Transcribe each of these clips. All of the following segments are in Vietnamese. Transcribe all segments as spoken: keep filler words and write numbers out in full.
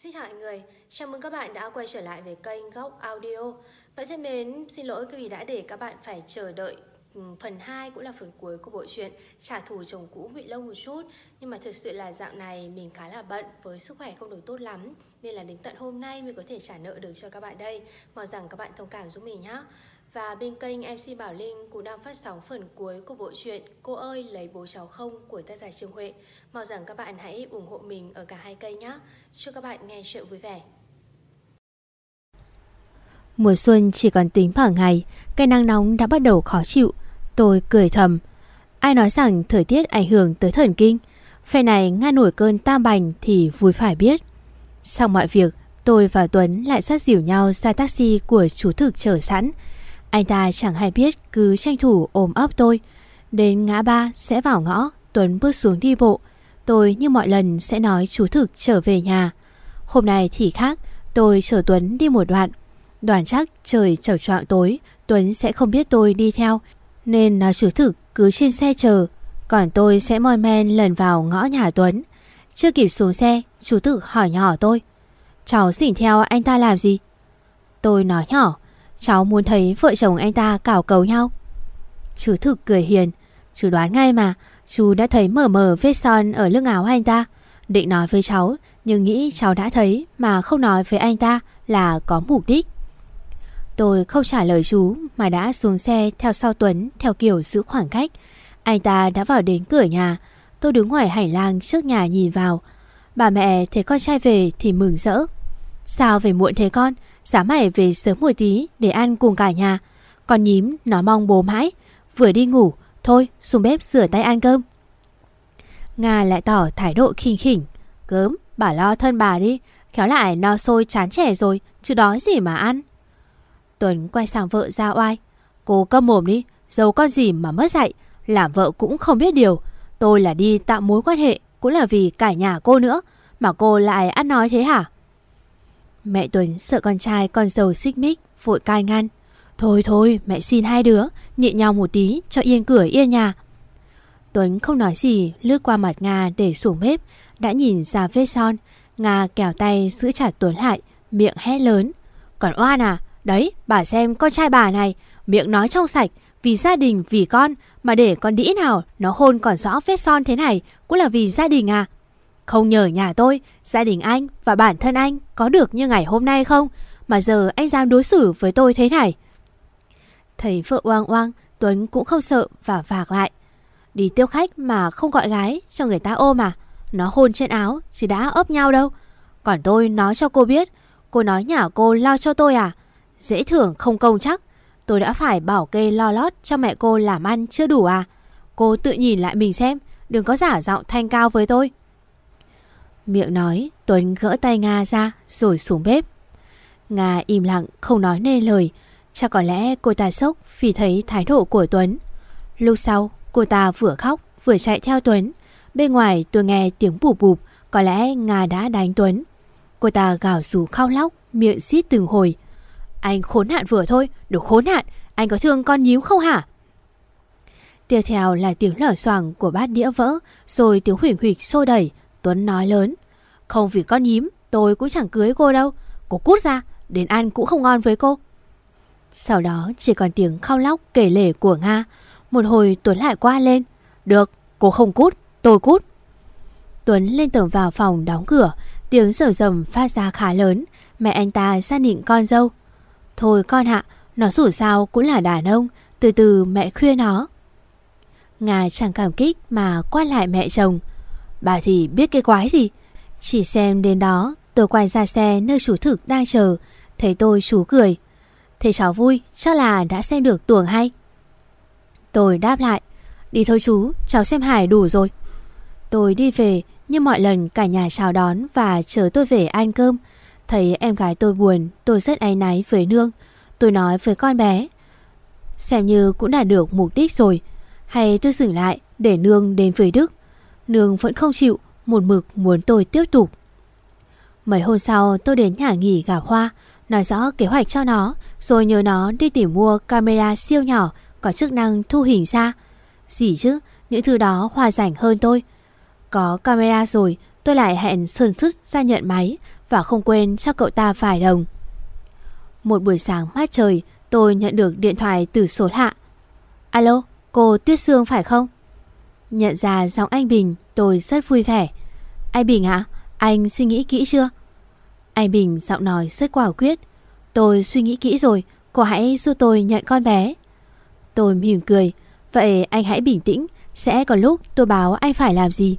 Xin chào mọi người, chào mừng các bạn đã quay trở lại với kênh Góc Audio. Bạn thân mến, xin lỗi vì đã để các bạn phải chờ đợi phần hai cũng là phần cuối của bộ truyện Trả thù chồng cũ bị lâu một chút. Nhưng mà thực sự là dạo này mình khá là bận với sức khỏe không được tốt lắm, nên là đến tận hôm nay mình có thể trả nợ được cho các bạn đây. Mong rằng các bạn thông cảm giúp mình nhé. Và bên kênh em xê Bảo Linh cũng đang phát sóng phần cuối của bộ truyện Cô ơi lấy bố cháu không của tác giả Trương Huệ. Mong rằng các bạn hãy ủng hộ mình ở cả hai kênh nhé. Chúc các bạn nghe chuyện vui vẻ. Mùa xuân chỉ còn tính vào ngày, cái nắng nóng đã bắt đầu khó chịu. Tôi cười thầm. Ai nói rằng thời tiết ảnh hưởng tới thần kinh? Phe này ngăn nổi cơn tam bành thì vui phải biết. Sau mọi việc, tôi và Tuấn lại dắt dìu nhau ra taxi của chú Thực chờ sẵn. Anh ta chẳng hay biết cứ tranh thủ ôm ấp tôi. Đến ngã ba sẽ vào ngõ, Tuấn bước xuống đi bộ. Tôi như mọi lần sẽ nói chú Thực trở về nhà. Hôm nay thì khác, tôi chở Tuấn đi một đoạn. Đoán chắc trời chập choạng tối, Tuấn sẽ không biết tôi đi theo, nên nói chú Thực cứ trên xe chờ. Còn tôi sẽ mon men lần vào ngõ nhà Tuấn. Chưa kịp xuống xe, chú Thực hỏi nhỏ tôi: cháu xỉnh theo anh ta làm gì? Tôi nói nhỏ: cháu muốn thấy vợ chồng anh ta cào cấu nhau. Chú Thực cười hiền: chú đoán ngay mà, chú đã thấy mờ mờ vết son ở lưng áo anh ta. Định nói với cháu, nhưng nghĩ cháu đã thấy mà không nói với anh ta là có mục đích. Tôi không trả lời chú mà đã xuống xe theo sau Tuấn theo kiểu giữ khoảng cách. Anh ta đã vào đến cửa nhà. Tôi đứng ngoài hành lang trước nhà nhìn vào. Bà mẹ thấy con trai về thì mừng rỡ: sao về muộn thế con? Giá mày về sớm một tí để ăn cùng cả nhà. Con nhím nó mong bố mãi. Vừa đi ngủ, thôi xuống bếp rửa tay ăn cơm. Nga lại tỏ thái độ khinh khỉnh: gớm, bà lo thân bà đi, khéo lại no sôi chán trẻ rồi, chứ đói gì mà ăn. Tuấn quay sang vợ ra oai: cô câm mồm đi, giấu con gì mà mất dạy, làm vợ cũng không biết điều. Tôi là đi tạo mối quan hệ, cũng là vì cả nhà cô nữa, mà cô lại ăn nói thế hả? Mẹ Tuấn sợ con trai con dâu xích mích, vội can ngăn: thôi thôi, mẹ xin hai đứa nhịn nhau một tí cho yên cửa yên nhà. Tuấn không nói gì, lướt qua mặt Nga để xuống bếp. Đã nhìn ra vết son, Nga kéo tay giữ chặt Tuấn lại, miệng hét lớn: còn oan à? Đấy, bà xem con trai bà này, miệng nói trong sạch, vì gia đình, vì con, mà để con đĩ nào nó hôn còn rõ vết son thế này cũng là vì gia đình à? Không nhờ nhà tôi, gia đình anh và bản thân anh có được như ngày hôm nay không, mà giờ anh dám đối xử với tôi thế này. Thấy vợ oang oang, Tuấn cũng không sợ và vạc lại: đi tiếp khách mà không gọi gái cho người ta ôm à? Nó hôn trên áo chứ đã ấp nhau đâu. Còn tôi nói cho cô biết, cô nói nhà cô lo cho tôi à? Dễ thưởng không công chắc. Tôi đã phải bảo kê lo lót cho mẹ cô làm ăn chưa đủ à? Cô tự nhìn lại mình xem, đừng có giả giọng thanh cao với tôi. Miệng nói, Tuấn gỡ tay Nga ra rồi xuống bếp. Nga im lặng không nói nên lời. Chắc có lẽ cô ta sốc vì thấy thái độ của Tuấn. Lúc sau, cô ta vừa khóc vừa chạy theo Tuấn. Bên ngoài tôi nghe tiếng bụp bụp, có lẽ Nga đã đánh Tuấn. Cô ta gào rú khóc lóc, miệng rít từng hồi: anh khốn nạn vừa thôi, đồ khốn nạn, anh có thương con nhím không hả? Tiếp theo là tiếng lở xoàng của bát đĩa vỡ, rồi tiếng huỳnh huỳnh xô đẩy. Tuấn nói lớn: không vì con nhím, tôi cũng chẳng cưới cô đâu. Cô cút ra, đến ăn cũng không ngon với cô. Sau đó chỉ còn tiếng khóc lóc kể lể của Nga. Một hồi Tuấn lại qua lên: được, cô không cút, tôi cút. Tuấn lên tầng vào phòng đóng cửa. Tiếng rầm rầm phát ra khá lớn. Mẹ anh ta ra nịnh con dâu: thôi con ạ, nó dù sao cũng là đàn ông, từ từ mẹ khuyên nó. Nga chẳng cảm kích mà quay lại mẹ chồng: bà thì biết cái quái gì. Chỉ xem đến đó, tôi quay ra xe nơi chú Thực đang chờ. Thấy tôi chú cười: thế cháu vui, chắc là đã xem được tuồng hay. Tôi đáp lại: đi thôi chú, cháu xem hài đủ rồi. Tôi đi về, như mọi lần cả nhà chào đón và chờ tôi về ăn cơm. Thấy em gái tôi buồn, tôi rất áy náy với nương. Tôi nói với con bé: xem như cũng đạt được mục đích rồi, hay tôi dừng lại để nương đến với Đức. Nương vẫn không chịu, một mực muốn tôi tiếp tục. Mấy hôm sau tôi đến nhà nghỉ gặp Hoa, nói rõ kế hoạch cho nó, rồi nhờ nó đi tìm mua camera siêu nhỏ có chức năng thu hình ra. Gì chứ, những thứ đó Hoa rảnh hơn tôi. Có camera rồi, tôi lại hẹn Sơn Sức ra nhận máy và không quên cho cậu ta vài đồng. Một buổi sáng mát trời, tôi nhận được điện thoại từ số lạ. Alo, cô Tuyết Sương phải không? Nhận ra giọng anh Bình, tôi rất vui vẻ. Anh Bình ạ, anh suy nghĩ kỹ chưa? Anh Bình giọng nói rất quả quyết. Tôi suy nghĩ kỹ rồi, cô hãy giúp tôi nhận con bé. Tôi mỉm cười. Vậy anh hãy bình tĩnh, sẽ có lúc tôi báo anh phải làm gì.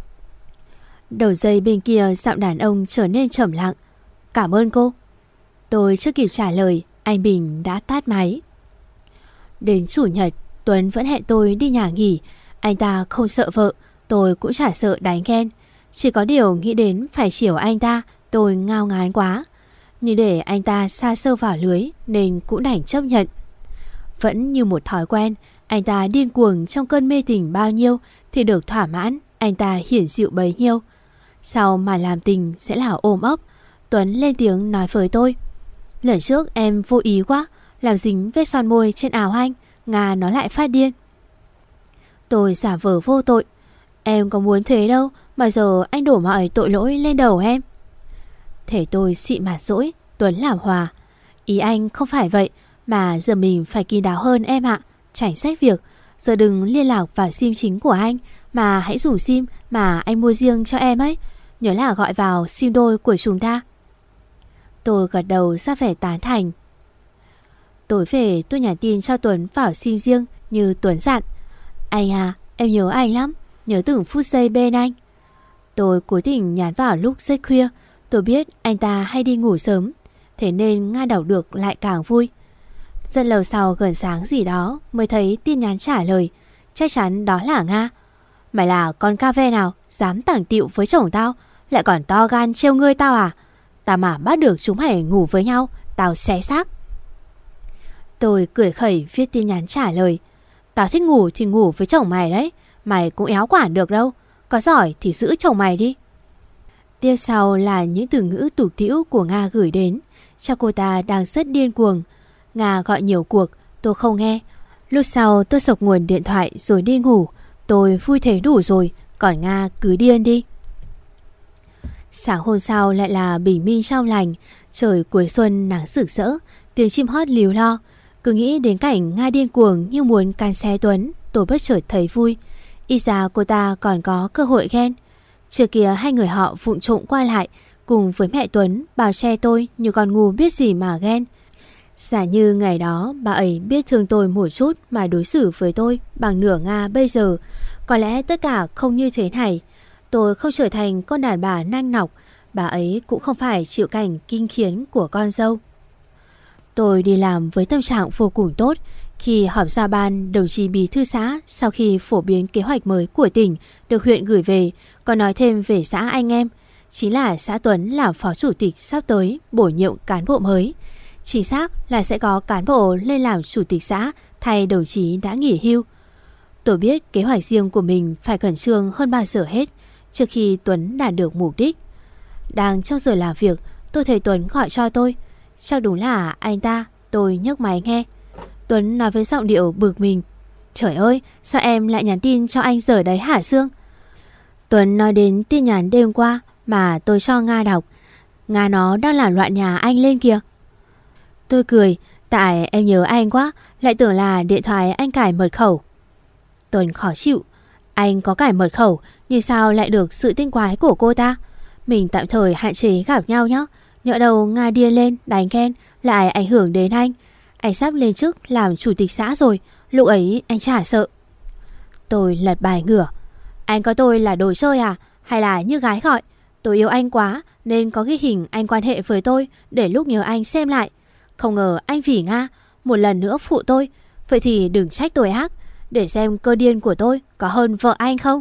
Đầu dây bên kia giọng đàn ông trở nên trầm lặng. Cảm ơn cô. Tôi chưa kịp trả lời, anh Bình đã tắt máy. Đến chủ nhật, Tuấn vẫn hẹn tôi đi nhà nghỉ. Anh ta không sợ vợ, tôi cũng chả sợ đánh ghen. Chỉ có điều nghĩ đến phải chiều anh ta, tôi ngao ngán quá. Nhưng để anh ta sa sơ vào lưới nên cũng đành chấp nhận. Vẫn như một thói quen, anh ta điên cuồng trong cơn mê tình bao nhiêu thì được thỏa mãn, anh ta hiển dịu bấy nhiêu. Sau mà làm tình sẽ là ôm ấp. Tuấn lên tiếng nói với tôi. Lần trước em vô ý quá, làm dính vết son môi trên áo anh, Nga nó lại phát điên. Tôi giả vờ vô tội. Em có muốn thế đâu, mà giờ anh đổ mọi tội lỗi lên đầu em. Thế tôi xị mặt dỗi. Tuấn làm hòa. Ý anh không phải vậy, mà giờ mình phải kín đáo hơn em ạ. Tránh sách việc. Giờ đừng liên lạc vào sim chính của anh, mà hãy rủ sim mà anh mua riêng cho em ấy. Nhớ là gọi vào sim đôi của chúng ta. Tôi gật đầu ra vẻ tán thành. Tối về tôi nhắn tin cho Tuấn vào sim riêng như Tuấn dặn. Anh à, em nhớ anh lắm, nhớ từng phút giây bên anh. Tôi cố tình nhắn vào lúc rất khuya. Tôi biết anh ta hay đi ngủ sớm, thế nên Nga đọc được lại càng vui. Rất lâu sau gần sáng gì đó mới thấy tin nhắn trả lời. Chắc chắn đó là Nga. Mày là con ca ve nào dám tảng tịu với chồng tao, lại còn to gan trêu ngươi tao à? Tao mà bắt được chúng mày ngủ với nhau, tao xé xác. Tôi cười khẩy viết tin nhắn trả lời. Tao thích ngủ thì ngủ với chồng mày đấy, mày cũng éo quản được đâu. Có giỏi thì giữ chồng mày đi. Tiếp sau là những từ ngữ tục tĩu của Nga gửi đến. Chắc cô ta đang rất điên cuồng. Nga gọi nhiều cuộc, tôi không nghe. Lúc sau tôi sộc nguồn điện thoại rồi đi ngủ. Tôi vui thế đủ rồi, còn Nga cứ điên đi. Sáng hôm sau lại là bình minh trong lành. Trời cuối xuân nắng rực rỡ, tiếng chim hót líu lo. Cứ nghĩ đến cảnh Nga điên cuồng như muốn can xé Tuấn, tôi bất chợt thấy vui. Ít ra cô ta còn có cơ hội ghen. Trước kia hai người họ vụng trộm qua lại, cùng với mẹ Tuấn bảo che tôi như con ngu biết gì mà ghen. Giả như ngày đó bà ấy biết thương tôi một chút mà đối xử với tôi bằng nửa Nga bây giờ, có lẽ tất cả không như thế này. Tôi không trở thành con đàn bà nanh nọc, bà ấy cũng không phải chịu cảnh kinh khiến của con dâu. Tôi đi làm với tâm trạng vô cùng tốt. Khi họp giao ban, đồng chí bí thư xã sau khi phổ biến kế hoạch mới của tỉnh được huyện gửi về, còn nói thêm về xã anh em. Chính là xã Tuấn làm phó chủ tịch sắp tới bổ nhiệm cán bộ mới. Chính xác là sẽ có cán bộ lên làm chủ tịch xã thay đồng chí đã nghỉ hưu. Tôi biết kế hoạch riêng của mình phải khẩn trương hơn bao giờ hết trước khi Tuấn đạt được mục đích. Đang trong giờ làm việc, tôi thấy Tuấn gọi cho tôi. Chắc đúng là anh ta. Tôi nhấc máy nghe. Tuấn nói với giọng điệu bực mình. Trời ơi, sao em lại nhắn tin cho anh giờ đấy hả Sương? Tuấn nói đến tin nhắn đêm qua mà tôi cho Nga đọc. Nga nó đang làm loạn nhà anh lên kìa. Tôi cười, tại em nhớ anh quá, lại tưởng là điện thoại anh cài mật khẩu. Tuấn khó chịu. Anh có cài mật khẩu, nhưng sao lại được sự tinh quái của cô ta? Mình tạm thời hạn chế gặp nhau nhé. Nhỡ đầu Nga điên lên đánh ghen lại ảnh hưởng đến anh. Anh sắp lên chức làm chủ tịch xã rồi, lúc ấy anh chả sợ. Tôi lật bài ngửa. Anh có tôi là đồ chơi à? Hay là như gái gọi? Tôi yêu anh quá nên có ghi hình anh quan hệ với tôi để lúc nhớ anh xem lại. Không ngờ anh vì Nga một lần nữa phụ tôi. Vậy thì đừng trách tôi ác, để xem cơ điên của tôi có hơn vợ anh không.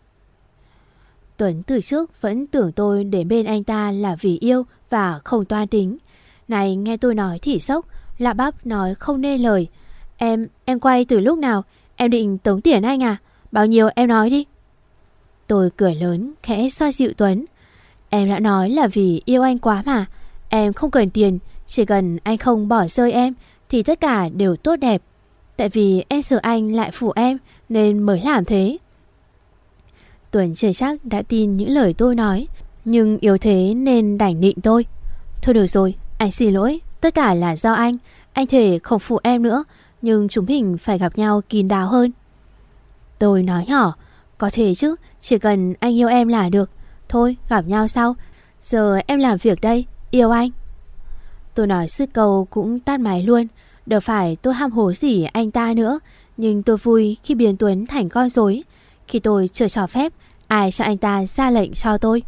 Tuấn từ trước vẫn tưởng tôi đến bên anh ta là vì yêu và không toan tính. Này nghe tôi nói thì sốc, lạ bắp nói không nên lời. Em, em quay từ lúc nào? Em định tống tiền anh à? Bao nhiêu em nói đi. Tôi cười lớn, khẽ xoa dịu Tuấn. Em đã nói là vì yêu anh quá mà. Em không cần tiền, chỉ cần anh không bỏ rơi em thì tất cả đều tốt đẹp. Tại vì em sợ anh lại phụ em nên mới làm thế. Tuấn chưa chắc đã tin những lời tôi nói. nhưng yếu thế nên đành nịnh tôi. Thôi được rồi, anh xin lỗi, tất cả là do anh. Anh thề không phụ em nữa, nhưng chúng mình phải gặp nhau kín đáo hơn. Tôi nói nhỏ, có thể chứ, chỉ cần anh yêu em là được. Thôi gặp nhau sau, giờ em làm việc đây, yêu anh. Tôi nói dứt câu cũng tắt máy luôn. Đâu phải tôi ham hố gì anh ta nữa, nhưng tôi vui khi biến Tuấn thành con rối. Khi tôi chưa cho phép, ai cho anh ta ra lệnh cho tôi.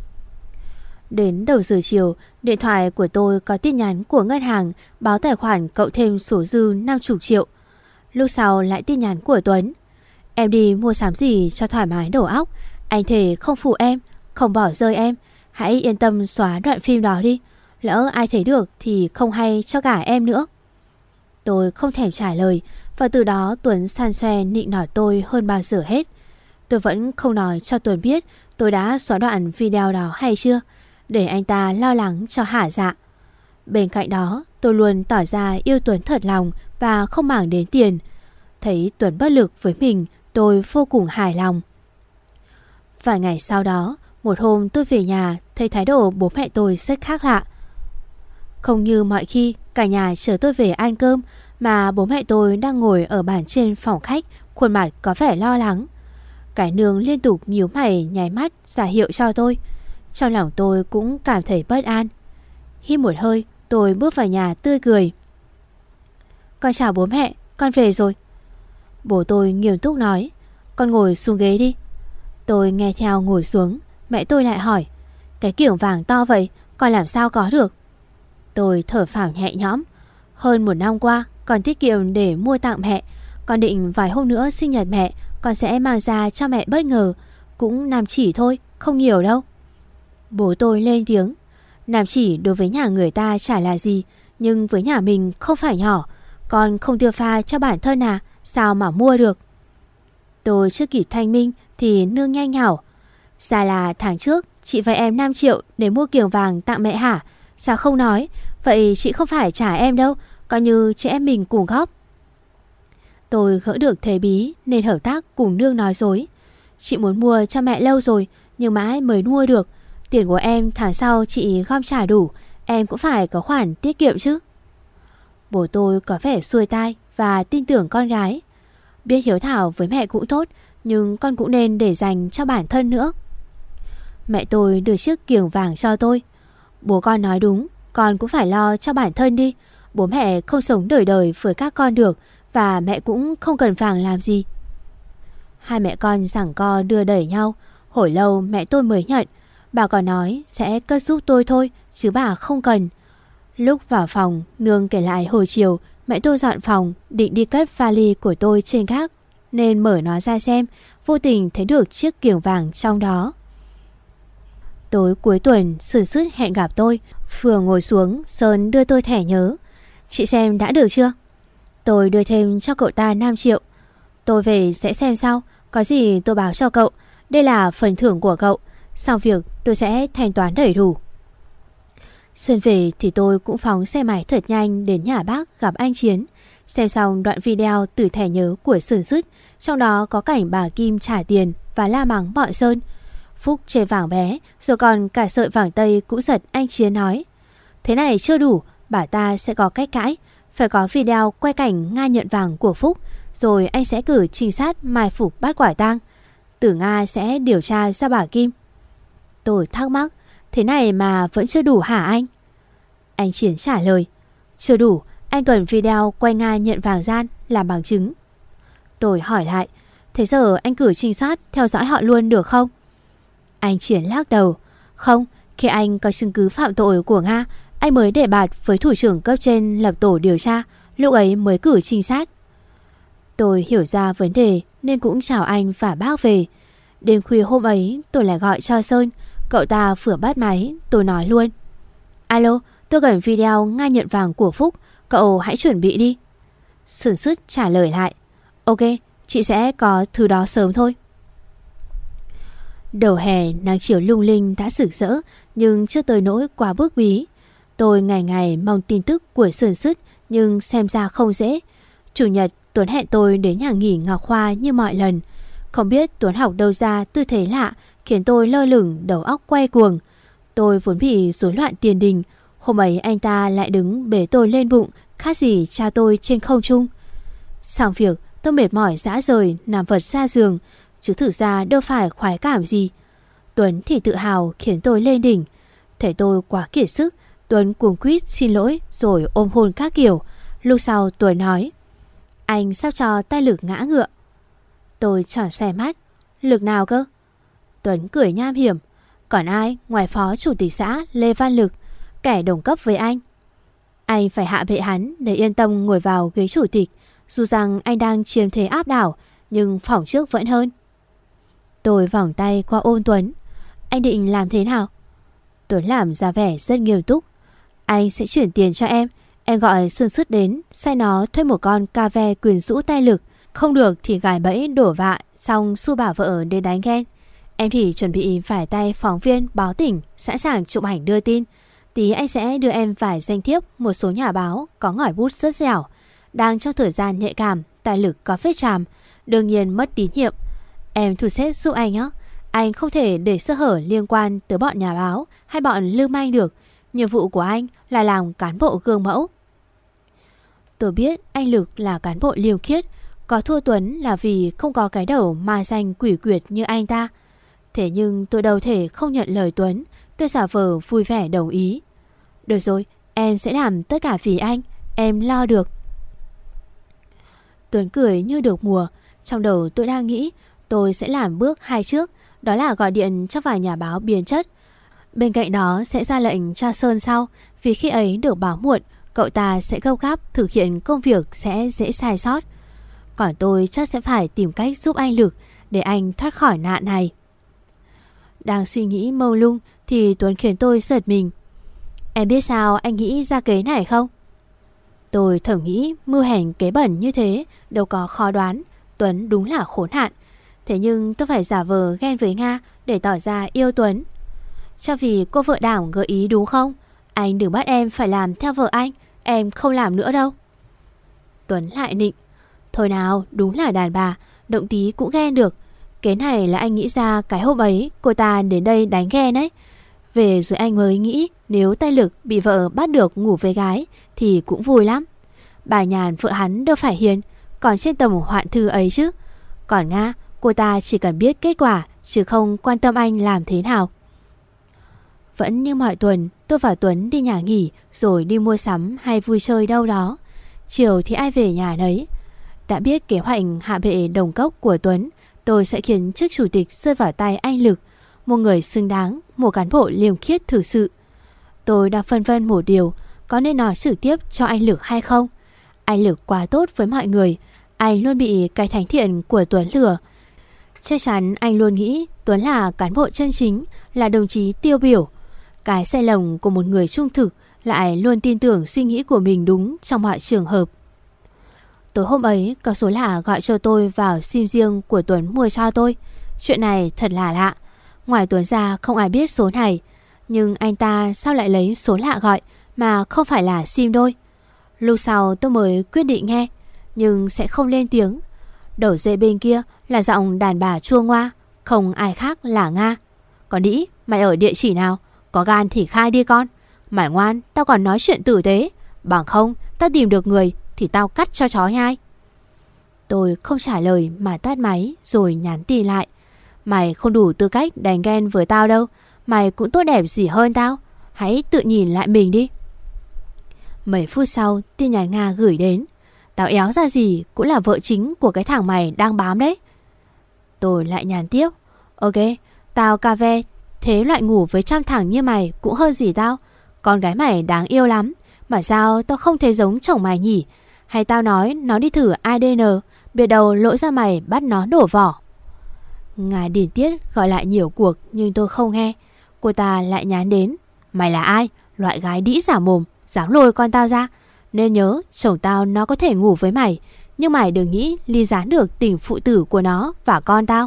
Đến đầu giờ chiều, điện thoại của tôi có tin nhắn của ngân hàng báo tài khoản cậu thêm số dư năm mươi triệu. Lúc sau lại tin nhắn của Tuấn. Em đi mua sắm gì cho thoải mái đầu óc. Anh thề không phụ em, không bỏ rơi em. Hãy yên tâm xóa đoạn phim đó đi. Lỡ ai thấy được thì không hay cho cả em nữa. Tôi không thèm trả lời, và từ đó Tuấn san xoe nịnh nọt tôi hơn bao giờ hết. Tôi vẫn không nói cho Tuấn biết tôi đã xóa đoạn video đó hay chưa, để anh ta lo lắng cho hả dạ. Bên cạnh đó, tôi luôn tỏ ra yêu Tuấn thật lòng và không màng đến tiền. Thấy Tuấn bất lực với mình, tôi vô cùng hài lòng. Vài ngày sau đó, một hôm tôi về nhà thấy thái độ bố mẹ tôi rất khác lạ. Không như mọi khi cả nhà chờ tôi về ăn cơm, mà bố mẹ tôi đang ngồi ở bàn trên phòng khách, khuôn mặt có vẻ lo lắng. Cái nương liên tục nhíu mày nháy mắt ra hiệu cho tôi. Trong lòng tôi cũng cảm thấy bất an. Hít một hơi, tôi bước vào nhà tươi cười. Con chào bố mẹ, con về rồi. Bố tôi nghiêm túc nói, con ngồi xuống ghế đi. Tôi nghe theo ngồi xuống. Mẹ tôi lại hỏi, cái kiểng vàng to vậy con làm sao có được? Tôi thở phào nhẹ nhõm. Hơn một năm qua con tiết kiệm để mua tặng mẹ. Con định vài hôm nữa sinh nhật mẹ, con sẽ mang ra cho mẹ bất ngờ. Cũng năm chỉ thôi, không nhiều đâu. Bố tôi lên tiếng, năm chỉ đối với nhà người ta chả là gì, nhưng với nhà mình không phải nhỏ. Con không tiêu pha cho bản thân à, sao mà mua được? Tôi chưa kịp thanh minh thì nương nhanh nhảu, ra là tháng trước chị vay em năm triệu để mua kiểng vàng tặng mẹ hả? Sao không nói? Vậy chị không phải trả em đâu, coi như chị em mình cùng góp. Tôi gỡ được thế bí nên hợp tác cùng nương nói dối. Chị muốn mua cho mẹ lâu rồi, nhưng mãi mới mua được. Tiền của em tháng sau chị gom trả đủ, em cũng phải có khoản tiết kiệm chứ. Bố tôi có vẻ xuôi tai và tin tưởng con gái. Biết hiếu thảo với mẹ cũng tốt, nhưng con cũng nên để dành cho bản thân nữa. Mẹ tôi đưa chiếc kiểng vàng cho tôi. Bố con nói đúng, con cũng phải lo cho bản thân đi. Bố mẹ không sống đời đời với các con được, và mẹ cũng không cần vàng làm gì. Hai mẹ con giằng co đưa đẩy nhau. Hồi lâu mẹ tôi mới nhận. Bà còn nói sẽ cất giúp tôi thôi, chứ bà không cần. Lúc vào phòng, nương kể lại hồi chiều mẹ tôi dọn phòng, định đi cất vali của tôi trên gác, nên mở nó ra xem, vô tình thấy được chiếc kiểng vàng trong đó. Tối cuối tuần sửng sốt hẹn gặp tôi. Vừa ngồi xuống, Sơn đưa tôi thẻ nhớ. Chị xem đã được chưa? Tôi đưa thêm cho cậu ta năm triệu. Tôi về sẽ xem sau, có gì tôi báo cho cậu. Đây là phần thưởng của cậu. Sau việc tôi sẽ thanh toán đầy đủ. Sơn về thì tôi cũng phóng xe máy thật nhanh đến nhà bác gặp anh Chiến. Xem xong đoạn video từ thẻ nhớ của Sửng Sứt, trong đó có cảnh bà Kim trả tiền và la mắng bọn Sơn. Phúc chê vàng bé, rồi còn cả sợi vàng tây cũng giật anh Chiến nói, thế này chưa đủ, bà ta sẽ có cách cãi. Phải có video quay cảnh Nga nhận vàng của Phúc, rồi anh sẽ cử trinh sát mai phục bắt quả tang. Tử Nga sẽ điều tra ra bà Kim. Tôi thắc mắc, thế này mà vẫn chưa đủ hả anh? Anh Chiến trả lời, chưa đủ, anh cần video quay Nga nhận vàng gian làm bằng chứng. Tôi hỏi lại, thế giờ anh cử trinh sát theo dõi họ luôn được không? Anh Chiến lắc đầu, không, khi anh có chứng cứ phạm tội của Nga, anh mới đề bạt với thủ trưởng cấp trên lập tổ điều tra, lúc ấy mới cử trinh sát. Tôi hiểu ra vấn đề nên cũng chào anh và bác về. Đêm khuya hôm ấy tôi lại gọi cho Sơn. Cậu ta vừa bắt máy, tôi nói luôn, alo, tôi cần video Nga nhận vàng của Phúc, cậu hãy chuẩn bị đi. Sửng sứt trả lời lại, ok, chị sẽ có thứ đó sớm thôi. Đầu hè nắng chiều lung linh đã rực rỡ, nhưng chưa tới nỗi quá bức bí. Tôi ngày ngày mong tin tức của Sửng Sứt, nhưng xem ra không dễ. Chủ nhật Tuấn hẹn tôi đến nhà nghỉ Ngọc Hoa như mọi lần. Không biết Tuấn học đâu ra tư thế lạ khiến tôi lơ lửng, đầu óc quay cuồng. Tôi vốn bị rối loạn tiền đình, hôm ấy anh ta lại đứng bế tôi lên bụng, khác gì cha tôi trên không trung. Xong việc, tôi mệt mỏi rã rời nằm vật ra giường, chứ thực ra đâu phải khoái cảm gì. Tuấn thì tự hào khiến tôi lên đỉnh. Thấy tôi quá kiệt sức, Tuấn cuống quýt xin lỗi rồi ôm hôn các kiểu. Lúc sau Tuấn nói: anh sắp cho tay Lực ngã ngựa. Tôi tròn xoe mắt: Lực nào cơ? Tuấn cười nham hiểm: còn ai ngoài phó chủ tịch xã Lê Văn Lực, kẻ đồng cấp với anh. Anh phải hạ bệ hắn để yên tâm ngồi vào ghế chủ tịch. Dù rằng anh đang chiếm thế áp đảo, nhưng phỏng trước vẫn hơn. Tôi vòng tay qua ôm Tuấn: anh định làm thế nào? Tuấn làm ra vẻ rất nghiêm túc: anh sẽ chuyển tiền cho em. Em gọi Sơn Sứt đến, sai nó thuê một con ca ve quyến rũ tay Lực. Không được thì gài bẫy đổ vạ, xong xu bảo vợ đến đánh ghen. Em thì chuẩn bị vải tay phóng viên báo tỉnh, sẵn sàng chụp ảnh đưa tin. Tí anh sẽ đưa em vài danh thiếp một số nhà báo có ngòi bút rất dẻo. Đang trong thời gian nhạy cảm, tài Lực có vết chàm, đương nhiên mất tín nhiệm. Em thu xếp giúp anh nhé. Anh không thể để sơ hở liên quan tới bọn nhà báo hay bọn lưu manh được. Nhiệm vụ của anh là làm cán bộ gương mẫu. Tôi biết anh Lực là cán bộ liều khiết, có thua Tuấn là vì không có cái đầu ma danh quỷ quyệt như anh ta. Thế nhưng tôi đâu thể không nhận lời Tuấn. Tôi giả vờ vui vẻ đồng ý: được rồi, em sẽ làm tất cả vì anh, em lo được. Tuấn cười như được mùa. Trong đầu tôi đang nghĩ tôi sẽ làm bước hai trước, đó là gọi điện cho vài nhà báo biến chất. Bên cạnh đó sẽ ra lệnh cho Sơn sau, vì khi ấy được báo muộn, cậu ta sẽ gấp gáp thực hiện công việc, sẽ dễ sai sót. Còn tôi chắc sẽ phải tìm cách giúp anh Lực để anh thoát khỏi nạn này. Đang suy nghĩ mông lung thì Tuấn khiến tôi giật mình: em biết sao anh nghĩ ra kế này không? Tôi thầm nghĩ mưu hành kế bẩn như thế đâu có khó đoán. Tuấn đúng là khốn nạn. Thế nhưng tôi phải giả vờ ghen với Nga để tỏ ra yêu Tuấn. Cho vì cô vợ Đảng gợi ý đúng không? Anh đừng bắt em phải làm theo vợ anh. Em không làm nữa đâu. Tuấn lại nịnh: thôi nào, đúng là đàn bà, động tí cũng ghen được. Kế này là anh nghĩ ra cái hôm ấy cô ta đến đây đánh ghen ấy. Về rồi anh mới nghĩ nếu tay Lực bị vợ bắt được ngủ với gái thì cũng vui lắm. Bà Nhàn vợ hắn đâu phải hiền, còn trên tầm hoạn thư ấy chứ. Còn Nga, cô ta chỉ cần biết kết quả chứ không quan tâm anh làm thế nào. Vẫn như mọi tuần, tôi và Tuấn đi nhà nghỉ rồi đi mua sắm hay vui chơi đâu đó. Chiều thì ai về nhà nấy. Đã biết kế hoạch hạ bệ đồng cốc của Tuấn, tôi sẽ khiến chức chủ tịch rơi vào tay anh Lực, một người xứng đáng, một cán bộ liêm khiết thực sự. Tôi đang phân vân một điều, có nên nói trực tiếp cho anh Lực hay không? Anh Lực quá tốt với mọi người, anh luôn bị cái thánh thiện của Tuấn lừa. Chắc chắn anh luôn nghĩ Tuấn là cán bộ chân chính, là đồng chí tiêu biểu. Cái sai lầm của một người trung thực lại luôn tin tưởng suy nghĩ của mình đúng trong mọi trường hợp. Tối hôm ấy có số lạ gọi cho tôi vào sim riêng của Tuấn mua cho tôi. Chuyện này thật là lạ. Ngoài Tuấn ra không ai biết số này. Nhưng anh ta sao lại lấy số lạ gọi mà không phải là sim đôi? Lúc sau tôi mới quyết định nghe, nhưng sẽ không lên tiếng. Đầu dây bên kia là giọng đàn bà chua ngoa, không ai khác là Nga. Còn đĩ, mày ở địa chỉ nào? Có gan thì khai đi con. Mày ngoan, tao còn nói chuyện tử tế. Bằng không, tao tìm được người thì tao cắt cho chó nhai. Tôi không trả lời mà tắt máy rồi nhắn tin lại: mày không đủ tư cách đánh ghen với tao đâu. Mày cũng tốt đẹp gì hơn tao. Hãy tự nhìn lại mình đi. Mấy phút sau tin nhắn Nga gửi đến: tao éo ra gì cũng là vợ chính của cái thằng mày đang bám đấy. Tôi lại nhắn tiếp: ok, tao cà ve, thế loại ngủ với trăm thằng như mày cũng hơn gì tao. Con gái mày đáng yêu lắm, mà sao tao không thấy giống chồng mày nhỉ? Hay tao nói nó đi thử a đê en, biết đâu lỗi ra mày bắt nó đổ vỏ. Nga điên tiết gọi lại nhiều cuộc nhưng tôi không nghe. Cô ta lại nhắn đến: mày là ai? Loại gái đĩ giả mồm, dám lôi con tao ra. Nên nhớ, chồng tao nó có thể ngủ với mày, nhưng mày đừng nghĩ ly gián được tình phụ tử của nó và con tao.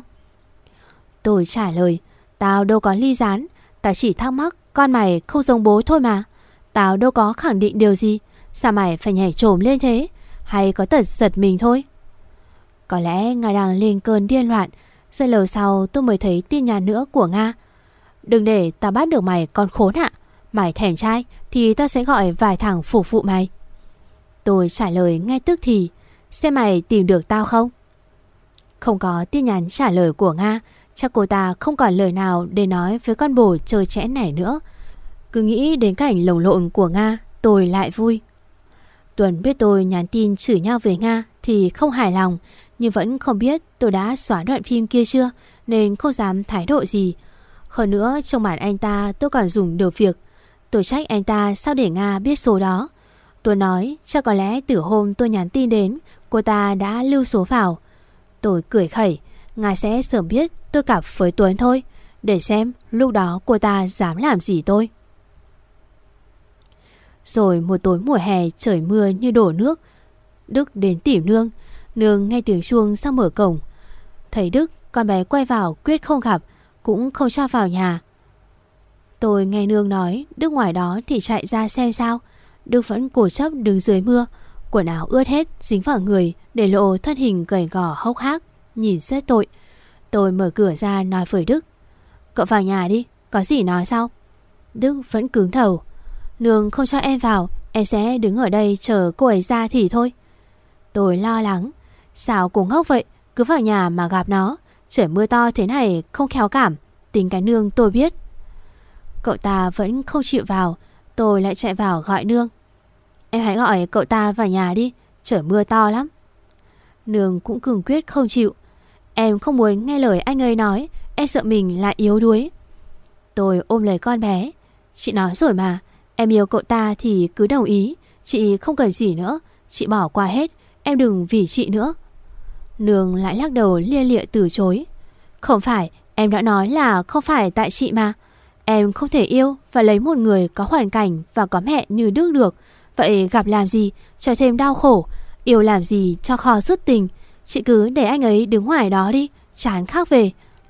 Tôi trả lời: tao đâu có ly gián, tao chỉ thắc mắc con mày không giống bố thôi mà. Tao đâu có khẳng định điều gì. Sao mày phải nhảy trồm lên thế? Hay có tật giật mình thôi? Có lẽ Nga đang lên cơn điên loạn. Rất lâu sau tôi mới thấy tin nhắn nữa của Nga. Đừng để tao bắt được mày con khốn ạ. Mày thèm trai thì tao sẽ gọi vài thằng phục vụ mày. Tôi trả lời ngay tức thì. Xem mày tìm được tao không? Không có tin nhắn trả lời của Nga. Chắc cô ta không còn lời nào để nói với con bồ chơi chẽn này nữa. Cứ nghĩ đến cảnh lồng lộn của Nga, tôi lại vui. Tuấn biết tôi nhắn tin chửi nhau với Nga thì không hài lòng, nhưng vẫn không biết tôi đã xóa đoạn phim kia chưa, nên không dám thái độ gì. Hơn nữa trong mặt anh ta tôi còn dùng được việc. Tôi trách anh ta sao để Nga biết số đó. Tôi nói chắc có lẽ từ hôm tôi nhắn tin đến, cô ta đã lưu số vào. Tôi cười khẩy, Nga sẽ sớm biết tôi cặp với Tuấn thôi, để xem lúc đó cô ta dám làm gì tôi. Rồi một tối mùa hè trời mưa như đổ nước, Đức đến tìm Nương. Nương nghe tiếng chuông sang mở cổng. Thấy Đức, con bé quay vào quyết không gặp, cũng không cho vào nhà. Tôi nghe Nương nói Đức ngoài đó thì chạy ra xem sao. Đức vẫn cố chấp đứng dưới mưa, quần áo ướt hết dính vào người, để lộ thân hình gầy gò hốc hác, nhìn rất tội. Tôi mở cửa ra nói với Đức: Cậu vào nhà đi, có gì nói sau. Đức vẫn cứng đầu. Nương không cho em vào, em sẽ đứng ở đây chờ cô ấy ra thì thôi. Tôi lo lắng. Sao cô ngốc vậy, cứ vào nhà mà gặp nó. Trời mưa to thế này không khéo cảm. Tính cái Nương tôi biết. Cậu ta vẫn không chịu vào. Tôi lại chạy vào gọi Nương: Em hãy gọi cậu ta vào nhà đi, trời mưa to lắm. Nương cũng cương quyết không chịu. Em không muốn nghe lời anh ấy nói, em sợ mình lại yếu đuối. Tôi ôm lấy con bé: Chị nói rồi mà, em yêu cậu ta thì cứ đồng ý. Chị không cần gì nữa, chị bỏ qua hết, em đừng vì chị nữa. Nương lại lắc đầu lia lịa từ chối: Không phải, em đã nói là không phải tại chị mà. Em không thể yêu và lấy một người có hoàn cảnh và có mẹ như Đức được. Vậy gặp làm gì cho thêm đau khổ, yêu làm gì cho khó dứt tình. Chị cứ để anh ấy đứng ngoài đó đi, chán khác về.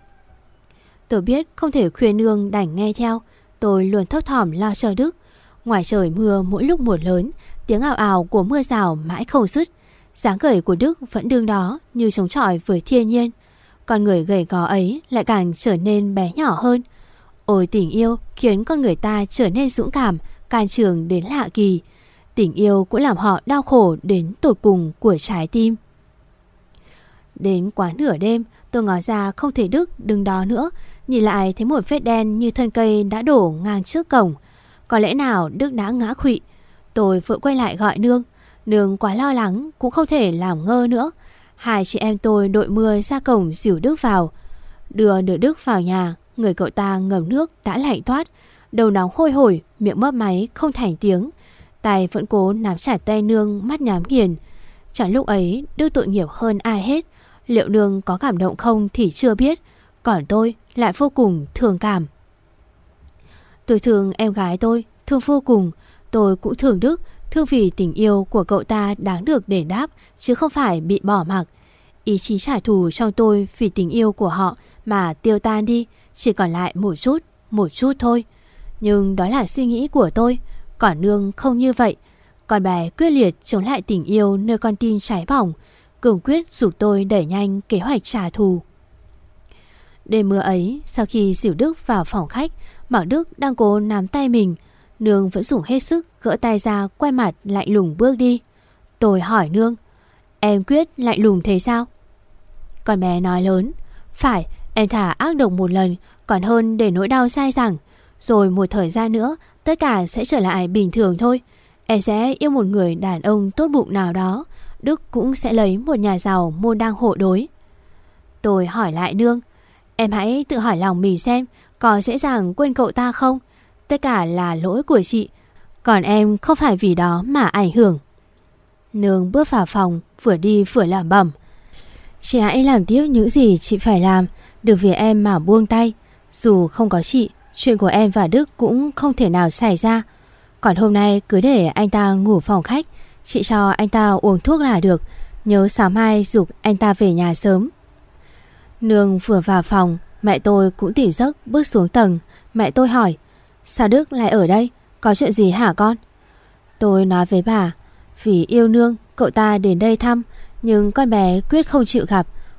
Tôi biết không thể khuyên Nương đành nghe theo. Tôi luôn thấp thỏm lo chờ Đức. Ngoài trời mưa mỗi lúc một lớn, tiếng ào ào của mưa rào mãi không dứt. Dáng gầy của Đức vẫn đương đó như chống chọi với thiên nhiên. Con người gầy gò ấy lại càng trở nên bé nhỏ hơn. Ôi tình yêu khiến con người ta trở nên dũng cảm, can trường đến lạ kỳ. Tình yêu cũng làm họ đau khổ đến tột cùng của trái tim. Đến quá nửa đêm, tôi ngó ra không thấy Đức đứng đó nữa. Nhìn lại thấy một vết đen như thân cây đã đổ ngang trước cổng. Có lẽ nào Đức đã ngã khuỵu. Tôi vội quay lại gọi Nương. Nương quá lo lắng cũng không thể làm ngơ nữa. Hai chị em tôi đội mưa ra cổng dìu Đức vào. Đưa được Đức vào nhà, người cậu ta ngầm nước đã lạnh toát, đầu nóng hôi hổi, miệng mấp máy không thành tiếng. Tay vẫn cố nắm chặt tay Nương, mắt nhắm nghiền. Chẳng lúc ấy Đức tội nghiệp hơn ai hết. Liệu Nương có cảm động không thì chưa biết, còn tôi lại vô cùng thương cảm. Tôi thương em gái tôi, thương vô cùng. Tôi cũng thương Đức, thương vì tình yêu của cậu ta đáng được đền đáp, chứ không phải bị bỏ mặc. Ý chí trả thù trong tôi vì tình yêu của họ mà tiêu tan đi, chỉ còn lại một chút, một chút thôi. Nhưng đó là suy nghĩ của tôi, còn Nương không như vậy. Con bé quyết liệt chống lại tình yêu nơi con tim cháy bỏng, cường quyết giục tôi đẩy nhanh kế hoạch trả thù. Đêm mưa ấy, sau khi dìu Đức vào phòng khách, Mạc Đức đang cố nắm tay mình. Nương vẫn dùng hết sức gỡ tay ra, quay mặt lạnh lùng bước đi. Tôi hỏi Nương: Em quyết lạnh lùng thế sao? Con bé nói lớn: Phải, em thả ác độc một lần còn hơn để nỗi đau dai dẳng. Rồi một thời gian nữa tất cả sẽ trở lại bình thường thôi. Em sẽ yêu một người đàn ông tốt bụng nào đó. Đức cũng sẽ lấy một nhà giàu môn đăng hộ đối. Tôi hỏi lại Nương: Em hãy tự hỏi lòng mình xem, có dễ dàng quên cậu ta không? Tất cả là lỗi của chị, còn em không phải vì đó mà ảnh hưởng. Nương bước vào phòng, vừa đi vừa lẩm bẩm: Chị hãy làm tiếp những gì chị phải làm, đừng vì em mà buông tay. Dù không có chị, chuyện của em và Đức cũng không thể nào xảy ra. Còn hôm nay cứ để anh ta ngủ phòng khách, chị cho anh ta uống thuốc là được. Nhớ sáng mai giục anh ta về nhà sớm. Nương vừa vào phòng, mẹ tôi cũng tỉnh giấc bước xuống tầng. Mẹ tôi hỏi: Sao Đức lại ở đây? Có chuyện gì hả con? Tôi nói với bà: Vì yêu Nương, cậu ta đến đây thăm, nhưng con bé quyết không chịu gặp.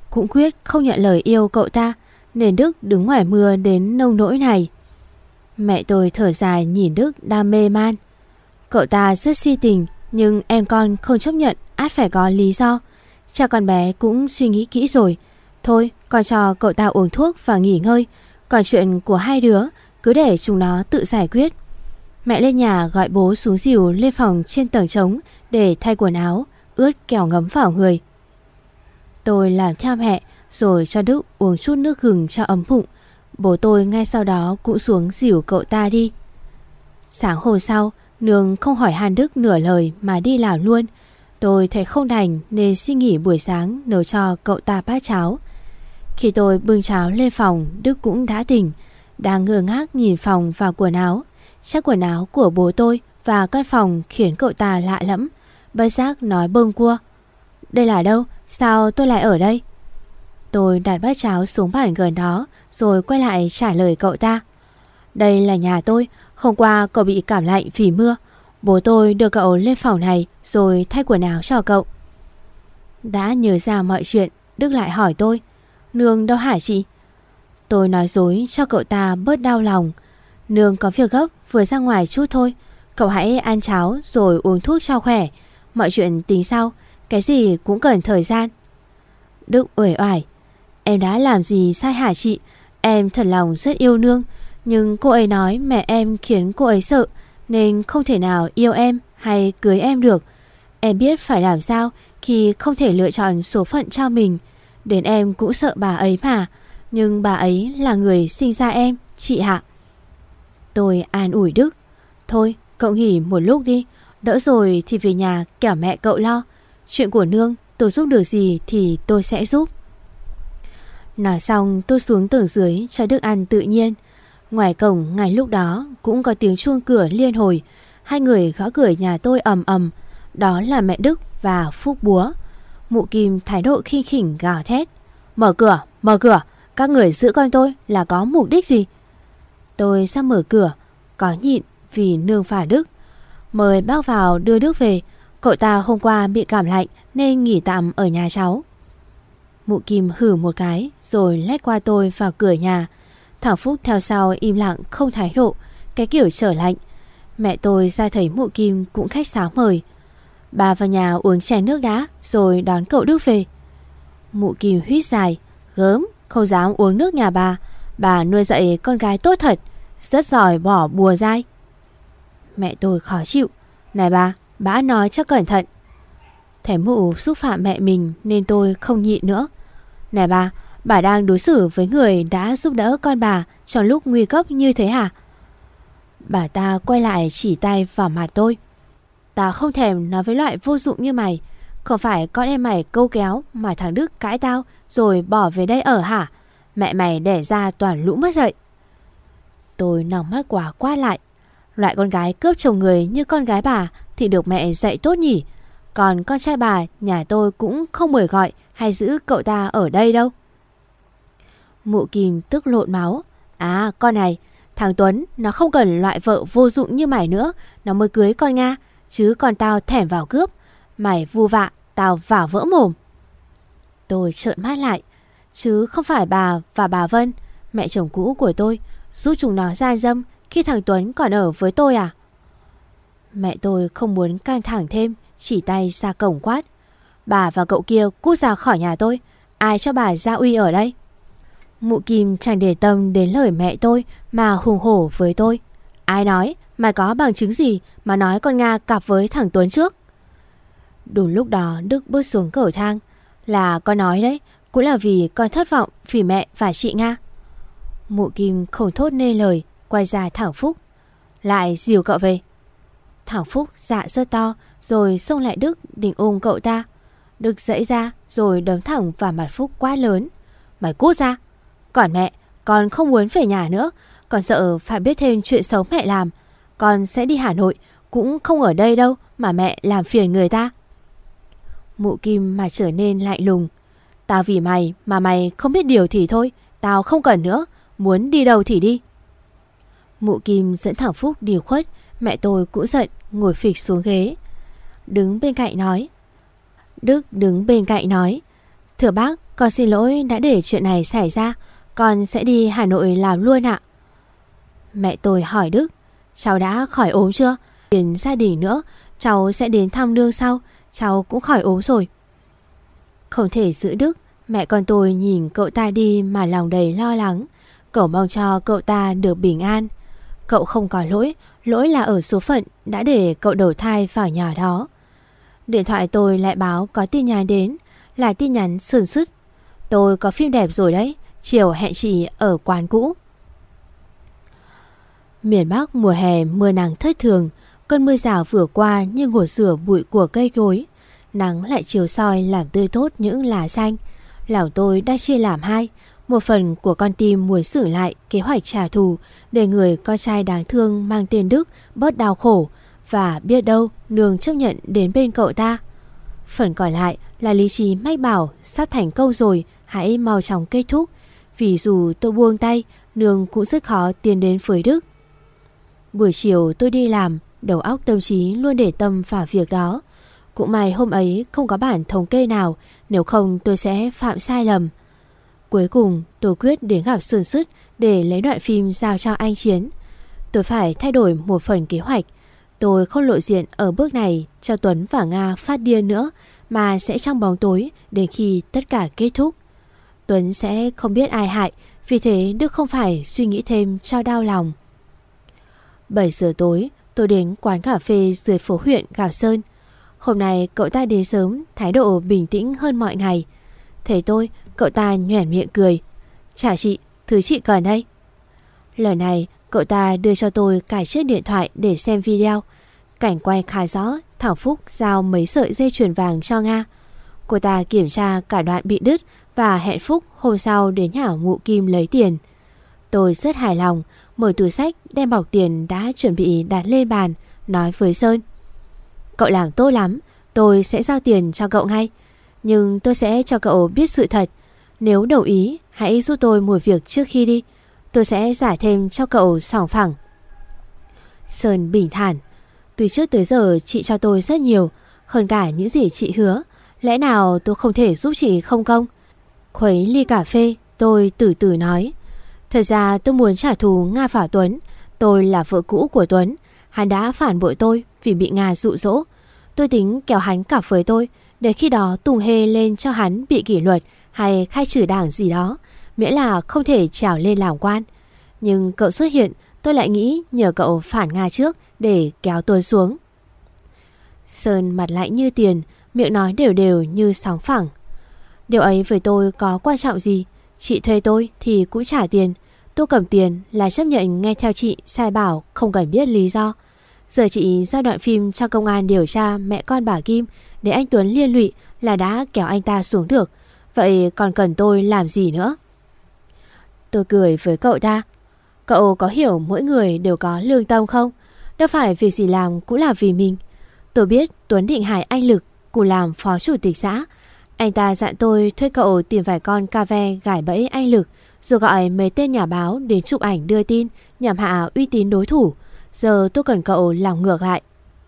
cũng quyết không nhận lời yêu cậu ta, nên Đức đứng ngoài mưa đến nông nỗi này. Mẹ tôi thở dài nhìn Đức đang mê man. Cậu ta rất si tình, nhưng em con không chấp nhận, ắt phải có lý do. Cha con bé cũng suy nghĩ kỹ rồi. Thôi, con cho cậu ta uống thuốc và nghỉ ngơi. Còn chuyện của hai đứa cứ để chúng nó tự giải quyết. Mẹ lên nhà gọi bố xuống dìu lên phòng trên tầng trống để thay quần áo, ướt kẻo ngấm vào người. Tôi làm theo mẹ rồi cho Đức uống chút nước gừng cho ấm bụng. Bố tôi ngay sau đó cũng xuống dìu cậu ta đi. Sáng hôm sau, nương không hỏi han Đức nửa lời mà đi làm luôn. Tôi thấy không đành nên xin nghỉ buổi sáng nấu cho cậu ta bát cháo. Khi tôi bưng cháo lên phòng, Đức cũng đã tỉnh, đang ngơ ngác nhìn phòng và quần áo. Chắc quần áo của bố tôi và căn phòng khiến cậu ta lạ lẫm. Bất giác nói bâng quơ: Đây là đâu? Sao tôi lại ở đây? Tôi đặt bát cháo xuống bàn gần đó rồi quay lại trả lời cậu ta: Đây là nhà tôi. Hôm qua cậu bị cảm lạnh vì mưa. Bố tôi đưa cậu lên phòng này rồi thay quần áo cho cậu. Đã nhớ ra mọi chuyện, Đức lại hỏi tôi: Nương đâu hả chị? Tôi nói dối cho cậu ta bớt đau lòng. Nương có việc gấp, vừa ra ngoài chút thôi. Cậu hãy ăn cháo rồi uống thuốc cho khỏe. Mọi chuyện tính sau, cái gì cũng cần thời gian. Đức uể oải: Em đã làm gì sai hả chị? Em thật lòng rất yêu Nương, nhưng cô ấy nói mẹ em khiến cô ấy sợ, nên không thể nào yêu em hay cưới em được. Em biết phải làm sao khi không thể lựa chọn số phận cho mình. Đến em cũng sợ bà ấy mà, nhưng bà ấy là người sinh ra em, chị ạ. Tôi an ủi Đức: Thôi, cậu nghỉ một lúc đi, đỡ rồi thì về nhà kẻo mẹ cậu lo. Chuyện của Nương tôi giúp được gì thì tôi sẽ giúp. Nói xong tôi xuống tầng dưới cho Đức ăn tự nhiên. Ngoài cổng ngay lúc đó cũng có tiếng chuông cửa liên hồi. Hai người gõ cửa nhà tôi ầm ầm. Đó là mẹ Đức và Phúc Búa. Mụ Kim thái độ khinh khỉnh gào thét: Mở cửa, mở cửa, các người giữ con tôi là có mục đích gì? Tôi ra mở cửa, có nhịn vì nương phả Đức. Mời bác vào đưa Đức về. Cậu ta hôm qua bị cảm lạnh nên nghỉ tạm ở nhà cháu. Mụ Kim hử một cái rồi lách qua tôi vào cửa nhà. Thằng Phúc theo sau im lặng không thái độ, cái kiểu trở lạnh. Mẹ tôi ra thấy mụ Kim cũng khách sáo mời: Bà vào nhà uống chén nước đã rồi đón cậu Đức về. Mụ Kim huýt dài: Gớm, không dám uống nước nhà bà. Bà nuôi dạy con gái tốt thật, rất giỏi bỏ bùa dai. Mẹ tôi khó chịu: Này bà, bà nói cho cẩn thận. Thấy mụ xúc phạm mẹ mình nên tôi không nhịn nữa: Này bà, bà đang đối xử với người đã giúp đỡ con bà trong lúc nguy cấp như thế hả? Bà ta quay lại chỉ tay vào mặt tôi: Tao không thèm nói với loại vô dụng như mày. Không phải con em mày câu kéo mà thằng Đức cãi tao rồi bỏ về đây ở hả? Mẹ mày đẻ ra toàn lũ mất dạy. Tôi nòng mắt quá quát lại: Loại con gái cướp chồng người như con gái bà thì được mẹ dạy tốt nhỉ? Còn con trai bà nhà tôi cũng không mời gọi hay giữ cậu ta ở đây đâu. Mụ Kim tức lộn máu: À con này, thằng Tuấn nó không cần loại vợ vô dụng như mày nữa, nó mới cưới con Nga. Chứ còn tao thèm vào cướp. Mày vu vạ, tao vào vỡ mồm. Tôi trợn mắt lại: Chứ không phải bà và bà Vân, mẹ chồng cũ của tôi, giúp chúng nó gian dâm khi thằng Tuấn còn ở với tôi à? Mẹ tôi không muốn căng thẳng thêm, chỉ tay ra cổng quát: Bà và cậu kia cút ra khỏi nhà tôi. Ai cho bà ra uy ở đây? Mụ Kim chẳng để tâm đến lời mẹ tôi mà hùng hổ với tôi: Ai nói? Mày có bằng chứng gì mà nói con Nga cặp với thằng Tuấn trước? Đúng lúc đó Đức bước xuống cầu thang: Là con nói đấy, cũng là vì con thất vọng vì mẹ và chị Nga. Mụ Kim không thốt nên lời, quay ra thằng Phúc: Lại dìu cậu về. Thằng Phúc dạ rất to rồi xông lại Đức định ôm cậu ta. Đức giãy ra rồi đấm thẳng vào mặt Phúc quá lớn: Mày cút ra. Còn mẹ, con không muốn về nhà nữa. Con sợ phải biết thêm chuyện xấu mẹ làm. Con sẽ đi Hà Nội, cũng không ở đây đâu mà mẹ làm phiền người ta. Mụ Kim mà trở nên lạnh lùng: Tao vì mày mà mày không biết điều thì thôi. Tao không cần nữa, muốn đi đâu thì đi. Mụ Kim dẫn thằng Phúc đi khuất. Mẹ tôi cũng giận, ngồi phịch xuống ghế. Đứng bên cạnh nói Đức đứng bên cạnh nói: Thưa bác, Con xin lỗi đã để chuyện này xảy ra. Con sẽ đi Hà Nội làm luôn ạ. Mẹ tôi hỏi Đức: cháu đã khỏi ốm chưa? Đến gia đình nữa, cháu sẽ đến thăm nương sau. Cháu cũng khỏi ốm rồi. Không thể giữ Đức, mẹ con tôi nhìn cậu ta đi mà lòng đầy lo lắng. Cậu mong cho cậu ta được bình an. Cậu không có lỗi, lỗi là ở số phận đã để cậu đầu thai vào nhỏ đó. Điện thoại tôi lại báo có tin nhắn đến, là tin nhắn sườn sứt: tôi có phim đẹp rồi đấy, chiều hẹn chị ở quán cũ. Miền Bắc mùa hè mưa nắng thất thường, cơn mưa rào vừa qua như gột rửa bụi của cây cối. Nắng lại chiếu soi làm tươi tốt những lá xanh. Lòng tôi đã chia làm hai. Một phần của con tim muốn xử lại kế hoạch trả thù để người con trai đáng thương mang tên Đức bớt đau khổ, và biết đâu nương chấp nhận đến bên cậu ta. Phần còn lại là lý trí mách bảo sắp thành công rồi, hãy mau chóng kết thúc. Vì dù tôi buông tay, nương cũng rất khó tiến đến với Đức. Buổi chiều tôi đi làm, đầu óc tâm trí luôn để tâm vào việc đó. Cũng may hôm ấy không có bản thống kê nào, nếu không tôi sẽ phạm sai lầm. Cuối cùng tôi quyết đến gặp Sơn Sứt để lấy đoạn phim giao cho anh Chiến. Tôi phải thay đổi một phần kế hoạch. Tôi không lộ diện ở bước này cho Tuấn và Nga phát điên nữa, mà sẽ trong bóng tối đến khi tất cả kết thúc. Tuấn sẽ không biết ai hại, vì thế Đức không phải suy nghĩ thêm cho đau lòng. bảy giờ tối tôi đến quán cà phê dưới phố huyện Gào Sơn. Hôm nay cậu ta đến sớm, thái độ bình tĩnh hơn mọi ngày. Thấy tôi, cậu ta nhoẻn miệng cười: chào chị, thứ chị cần đây. Lần này cậu ta đưa cho tôi cả chiếc điện thoại để xem video. Cảnh quay khá rõ, thằng Phúc giao mấy sợi dây chuyền vàng cho Nga. Cô ta kiểm tra cả đoạn bị đứt và hẹn Phúc hôm sau đến nhà Ngụ Kim lấy tiền. Tôi rất hài lòng, mở túi xách đem bọc tiền đã chuẩn bị đặt lên bàn, nói với Sơn: cậu làm tốt lắm, tôi sẽ giao tiền cho cậu ngay. Nhưng tôi sẽ cho cậu biết sự thật. Nếu đồng ý, hãy giúp tôi một việc trước khi đi. Tôi sẽ giải thêm cho cậu sòng phẳng. Sơn bình thản: từ trước tới giờ chị cho tôi rất nhiều, hơn cả những gì chị hứa. Lẽ nào tôi không thể giúp chị không công? Khuấy ly cà phê, tôi từ từ nói: thật ra tôi muốn trả thù Nga và Tuấn. Tôi là vợ cũ của Tuấn. Hắn đã phản bội tôi vì bị Nga dụ dỗ. Tôi tính kéo hắn cặp với tôi, để khi đó Tùng Hê lên cho hắn bị kỷ luật hay khai trừ đảng gì đó, miễn là không thể trèo lên làm quan. Nhưng cậu xuất hiện, tôi lại nghĩ nhờ cậu phản Nga trước để kéo tôi xuống. Sơn mặt lạnh như tiền, miệng nói đều đều như sóng phẳng: điều ấy với tôi có quan trọng gì? Chị thuê tôi thì cũng trả tiền. Tôi cầm tiền là chấp nhận nghe theo chị sai bảo, không cần biết lý do. Giờ chị giao đoạn phim cho công an điều tra mẹ con bà Kim để anh Tuấn liên lụy là đã kéo anh ta xuống được. Vậy còn cần tôi làm gì nữa? Tôi cười với cậu ta: cậu có hiểu mỗi người đều có lương tâm không? Đâu phải việc gì làm cũng là vì mình. Tôi biết Tuấn định hại anh Lực cùng làm phó chủ tịch xã. Anh ta dặn tôi thuê cậu tìm vài con ca ve gài bẫy anh Lực, rồi gọi mấy tên nhà báo đến chụp ảnh đưa tin nhằm hạ uy tín đối thủ. Giờ tôi cần cậu làm ngược lại.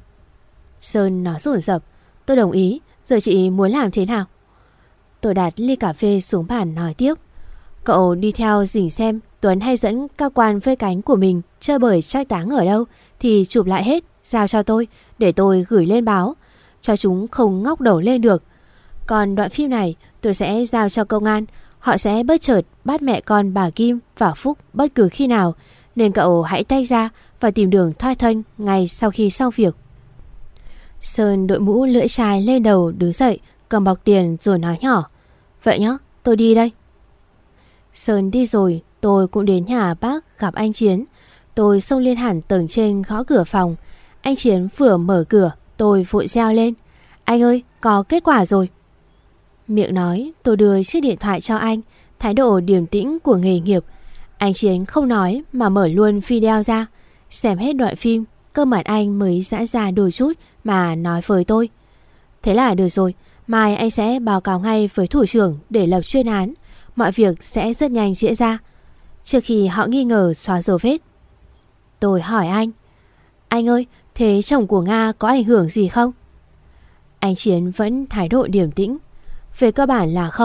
Sơn nói dồn dập: tôi đồng ý, giờ chị muốn làm thế nào? Tôi đặt ly cà phê xuống bàn nói tiếp: cậu đi theo rình xem Tuấn hay dẫn các quan vây cánh của mình chơi bời trác táng ở đâu thì chụp lại hết, giao cho tôi để tôi gửi lên báo, cho chúng không ngóc đầu lên được. Còn đoạn phim này tôi sẽ giao cho công an. Họ sẽ bất chợt bắt mẹ con bà Kim và Phúc bất cứ khi nào, nên cậu hãy tách ra và tìm đường thoát thân ngay sau khi xong việc. Sơn đội mũ lưỡi chai lên đầu, đứng dậy cầm bọc tiền rồi nói nhỏ: vậy nhá, tôi đi đây. Sơn đi rồi, tôi cũng đến nhà bác gặp anh Chiến. Tôi xông lên hẳn tầng trên gõ cửa phòng. Anh Chiến vừa mở cửa, tôi vội reo lên: anh ơi, có kết quả rồi. Miệng nói, tôi đưa chiếc điện thoại cho anh, thái độ điềm tĩnh của nghề nghiệp. Anh Chiến không nói mà mở luôn video ra. Xem hết đoạn phim, cơ mặt anh mới giãn ra đôi chút mà nói với tôi: thế là được rồi, mai anh sẽ báo cáo ngay với thủ trưởng để lập chuyên án. Mọi việc sẽ rất nhanh diễn ra, trước khi họ nghi ngờ xóa dấu vết. Tôi hỏi anh: anh ơi, thế chồng của Nga có ảnh hưởng gì không? Anh Chiến vẫn thái độ điềm tĩnh: về cơ bản là không,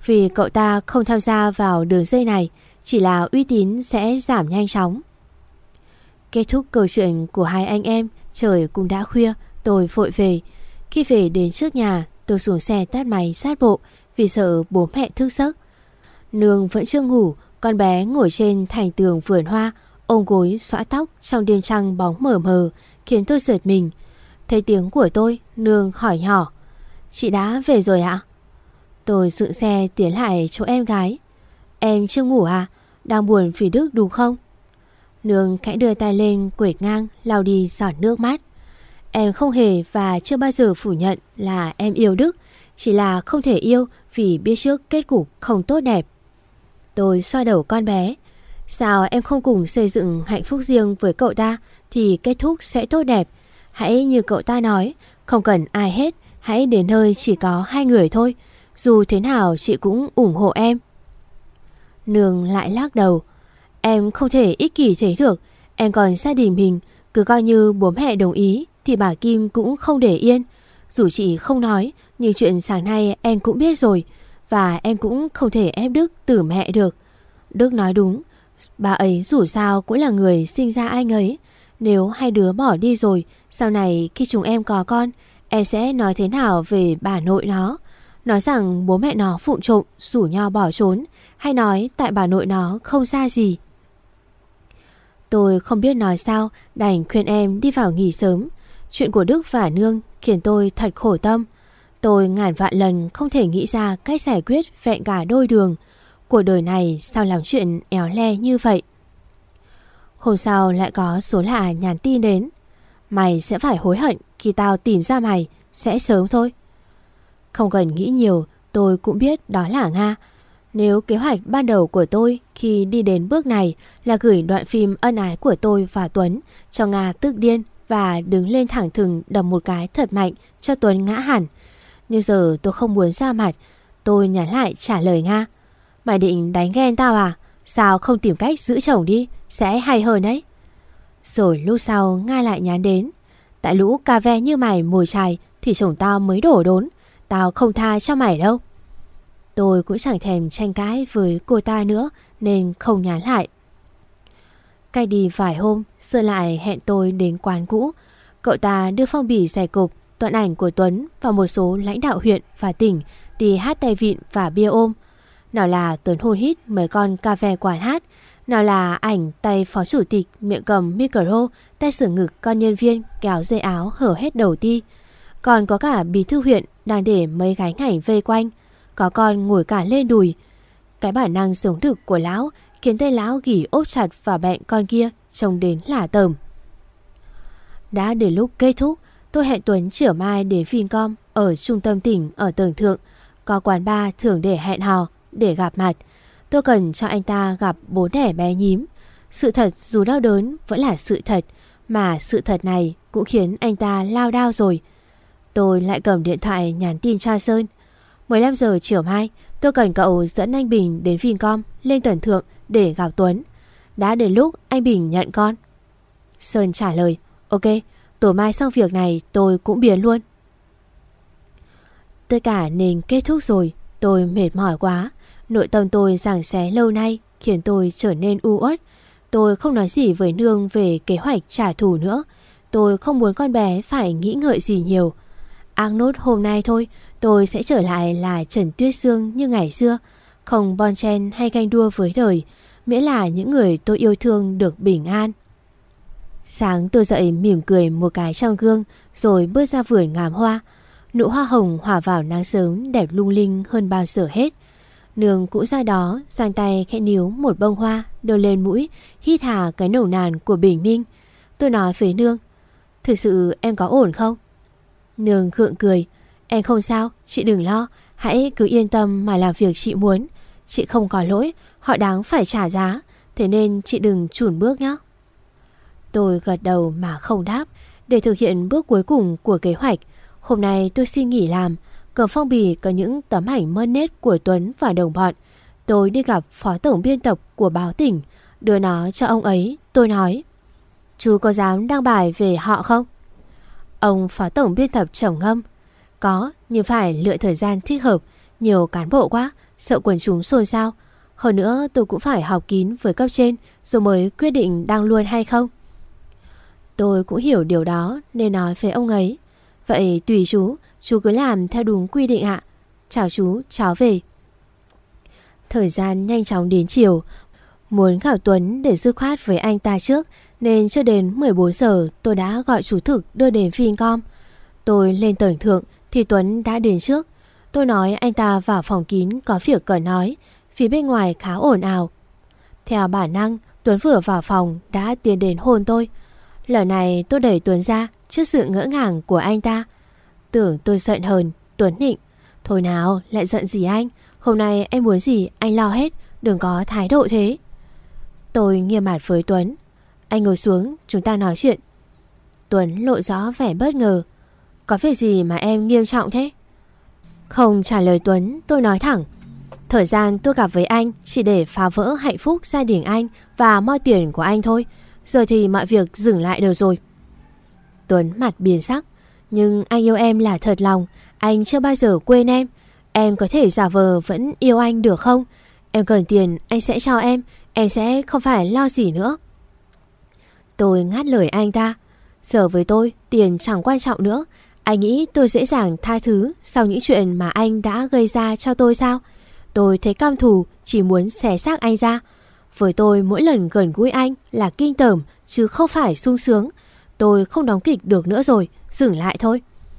Vì cậu ta không tham gia vào đường dây này, chỉ là uy tín sẽ giảm nhanh chóng. Kết thúc câu chuyện của hai anh em, trời cũng đã khuya, tôi vội về. Khi về đến trước nhà, tôi xuống xe tắt máy sát bộ vì sợ bố mẹ thức giấc. Nương vẫn chưa ngủ, con bé ngồi trên thành tường vườn hoa, ôm gối xõa tóc trong đêm trăng bóng mờ mờ, khiến tôi giật mình. Thấy tiếng của tôi, Nương hỏi nhỏ: "Chị đã về rồi ạ?" Tôi dựng xe tiến lại chỗ em gái. "Em chưa ngủ à? Đang buồn vì Đức đúng không?" Nương khẽ đưa tay lên quệt ngang lau đi giọt nước mắt. "Em không hề và chưa bao giờ phủ nhận là em yêu Đức, chỉ là không thể yêu vì biết trước kết cục không tốt đẹp." Tôi xoa đầu con bé. "Sao em không cùng xây dựng hạnh phúc riêng với cậu ta thì kết thúc sẽ tốt đẹp? Hãy như cậu ta nói, không cần ai hết, hãy đến nơi chỉ có hai người thôi. Dù thế nào chị cũng ủng hộ em." Nương lại lắc đầu. "Em không thể ích kỷ thế được. Em còn gia đình mình, cứ coi như bố mẹ đồng ý thì bà Kim cũng không để yên. Dù chị không nói, nhưng chuyện sáng nay em cũng biết rồi. Và em cũng không thể ép Đức từ mẹ được. Đức nói đúng, bà ấy dù sao cũng là người sinh ra anh ấy. Nếu hai đứa bỏ đi rồi, sau này khi chúng em có con, em sẽ nói thế nào về bà nội nó? Nói rằng bố mẹ nó vụng trộm rủ nhau bỏ trốn, hay nói tại bà nội nó không ra gì?" Tôi không biết nói sao, đành khuyên em đi vào nghỉ sớm. Chuyện của Đức và Nương khiến tôi thật khổ tâm. Tôi ngàn vạn lần không thể nghĩ ra cách giải quyết vẹn cả đôi đường. Cuộc đời này sao làm chuyện éo le như vậy? Hôm sau lại có số lạ nhắn tin đến: "Mày sẽ phải hối hận khi tao tìm ra mày, sẽ sớm thôi." Không cần nghĩ nhiều, tôi cũng biết đó là Nga. Nếu kế hoạch ban đầu của tôi khi đi đến bước này là gửi đoạn phim ân ái của tôi và Tuấn cho Nga tức điên và đứng lên thẳng thừng đập một cái thật mạnh cho Tuấn ngã hẳn. Nhưng giờ tôi không muốn ra mặt. Tôi nhắn lại trả lời Nga: "Mày định đánh ghen tao à? Sao không tìm cách giữ chồng đi, sẽ hay hơn đấy." Rồi lúc sau Nga lại nhắn đến: "Tại lũ cà ve như mày mồi chài thì chồng tao mới đổ đốn. Tao không tha cho mày đâu." Tôi cũng chẳng thèm tranh cãi với cô ta nữa nên không nhắn lại. Cách đi vài hôm, Sơn lại hẹn tôi đến quán cũ. Cậu ta đưa phong bì giải cục, toàn ảnh của Tuấn và một số lãnh đạo huyện và tỉnh đi hát tay vịn và bia ôm. Nào là Tuấn hôn hít mấy con cà phê quán hát, nào là ảnh tay phó chủ tịch miệng cầm micro, tay sửa ngực con nhân viên kéo dây áo hở hết đầu ti. Còn có cả bí thư huyện đang để mấy gánh ảnh vây quanh, có con ngồi cả lên đùi. Cái bản năng sống thực của lão khiến tay lão ghì ốp chặt vào bẹn con kia, trông đến lả tởm. Đã đến lúc kết thúc, tôi hẹn Tuấn chiều mai đến Vincom ở trung tâm tỉnh ở tầng thượng. Có quán bar thường để hẹn hò, để gặp mặt. Tôi cần cho anh ta gặp bố đẻ bé nhím. Sự thật dù đau đớn vẫn là sự thật, mà sự thật này cũng khiến anh ta lao đao rồi. Tôi lại cầm điện thoại nhắn tin cho Sơn: mười lăm giờ chiều mai tôi cần cậu dẫn anh Bình đến Vincom lên tầng thượng để gặp Tuấn. Đã đến lúc anh Bình nhận con. Sơn trả lời: ok, tối mai xong việc này tôi cũng biến luôn. Tất cả nên kết thúc rồi. Tôi mệt mỏi quá. Nội tâm tôi giằng xé lâu nay khiến tôi trở nên u uất. Tôi không nói gì với Nương về kế hoạch trả thù nữa. Tôi không muốn con bé phải nghĩ ngợi gì nhiều. Ác nốt hôm nay thôi, tôi sẽ trở lại là Trần Tuyết Sương như ngày xưa, không bon chen hay ganh đua với đời, miễn là những người tôi yêu thương được bình an. Sáng tôi dậy mỉm cười một cái trong gương, rồi bước ra vườn ngắm hoa. Nụ hoa hồng hòa vào nắng sớm đẹp lung linh hơn bao giờ hết. Nương cũng ra đó, giang tay khẽ níu một bông hoa, đưa lên mũi, hít hà cái nồng nàn của bình minh. Tôi nói với Nương: thực sự em có ổn không? Nương gượng cười: em không sao, chị đừng lo, hãy cứ yên tâm mà làm việc chị muốn. Chị không có lỗi, họ đáng phải trả giá, thế nên chị đừng chùn bước nhé. Tôi gật đầu mà không đáp. Để thực hiện bước cuối cùng của kế hoạch, hôm nay tôi xin nghỉ làm, cầm phong bì có những tấm ảnh mơn nét của Tuấn và đồng bọn. Tôi đi gặp phó tổng biên tập của báo tỉnh, đưa nó cho ông ấy. Tôi nói: chú có dám đăng bài về họ không? Ông phó tổng biên tập trầm ngâm: có, nhưng phải lựa thời gian thích hợp, nhiều cán bộ quá, sợ quần chúng xôn xao. Hơn nữa tôi cũng phải họp kín với cấp trên rồi mới quyết định đăng luôn hay không. Tôi cũng hiểu điều đó nên nói với ông ấy. Vậy tùy chú, chú cứ làm theo đúng quy định ạ. Chào chú, cháu về. Thời gian nhanh chóng đến chiều. Muốn gặp Tuấn để dứt khoát với anh ta trước nên chưa đến mười bốn giờ tôi đã gọi chú Thực đưa đến Vincom. Tôi lên tầng thượng thì Tuấn đã đến trước. Tôi nói anh ta vào phòng kín có việc cần nói, phía bên ngoài khá ồn ào. Theo bản năng, Tuấn vừa vào phòng đã tiến đến hôn tôi. Lần này tôi đẩy Tuấn ra trước sự ngỡ ngàng của anh ta. Tưởng tôi giận hờn, Tuấn nịnh. Thôi nào, lại giận gì anh? Hôm nay em muốn gì anh lo hết, đừng có thái độ thế. Tôi nghiêm mặt với Tuấn. Anh ngồi xuống, chúng ta nói chuyện. Tuấn lộ rõ vẻ bất ngờ. Có việc gì mà em nghiêm trọng thế? Không trả lời Tuấn, tôi nói thẳng. Thời gian tôi gặp với anh chỉ để phá vỡ hạnh phúc gia đình anh và moi tiền của anh thôi. Giờ thì mọi việc dừng lại được rồi. Tuấn mặt biến sắc. Nhưng anh yêu em là thật lòng. Anh chưa bao giờ quên em. Em có thể giả vờ vẫn yêu anh được không? Em cần tiền anh sẽ cho em. Em sẽ không phải lo gì nữa. Tôi ngắt lời anh ta. Giờ với tôi tiền chẳng quan trọng nữa. Anh nghĩ tôi dễ dàng tha thứ sau những chuyện mà anh đã gây ra cho tôi sao? Tôi thấy căm thù, chỉ muốn xé xác anh ra. Với tôi mỗi lần gần gũi anh là kinh tởm chứ không phải sung sướng. Tôi không đóng kịch được nữa rồi, dừng lại thôi.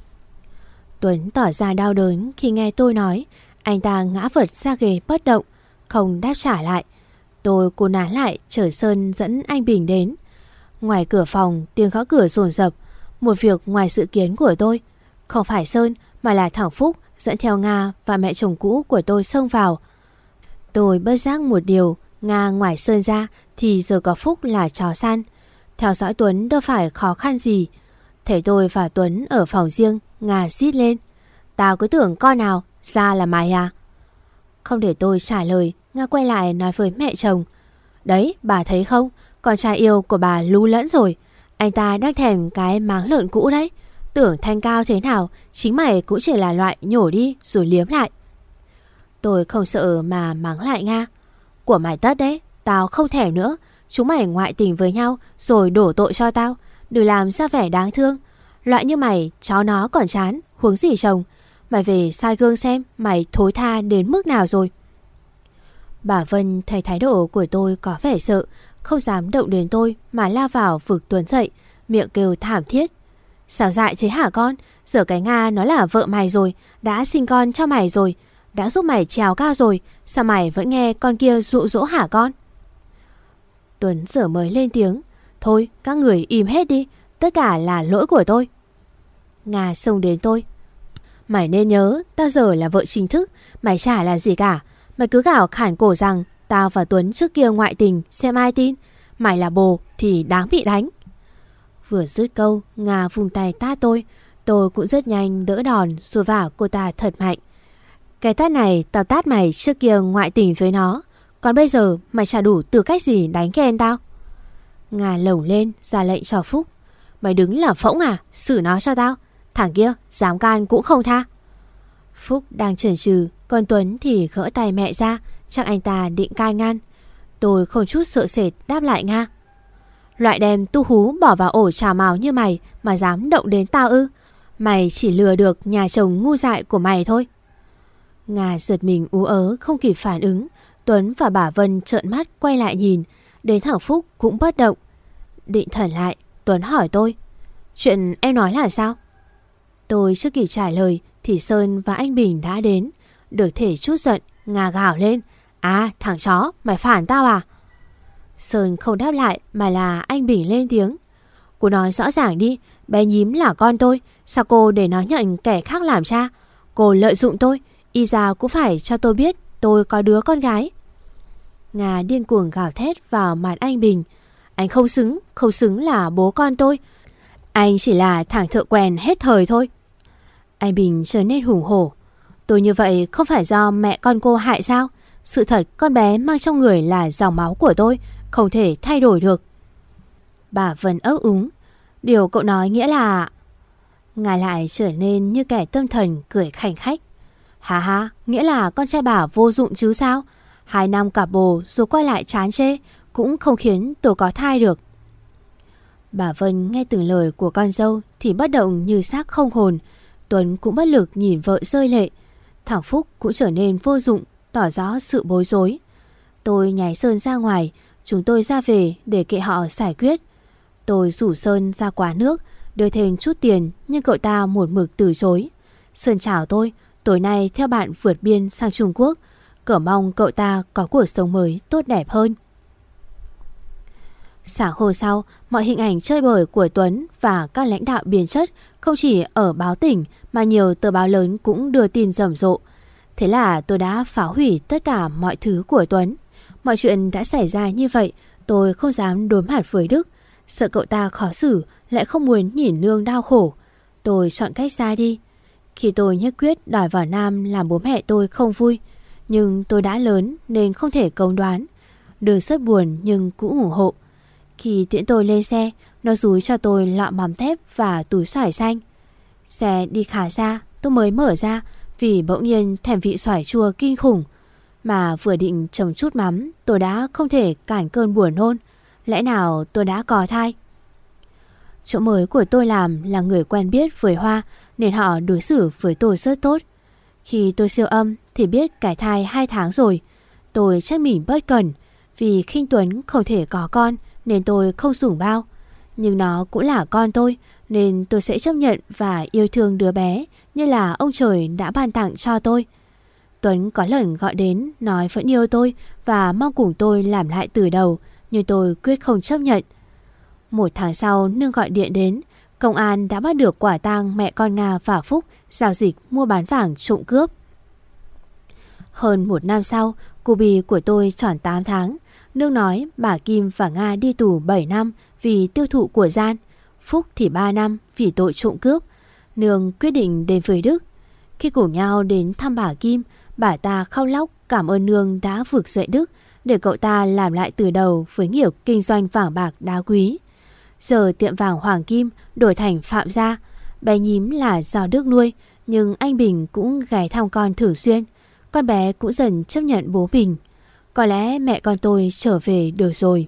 Tuấn tỏ ra đau đớn khi nghe tôi nói. Anh ta ngã vật ra ghế bất động, không đáp trả lại. Tôi cố nán lại chở Sơn dẫn anh Bình đến. Ngoài cửa phòng tiếng gõ cửa dồn dập. Một việc ngoài dự kiến của tôi. Không phải Sơn mà là thằng Phúc dẫn theo Nga và mẹ chồng cũ của tôi xông vào. Tôi bất giác một điều. Nga ngoài Sơn ra thì giờ có Phúc là chó săn. Theo dõi Tuấn đâu phải khó khăn gì. Thấy tôi và Tuấn ở phòng riêng, Nga rít lên. Tao cứ tưởng con nào, ra là mày à? Không để tôi trả lời, Nga quay lại nói với mẹ chồng. Đấy, bà thấy không? Con trai yêu của bà lú lẫn rồi. Anh ta đang thèm cái máng lợn cũ đấy. Tưởng thanh cao thế nào, chính mày cũng chỉ là loại nhổ đi rồi liếm lại. Tôi không sợ mà mắng lại Nga. Của mày tất đấy, tao không thèm nữa. Chúng mày ngoại tình với nhau rồi đổ tội cho tao. Đừng làm ra vẻ đáng thương. Loại như mày, chó nó còn chán, huống gì chồng. Mày về soi gương xem mày thối tha đến mức nào rồi. Bà Vân thấy thái độ của tôi có vẻ sợ, không dám động đến tôi mà lao vào vực Tuấn dậy, miệng kêu thảm thiết. Sao dại thế hả con? Giờ cái Nga nó là vợ mày rồi, đã sinh con cho mày rồi, đã giúp mày trèo cao rồi, sao mày vẫn nghe con kia dụ dỗ hả con? Tuấn giờ mới lên tiếng. Thôi các người im hết đi, tất cả là lỗi của tôi. Nga xông đến tôi. Mày nên nhớ, tao giờ là vợ chính thức, mày chả là gì cả. Mày cứ gào khản cổ rằng tao và Tuấn trước kia ngoại tình, xem ai tin. Mày là bồ thì đáng bị đánh. Vừa dứt câu, Nga vùng tay tát tôi. Tôi cũng rất nhanh đỡ đòn rồi vả cô ta thật mạnh. Cái tát này tao tát mày trước kia ngoại tình với nó. Còn bây giờ mày chả đủ tư cách gì đánh ghen tao. Nga lồng lên ra lệnh cho Phúc. Mày đứng là phỗng à? Xử nó cho tao. Thằng kia dám can cũng không tha. Phúc đang chần chừ, còn Tuấn thì gỡ tay mẹ ra. Chắc anh ta định can ngăn. Tôi không chút sợ sệt đáp lại Nga. Loại đem tu hú bỏ vào ổ trà mào như mày mà dám động đến tao ư? Mày chỉ lừa được nhà chồng ngu dại của mày thôi. Nga giật mình ú ớ không kịp phản ứng. Tuấn và bà Vân trợn mắt quay lại nhìn. Đến thằng Phúc cũng bất động. Định thần lại, Tuấn hỏi tôi. Chuyện em nói là sao? Tôi chưa kịp trả lời thì Sơn và anh Bình đã đến. Được thể chút giận, Nga gào lên. À thằng chó, mày phản tao à? Sơn không đáp lại mà là anh Bình lên tiếng. Cô nói rõ ràng đi, bé Nhím là con tôi. Sao cô để nó nhận kẻ khác làm cha? Cô lợi dụng tôi, y ra cũng phải cho tôi biết tôi có đứa con gái. Nga điên cuồng gào thét vào mặt anh Bình. Anh không xứng, không xứng là bố con tôi. Anh chỉ là thằng thợ quèn hết thời thôi. Anh Bình trở nên hùng hổ. Tôi như vậy không phải do mẹ con cô hại sao? Sự thật con bé mang trong người là dòng máu của tôi, không thể thay đổi được. Bà Vân ấp úng. Điều cậu nói nghĩa là... Ngài lại trở nên như kẻ tâm thần cười khành khách. Hà hà, nghĩa là con trai bà vô dụng chứ sao? Hai năm cả bồ rồi quay lại chán chê, cũng không khiến tôi có thai được. Bà Vân nghe từng lời của con dâu thì bất động như xác không hồn. Tuấn cũng bất lực nhìn vợ rơi lệ. Thằng Phúc cũng trở nên vô dụng, tỏ rõ sự bối rối. Tôi nhảy Sơn ra ngoài, chúng tôi ra về để kệ họ giải quyết. Tôi rủ Sơn ra quán nước, đưa thêm chút tiền nhưng cậu ta một mực từ chối. Sơn chào tôi, tối nay theo bạn vượt biên sang Trung Quốc, cờ mong cậu ta có cuộc sống mới tốt đẹp hơn. Sáng hôm sau, mọi hình ảnh chơi bời của Tuấn và các lãnh đạo biên chất không chỉ ở báo tỉnh mà nhiều tờ báo lớn cũng đưa tin rầm rộ. Thế là tôi đã phá hủy tất cả mọi thứ của Tuấn. Mọi chuyện đã xảy ra như vậy, tôi không dám đối mặt với Đức. Sợ cậu ta khó xử, lại không muốn nhìn nương đau khổ. Tôi chọn cách ra đi. Khi tôi nhất quyết đòi vào Nam làm bố mẹ tôi không vui. Nhưng tôi đã lớn nên không thể cống đoán. Đường rất buồn nhưng cũng ủng hộ. Khi tiễn tôi lên xe, nó dúi cho tôi lọ mắm thép và túi xoài xanh. Xe đi khá xa, tôi mới mở ra vì bỗng nhiên thèm vị xoài chua kinh khủng. Mà vừa định chấm chút mắm, tôi đã không thể cản cơn buồn nôn. Lẽ nào tôi đã có thai? Chỗ mới của tôi làm là người quen biết với Hoa nên họ đối xử với tôi rất tốt. Khi tôi siêu âm thì biết cái thai hai tháng rồi. Tôi trách mình bất cẩn vì khinh Tuấn không thể có con nên tôi không dùng bao. Nhưng nó cũng là con tôi nên tôi sẽ chấp nhận và yêu thương đứa bé như là ông trời đã ban tặng cho tôi. Tuấn có lần gọi đến nói vẫn yêu tôi và mong cùng tôi làm lại từ đầu, nhưng tôi quyết không chấp nhận. Một tháng sau, nương gọi điện đến, công an đã bắt được quả tang mẹ con Nga và Phúc giao dịch mua bán vàng trộm cướp. Hơn một năm sau, cô Bì của tôi tròn tám tháng. Nương nói bà Kim và Nga đi tù bảy năm vì tiêu thụ của gian, Phúc thì ba năm vì tội trộm cướp. Nương quyết định đến với Đức. Khi cùng nhau đến thăm bà Kim, bà ta khóc lóc cảm ơn nương đã vực dậy Đức để cậu ta làm lại từ đầu với nghiệp kinh doanh vàng bạc đá quý. Giờ tiệm vàng Hoàng Kim đổi thành Phạm Gia. Bé nhím là do Đức nuôi, nhưng anh Bình cũng ghé thăm con thường xuyên. Con bé cũng dần chấp nhận bố mình. Có lẽ mẹ con tôi trở về được rồi.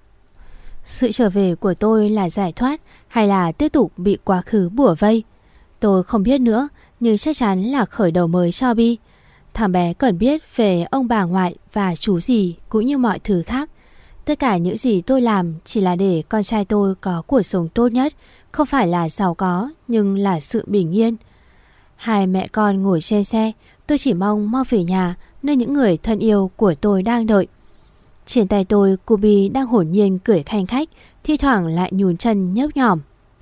Sự trở về của tôi là giải thoát hay là tiếp tục bị quá khứ bủa vây? Tôi không biết nữa, nhưng chắc chắn là khởi đầu mới cho Bi. Thằng bé cần biết về ông bà ngoại và chú dì cũng như mọi thứ khác. Tất cả những gì tôi làm chỉ là để con trai tôi có cuộc sống tốt nhất, không phải là giàu có nhưng là sự bình yên. Hai mẹ con ngồi trên xe, tôi chỉ mong mau về nhà nơi những người thân yêu của tôi đang đợi. Trên tay tôi, cô Bi đang hồn nhiên cười khanh khách, thi thoảng lại nhún chân nhấp nhỏm.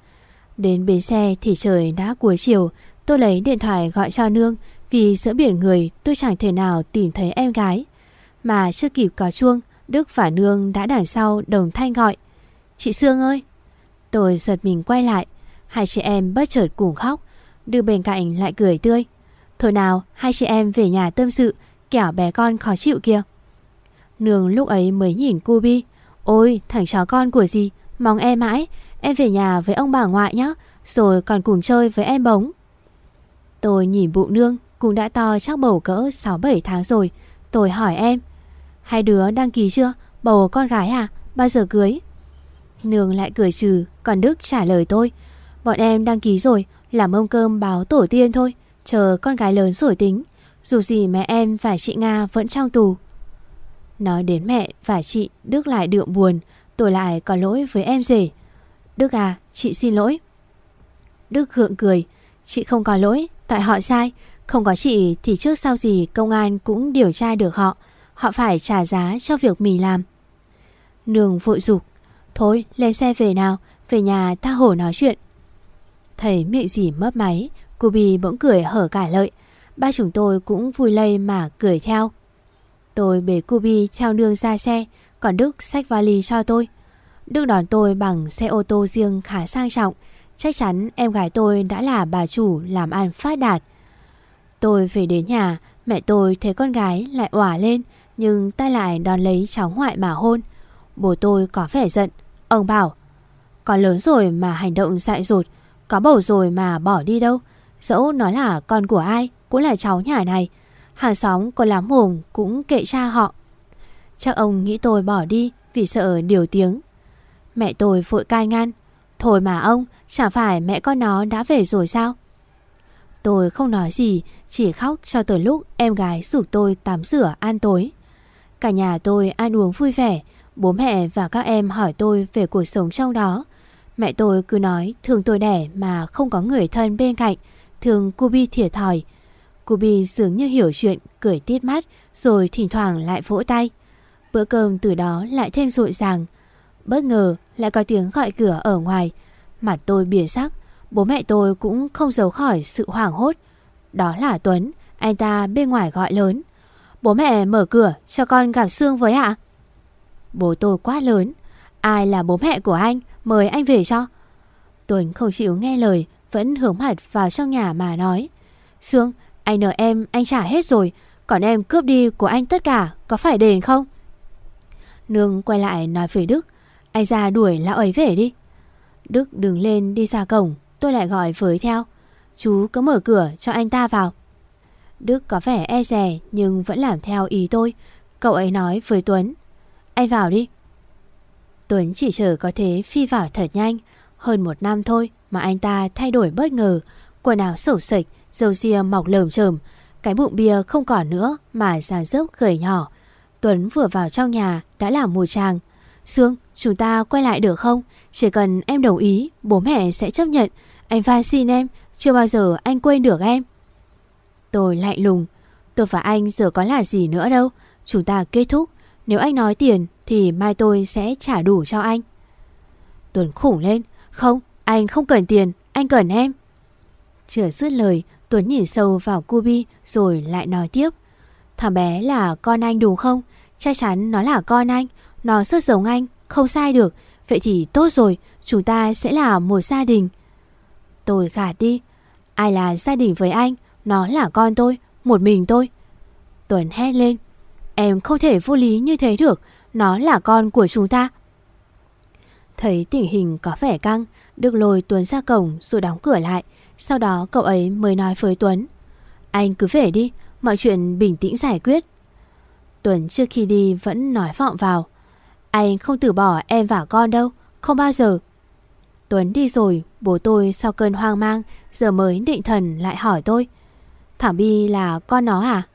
Đến bến xe thì trời đã cuối chiều. Tôi lấy điện thoại gọi cho nương vì giữa biển người tôi chẳng thể nào tìm thấy em gái. Mà chưa kịp có chuông, Đức và nương đã đằng sau đồng thanh gọi: "Chị Sương ơi!" Tôi giật mình quay lại. Hai chị em bất chợt cùng khóc. Đức bên cạnh lại cười tươi: "Thôi nào, hai chị em về nhà tâm sự, kẻo bé con khó chịu kìa." Nương lúc ấy mới nhìn cô Bi: "Ôi thằng chó con của dì, mong em mãi. Em về nhà với ông bà ngoại nhé, rồi còn cùng chơi với em bóng." Tôi nhìn bụng nương cũng đã to chắc bầu cỡ sáu bảy tháng rồi. Tôi hỏi em: "Hai đứa đăng ký chưa? Bầu con gái à? Bao giờ cưới?" Nương lại cười trừ. Còn Đức trả lời tôi: "Bọn em đăng ký rồi, làm mâm cơm báo tổ tiên thôi, chờ con gái lớn rồi tính. Dù gì mẹ em và chị Nga vẫn trong tù." Nói đến mẹ và chị, Đức lại đượm buồn. Tôi lại có lỗi với em rể. "Đức à, chị xin lỗi." Đức gượng cười: "Chị không có lỗi, tại họ sai. Không có chị thì trước sau gì công an cũng điều tra được họ. Họ phải trả giá cho việc mình làm." Nương vội giục: "Thôi lên xe về nào, về nhà ta hổ nói chuyện." Thấy miệng dì mấp máy, cô Bi bỗng cười hở cả lợi. Ba chúng tôi cũng vui lây mà cười theo. Tôi bế cô Bi theo nương ra xe, còn Đức xách vali cho tôi. Đức đón tôi bằng xe ô tô riêng khá sang trọng. Chắc chắn em gái tôi đã là bà chủ làm ăn phát đạt. Tôi về đến nhà, mẹ tôi thấy con gái lại òa lên, nhưng tay lại đón lấy cháu ngoại mà hôn. Bố tôi có vẻ giận. Ông bảo: "Con lớn rồi mà hành động dại dột, có bầu rồi mà bỏ đi đâu. Dẫu nó là con của ai, cũng là cháu nhà này. Hàng xóm có lắm mồm cũng kệ cha họ. Chắc ông nghĩ tôi bỏ đi vì sợ điều tiếng. Mẹ tôi vội can ngăn. Thôi mà ông, chẳng phải mẹ con nó đã về rồi sao? Tôi không nói gì, chỉ khóc cho tới lúc em gái giục tôi tắm rửa ăn tối. Cả nhà tôi ăn uống vui vẻ. Bố mẹ và các em hỏi tôi về cuộc sống trong đó. Mẹ tôi cứ nói thương tôi đẻ mà không có người thân bên cạnh, thương Cubi thiệt thòi. Cubi dường như hiểu chuyện, cười tít mắt rồi thỉnh thoảng lại vỗ tay. Bữa cơm từ đó lại thêm rộn ràng. Bất ngờ lại có tiếng gọi cửa ở ngoài. Mặt tôi bỉa sắc. Bố mẹ tôi cũng không giấu khỏi sự hoảng hốt. Đó là Tuấn. Anh ta bên ngoài gọi lớn. Bố mẹ mở cửa cho con gặp Sương với ạ. Bố tôi quát lớn. Ai là bố mẹ của anh? Mời anh về cho. Tuấn không chịu nghe lời, vẫn hướng mặt vào trong nhà mà nói. Sương, anh nợ em anh trả hết rồi. Còn em cướp đi của anh tất cả, có phải đền không? Nương quay lại nói với Đức. Anh ra đuổi lão ấy về đi. Đức đứng lên đi ra cổng. Tôi lại gọi với theo. Chú cứ mở cửa cho anh ta vào. Đức có vẻ e dè nhưng vẫn làm theo ý tôi. Cậu ấy nói với Tuấn. Anh vào đi. Tuấn chỉ chờ có thế phi vào thật nhanh. Hơn một năm thôi mà anh ta thay đổi bất ngờ. Quần áo xổ xệch, râu ria mọc lởm chởm, cái bụng bia không còn nữa mà dáng dấp gầy nhỏ. Tuấn vừa vào trong nhà đã làm một tràng. Sương, chúng ta quay lại được không? Chỉ cần em đồng ý, bố mẹ sẽ chấp nhận. Anh van xin em, chưa bao giờ anh quên được em. Tôi lạnh lùng. Tôi và anh giờ có là gì nữa đâu. Chúng ta kết thúc. Nếu anh nói tiền thì mai tôi sẽ trả đủ cho anh. Tuấn khủng lên. Không, anh không cần tiền, anh cần em. Chưa dứt lời, Tuấn nhìn sâu vào Cubi rồi lại nói tiếp. Thằng bé là con anh đúng không? Chắc chắn nó là con anh. Nó rất giống anh, không sai được. Vậy thì tốt rồi, chúng ta sẽ là một gia đình. Tôi gạt đi. Ai là gia đình với anh? Nó là con tôi, một mình tôi. Tuấn hét lên. Em không thể vô lý như thế được. Nó là con của chúng ta. Thấy tình hình có vẻ căng, Đức lôi Tuấn ra cổng rồi đóng cửa lại. Sau đó cậu ấy mới nói với Tuấn. Anh cứ về đi, mọi chuyện bình tĩnh giải quyết. Tuấn trước khi đi vẫn nói vọng vào. Anh không từ bỏ em và con đâu, không bao giờ. Tuấn đi rồi, bố tôi sau cơn hoang mang giờ mới định thần lại hỏi tôi. Thảo Bi là con nó à?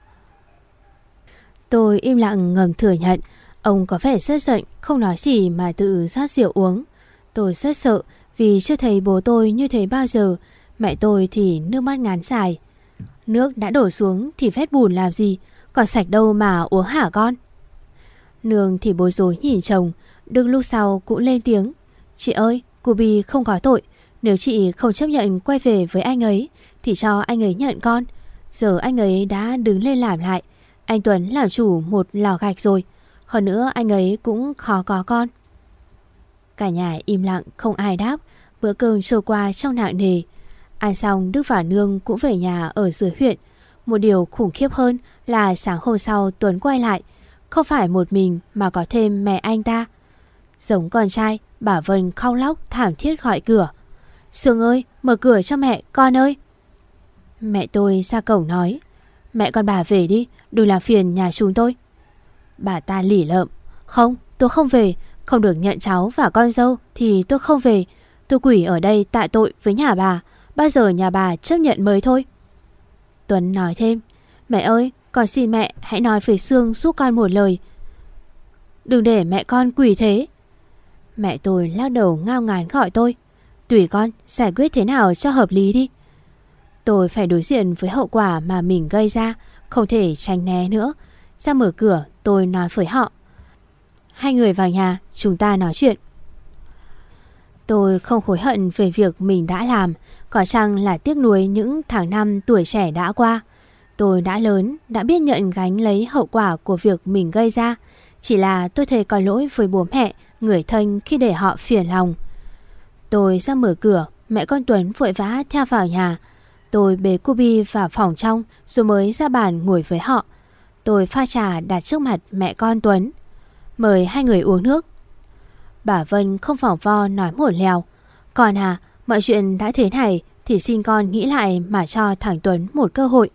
Tôi im lặng ngầm thừa nhận. Ông có vẻ rất giận, không nói gì mà tự rót rượu uống. Tôi rất sợ vì chưa thấy bố tôi như thế bao giờ. Mẹ tôi thì nước mắt ngắn dài. Nước đã đổ xuống thì vét bùn làm gì, còn sạch đâu mà uống hả con? Nương thì bối rối nhìn chồng. Đức lúc sau cũng lên tiếng. Chị ơi, Cubi không có tội. Nếu chị không chấp nhận quay về với anh ấy thì cho anh ấy nhận con. Giờ anh ấy đã đứng lên làm lại. Anh Tuấn làm chủ một lò gạch rồi. Hơn nữa anh ấy cũng khó có con. Cả nhà im lặng không ai đáp. Bữa cơm trôi qua trong nặng nề. Ăn xong Đức và Nương cũng về nhà ở dưới huyện. Một điều khủng khiếp hơn là sáng hôm sau Tuấn quay lại. Không phải một mình mà có thêm mẹ anh ta. Giống con trai, bà Vân khóc lóc thảm thiết gọi cửa. Sương ơi, mở cửa cho mẹ, con ơi. Mẹ tôi ra cổng nói. Mẹ con bà về đi, đừng làm phiền nhà chúng tôi. Bà ta lỉ lợm. Không, tôi không về. Không được nhận cháu và con dâu thì tôi không về. Tôi quỷ ở đây tạ tội với nhà bà. Bao giờ nhà bà chấp nhận mới thôi. Tuấn nói thêm. Mẹ ơi, con xin mẹ hãy nói với Sương giúp con một lời. Đừng để mẹ con quỷ thế. Mẹ tôi lắc đầu ngao ngán gọi tôi. Tùy con, giải quyết thế nào cho hợp lý đi. Tôi phải đối diện với hậu quả mà mình gây ra, không thể tránh né nữa. Ra mở cửa, tôi nói với họ. Hai người vào nhà, chúng ta nói chuyện. Tôi không hối hận về việc mình đã làm, có chăng là tiếc nuối những tháng năm tuổi trẻ đã qua. Tôi đã lớn, đã biết nhận gánh lấy hậu quả của việc mình gây ra. Chỉ là tôi thấy có lỗi với bố mẹ, người thân khi để họ phiền lòng. Tôi ra mở cửa, mẹ con Tuấn vội vã theo vào nhà. Tôi bế Cubi vào phòng trong rồi mới ra bàn ngồi với họ. Tôi pha trà đặt trước mặt mẹ con Tuấn. Mời hai người uống nước. Bà Vân không vòng vo nói một lèo. Con à, mọi chuyện đã thế này thì xin con nghĩ lại mà cho thằng Tuấn một cơ hội.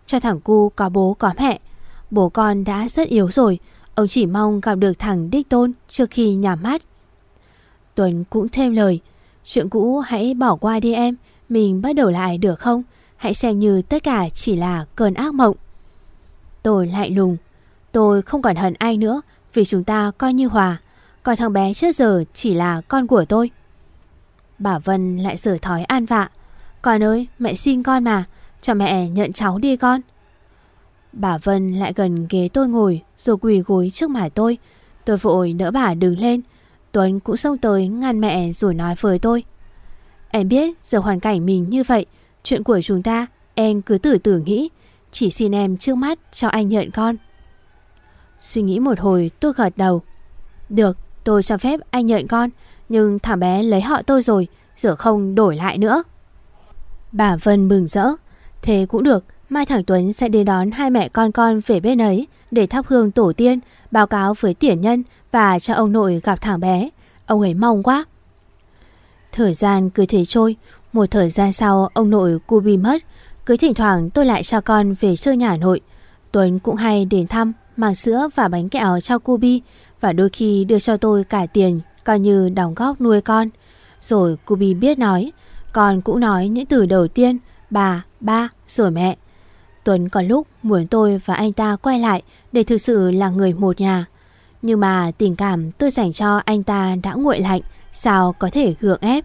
cho thằng cu có bố có mẹ. Bố con đã rất yếu rồi, ông chỉ mong gặp được thằng đích tôn trước khi nhắm mắt. Tuấn cũng thêm lời, chuyện cũ hãy bỏ qua đi em, mình bắt đầu lại được không? Hãy xem như tất cả chỉ là cơn ác mộng. Tôi lạnh lùng, tôi không còn hận anh nữa vì chúng ta coi như hòa. Còn thằng bé trước giờ chỉ là con của tôi. Bà Vân lại giở thói ăn vạ. Con ơi, mẹ xin con mà, cho mẹ nhận cháu đi con. Bà Vân lại gần ghế tôi ngồi rồi quỳ gối trước mặt tôi. Tôi vội đỡ bà đứng lên. Tuấn cũng xông tới ngăn mẹ rồi nói với tôi. Em biết giờ hoàn cảnh mình như vậy, chuyện của chúng ta em cứ từ từ nghĩ. Chỉ xin em trước mắt cho anh nhận con. Suy nghĩ một hồi tôi gật đầu. Được, tôi cho phép anh nhận con, nhưng thằng bé lấy họ tôi rồi, giờ không đổi lại nữa. Bà Vân mừng rỡ. Thế cũng được, mai thằng Tuấn sẽ đến đón hai mẹ con con về bên ấy để thắp hương tổ tiên, báo cáo với tiền nhân và cho ông nội gặp thằng bé. Ông ấy mong quá. Thời gian cứ thế trôi. Một thời gian sau ông nội Cubi mất. Cứ thỉnh thoảng tôi lại cho con về chơi nhà nội. Tuấn cũng hay đến thăm, mang sữa và bánh kẹo cho Cubi, và đôi khi đưa cho tôi cả tiền coi như đóng góp nuôi con. Rồi Cubi biết nói, con cũng nói những từ đầu tiên, bà, ba, rồi mẹ. Tuấn có lúc muốn tôi và anh ta quay lại để thực sự là người một nhà. Nhưng mà tình cảm tôi dành cho anh ta đã nguội lạnh, sao có thể gượng ép.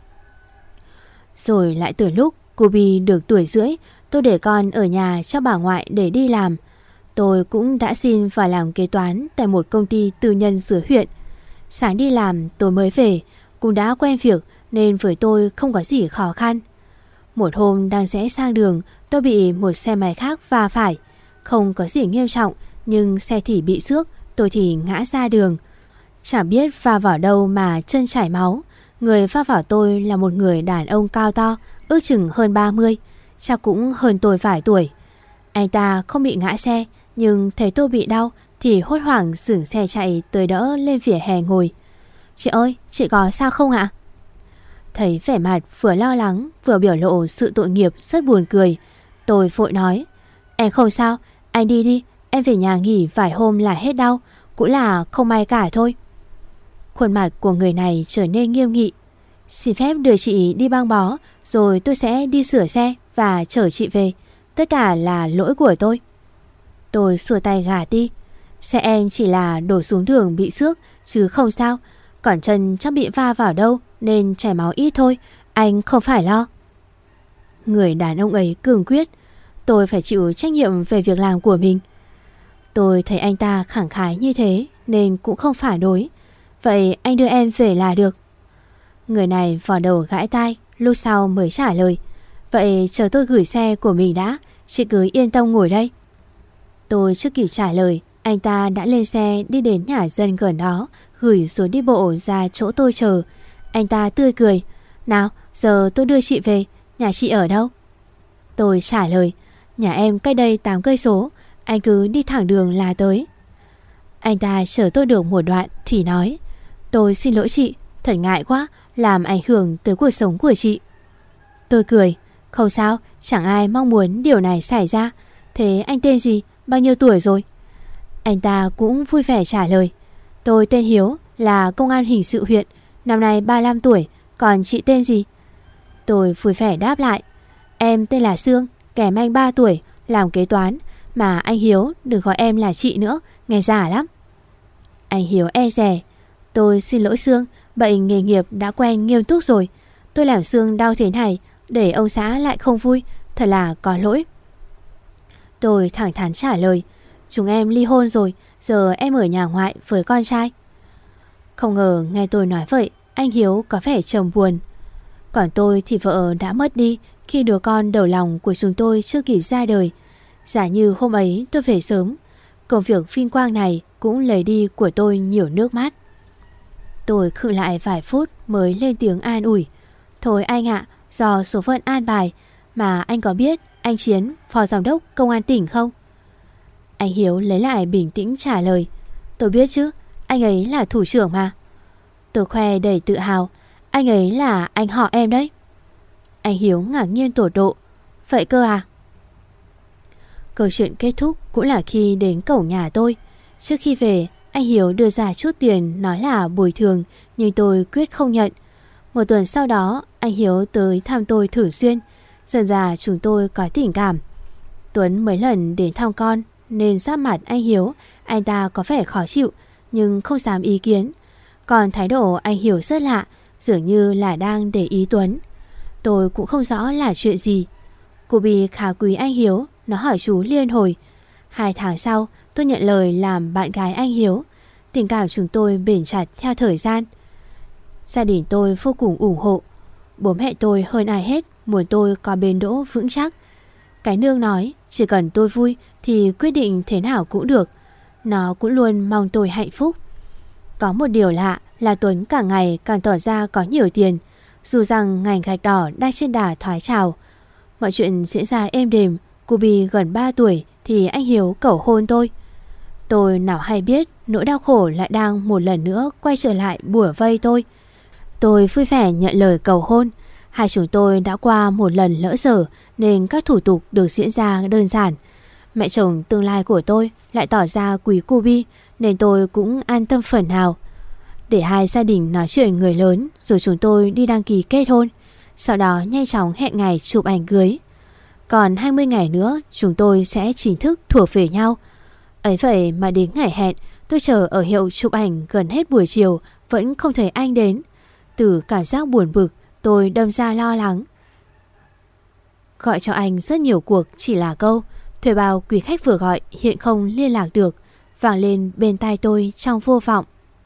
Rồi lại từ lúc Cubi được tuổi rưỡi, tôi để con ở nhà cho bà ngoại để đi làm. Tôi cũng đã xin vào làm kế toán tại một công ty tư nhân dưới huyện. Sáng đi làm tôi mới về, cũng đã quen việc nên với tôi không có gì khó khăn. Một hôm đang rẽ sang đường, tôi bị một xe máy khác va phải. Không có gì nghiêm trọng, nhưng xe thì bị xước, tôi thì ngã ra đường. Chẳng biết va vào đâu mà chân chảy máu. Người va vào tôi là một người đàn ông cao to, ước chừng hơn ba mươi, chắc cũng hơn tôi vài tuổi. Anh ta không bị ngã xe, nhưng thấy tôi bị đau thì hốt hoảng dừng xe chạy tới đỡ lên vỉa hè ngồi. Chị ơi, chị có sao không ạ? Thấy vẻ mặt vừa lo lắng vừa biểu lộ sự tội nghiệp rất buồn cười, tôi vội nói, em không sao, anh đi đi, em về nhà nghỉ vài hôm là hết đau, cũng là không may cả thôi. Khuôn mặt của người này trở nên nghiêm nghị. Xin phép đưa chị đi băng bó, rồi tôi sẽ đi sửa xe và chở chị về. Tất cả là lỗi của tôi. Tôi xua tay gạt đi. Xe em chỉ là đổ xuống đường bị xước, chứ không sao. Còn chân chắc bị va vào đâu nên chảy máu ít thôi, anh không phải lo. Người đàn ông ấy cường quyết. Tôi phải chịu trách nhiệm về việc làm của mình. Tôi thấy anh ta khẳng khái như thế nên cũng không phản đối. Vậy anh đưa em về là được. Người này vò đầu gãi tai, lúc sau mới trả lời. Vậy chờ tôi gửi xe của mình đã, chị cứ yên tâm ngồi đây. Tôi chưa kịp trả lời, anh ta đã lên xe đi đến nhà dân gần đó, gửi rồi đi bộ ra chỗ tôi chờ. Anh ta tươi cười. Nào, giờ tôi đưa chị về, nhà chị ở đâu? Tôi trả lời, nhà em cách đây tám cây số, anh cứ đi thẳng đường là tới. Anh ta chở tôi được một đoạn thì nói, tôi xin lỗi chị, thật ngại quá, làm ảnh hưởng tới cuộc sống của chị. Tôi cười, không sao, chẳng ai mong muốn điều này xảy ra. Thế anh tên gì, bao nhiêu tuổi rồi? Anh ta cũng vui vẻ trả lời, tôi tên Hiếu, là công an hình sự huyện, năm nay ba mươi lăm tuổi, còn chị tên gì? Tôi vui vẻ đáp lại, em tên là Sương, kèm anh ba tuổi, làm kế toán, mà anh Hiếu đừng gọi em là chị nữa, nghe giả lắm. Anh Hiếu e dè, tôi xin lỗi Sương, bệnh nghề nghiệp đã quen nghiêm túc rồi. Tôi làm Sương đau thế này để ông xã lại không vui, thật là có lỗi. Tôi thẳng thắn trả lời, chúng em ly hôn rồi, giờ em ở nhà ngoại với con trai. Không ngờ nghe tôi nói vậy, anh Hiếu có vẻ trầm buồn. Còn tôi thì vợ đã mất đi khi đứa con đầu lòng của chúng tôi chưa kịp ra đời. Giả như hôm ấy tôi về sớm, công việc vinh quang này cũng lấy đi của tôi nhiều nước mắt. Tôi khựng lại vài phút mới lên tiếng an ủi. Thôi anh ạ, do số phận an bài, mà anh có biết anh Chiến, phó giám đốc công an tỉnh không? Anh Hiếu lấy lại bình tĩnh trả lời, tôi biết chứ, anh ấy là thủ trưởng mà. Tôi khoe đầy tự hào, anh ấy là anh họ em đấy. Anh Hiếu ngạc nhiên tột độ, vậy cơ à? Câu chuyện kết thúc cũng là khi đến cổng nhà tôi. Trước khi về, anh Hiếu đưa ra chút tiền nói là bồi thường, nhưng tôi quyết không nhận. Một tuần sau đó, anh Hiếu tới thăm tôi thường xuyên. Dần dà chúng tôi có tình cảm. Tuấn mấy lần đến thăm con nên sát mặt anh Hiếu, anh ta có vẻ khó chịu nhưng không dám ý kiến. Còn thái độ anh Hiếu rất lạ, dường như là đang để ý Tuấn. Tôi cũng không rõ là chuyện gì. Cô Bi khá quý anh Hiếu, nó hỏi chú liên hồi. Hai tháng sau, tôi nhận lời làm bạn gái anh Hiếu. Tình cảm chúng tôi bền chặt theo thời gian. Gia đình tôi vô cùng ủng hộ. Bố mẹ tôi hơn ai hết muốn tôi có bến đỗ vững chắc. Cái nương nói chỉ cần tôi vui thì quyết định thế nào cũng được. Nó cũng luôn mong tôi hạnh phúc. Có một điều lạ là Tuấn càng ngày càng tỏ ra có nhiều tiền, dù rằng ngành gạch đỏ đang trên đà thoái trào. Mọi chuyện diễn ra êm đềm. Cô Bi gần ba tuổi thì anh Hiếu cầu hôn tôi. Tôi nào hay biết nỗi đau khổ lại đang một lần nữa quay trở lại bủa vây tôi. Tôi vui vẻ nhận lời cầu hôn. Hai chúng tôi đã qua một lần lỡ dở nên các thủ tục được diễn ra đơn giản. Mẹ chồng tương lai của tôi lại tỏ ra quý cô Bi nên tôi cũng an tâm phần nào. Để hai gia đình nói chuyện người lớn rồi chúng tôi đi đăng ký kết hôn. Sau đó nhanh chóng hẹn ngày chụp ảnh cưới. Còn hai mươi ngày nữa chúng tôi sẽ chính thức thuộc về nhau. Ấy vậy mà đến ngày hẹn, tôi chờ ở hiệu chụp ảnh gần hết buổi chiều vẫn không thấy anh đến. Từ cảm giác buồn bực, tôi đâm ra lo lắng. Gọi cho anh rất nhiều cuộc chỉ là câu thuê bao quý khách vừa gọi hiện không liên lạc được vang lên bên tai tôi trong vô vọng.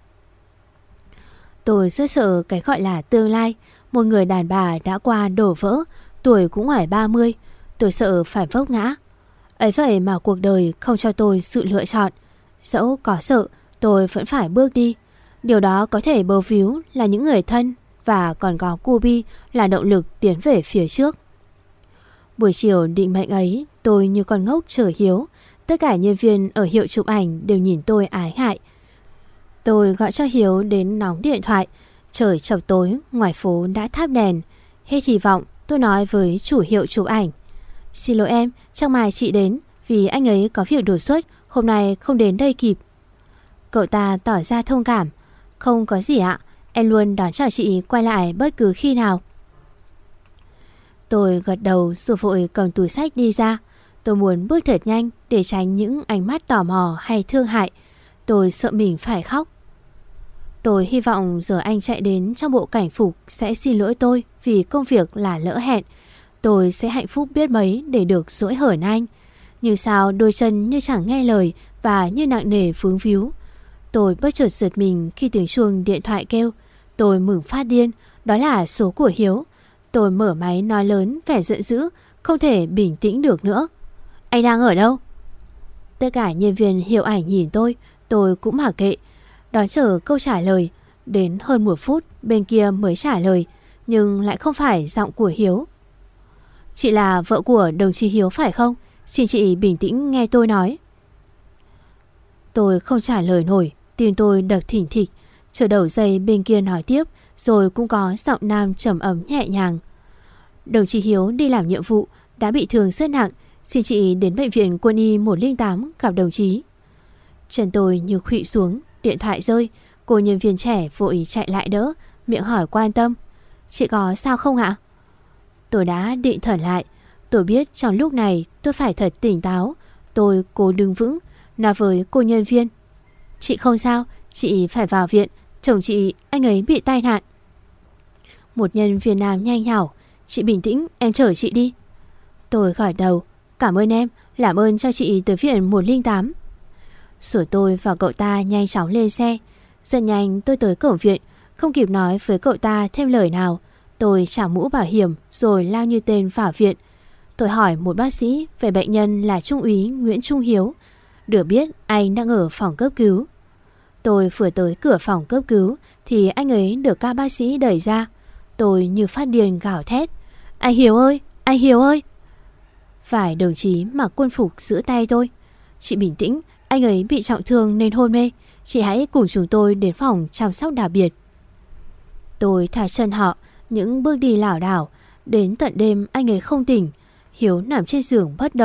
Tôi rất sợ cái gọi là tương lai. Một người đàn bà đã qua đổ vỡ, tuổi cũng ngoài ba mươi. Tôi sợ phải vấp ngã. Ấy vậy mà cuộc đời không cho tôi sự lựa chọn. Dẫu có sợ, tôi vẫn phải bước đi. Điều đó có thể bấu víu là những người thân và còn có cô Bi là động lực tiến về phía trước. Buổi chiều định mệnh ấy, tôi như con ngốc chờ Hiếu. Tất cả nhân viên ở hiệu chụp ảnh đều nhìn tôi ái ngại. Tôi gọi cho Hiếu đến nóng điện thoại. Trời chập tối, ngoài phố đã thắp đèn. Hết hy vọng, tôi nói với chủ hiệu chụp ảnh. Xin lỗi em, chắc mai chị đến vì anh ấy có việc đột xuất, hôm nay không đến đây kịp. Cậu ta tỏ ra thông cảm. Không có gì ạ, em luôn đón chào chị quay lại bất cứ khi nào. Tôi gật đầu rồi vội cầm túi xách đi ra. Tôi muốn bước thật nhanh để tránh những ánh mắt tò mò hay thương hại. Tôi sợ mình phải khóc. Tôi hy vọng giờ anh chạy đến trong bộ cảnh phục sẽ xin lỗi tôi vì công việc là lỡ hẹn. Tôi sẽ hạnh phúc biết mấy để được dỗi hởn anh. Nhưng sao đôi chân như chẳng nghe lời và như nặng nề vướng víu. Tôi bất chợt giật mình khi tiếng chuông điện thoại kêu. Tôi mừng phát điên, đó là số của Hiếu. Tôi mở máy nói lớn vẻ giận dữ, không thể bình tĩnh được nữa. Anh đang ở đâu? Tất cả nhân viên hiệu ảnh nhìn tôi, tôi cũng mặc kệ. Đón chờ câu trả lời. Đến hơn một phút bên kia mới trả lời, nhưng lại không phải giọng của Hiếu. Chị là vợ của đồng chí Hiếu phải không? Xin chị bình tĩnh nghe tôi nói. Tôi không trả lời nổi, tim tôi đập thình thịch. Chờ đầu dây bên kia nói tiếp, rồi cũng có giọng nam trầm ấm nhẹ nhàng. Đồng chí Hiếu đi làm nhiệm vụ, đã bị thương rất nặng. Xin chị đến bệnh viện quân y một không tám gặp đồng chí. Chân tôi như khuỵu xuống, điện thoại rơi. Cô nhân viên trẻ vội chạy lại đỡ, miệng hỏi quan tâm. Chị có sao không ạ? Tôi đã định thần lại. Tôi biết trong lúc này tôi phải thật tỉnh táo. Tôi cố đứng vững, nói với cô nhân viên. Chị không sao, chị phải vào viện. Chồng chị, anh ấy bị tai nạn. Một nhân viên nam nhanh nhảu. Chị bình tĩnh, em chở chị đi. Tôi gật đầu. Cảm ơn em, làm ơn cho chị tới viện một không tám. Rồi tôi và cậu ta nhanh chóng lên xe. Rất nhanh tôi tới cổng viện. Không kịp nói với cậu ta thêm lời nào, tôi trả mũ bảo hiểm rồi lao như tên vào viện. Tôi hỏi một bác sĩ về bệnh nhân là Trung úy Nguyễn Trung Hiếu, được biết anh đang ở phòng cấp cứu. Tôi vừa tới cửa phòng cấp cứu thì anh ấy được các bác sĩ đẩy ra. Tôi như phát điên gào thét. Anh Hiếu ơi, anh Hiếu ơi. Phải đồng chí mặc quân phục giữ tay tôi. Chị bình tĩnh, anh ấy bị trọng thương nên hôn mê. Chị hãy cùng chúng tôi đến phòng chăm sóc đặc biệt. Tôi thả chân họ, những bước đi lảo đảo. Đến tận đêm anh ấy không tỉnh. Hiếu nằm trên giường bất động.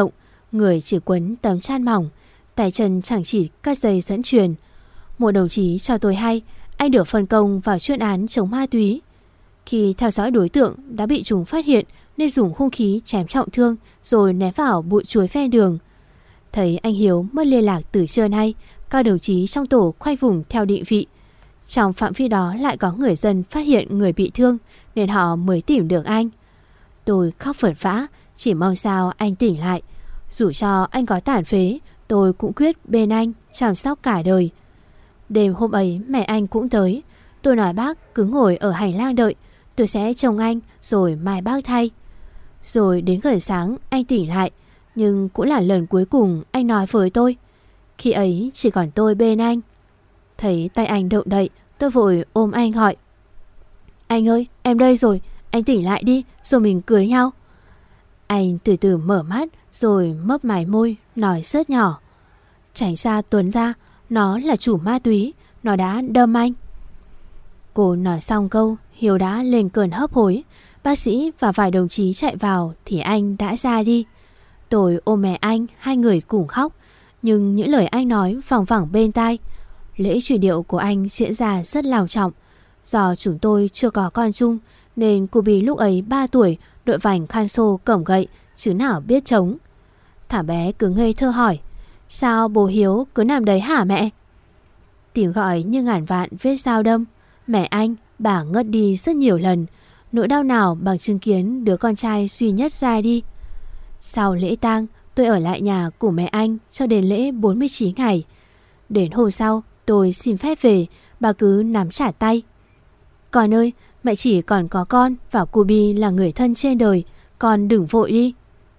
người chỉ quấn tấm chăn mỏng, tay chân chẳng chỉ các dây dẫn truyền. Một đồng chí cho tôi hay anh được phân công vào chuyên án chống ma túy. Khi theo dõi đối tượng đã bị chúng phát hiện nên dùng hung khí chém trọng thương rồi ném vào bụi chuối ven đường. Thấy anh Hiếu mất liên lạc từ trưa nay, các đồng chí trong tổ khoanh vùng theo định vị. Trong phạm vi đó lại có người dân phát hiện người bị thương nên họ mới tìm được anh. Tôi khóc vật vã, chỉ mong sao anh tỉnh lại. Dù cho anh có tàn phế, tôi cũng quyết bên anh chăm sóc cả đời. Đêm hôm ấy mẹ anh cũng tới. Tôi nói bác cứ ngồi ở hành lang đợi, tôi sẽ trông anh rồi mai bác thay. Rồi đến gần sáng anh tỉnh lại, nhưng cũng là lần cuối cùng anh nói với tôi. Khi ấy chỉ còn tôi bên anh. Thấy tay anh động đậy, tôi vội ôm anh gọi: Anh ơi, em đây rồi, anh tỉnh lại đi rồi mình cưới nhau. Anh từ từ mở mắt rồi mấp mái môi nói rất nhỏ: Tránh xa Tuấn ra, nó là chủ ma túy, nó đã đâm anh. Cô nói xong câu, Hiếu đã lên cơn hấp hối. Bác sĩ và vài đồng chí chạy vào thì anh đã ra đi. Tôi ôm mẹ anh, hai người cùng khóc. Nhưng những lời anh nói vòng vẳng bên tai. Lễ truy điệu của anh diễn ra rất lòng trọng. Do chúng tôi chưa có con chung nên cô Bí lúc ấy ba tuổi, đội vành khăn xô cổng gậy chứ nào biết trống. Thả bé cứ ngây thơ hỏi: Sao bố Hiếu cứ nằm đấy hả mẹ? Tiếng gọi như ngàn vạn vết dao đâm. Mẹ anh, bà ngất đi rất nhiều lần. Nỗi đau nào bằng chứng kiến đứa con trai duy nhất ra đi. Sau lễ tang, tôi ở lại nhà của mẹ anh cho đến lễ bốn mươi chín ngày. Đến hôm sau, tôi xin phép về, bà cứ nắm chặt tay: Con ơi, mẹ chỉ còn có con và cô Bi là người thân trên đời, con đừng vội đi.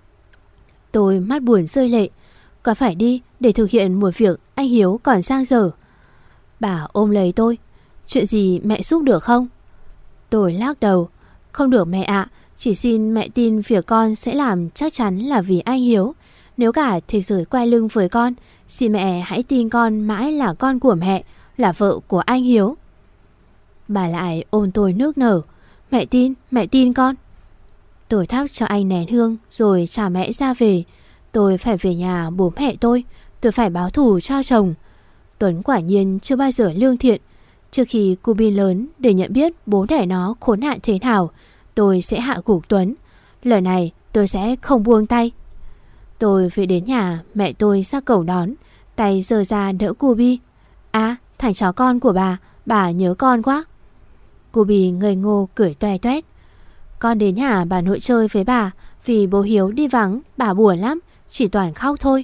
Tôi mắt buồn rơi lệ. Con phải đi để thực hiện một việc anh Hiếu còn dang dở. Bà ôm lấy tôi: Chuyện gì mẹ giúp được không? Tôi lắc đầu: Không được mẹ ạ, chỉ xin mẹ tin việc con sẽ làm chắc chắn là vì anh Hiếu. Nếu cả thế giới quay lưng với con, xin mẹ hãy tin con mãi là con của mẹ, là vợ của anh Hiếu. Bà lại ôm tôi nước nở: Mẹ tin, mẹ tin con. Tôi thắp cho anh nén hương rồi chào mẹ ra về. Tôi phải về nhà bố mẹ tôi. Tôi phải báo thù cho chồng. Tuấn quả nhiên chưa bao giờ lương thiện. Trước khi cô Bi lớn để nhận biết bố đẻ nó khốn nạn thế nào, tôi sẽ hạ gục Tuấn. Lần này tôi sẽ không buông tay. Tôi về đến nhà, mẹ tôi ra cổng đón, tay giơ ra đỡ cô Bi. À, thằng chó con của bà, bà nhớ con quá. Cô Bi ngây ngô cười toe toét: Con đến nhà bà nội chơi với bà, vì bố Hiếu đi vắng, bà buồn lắm, chỉ toàn khóc thôi.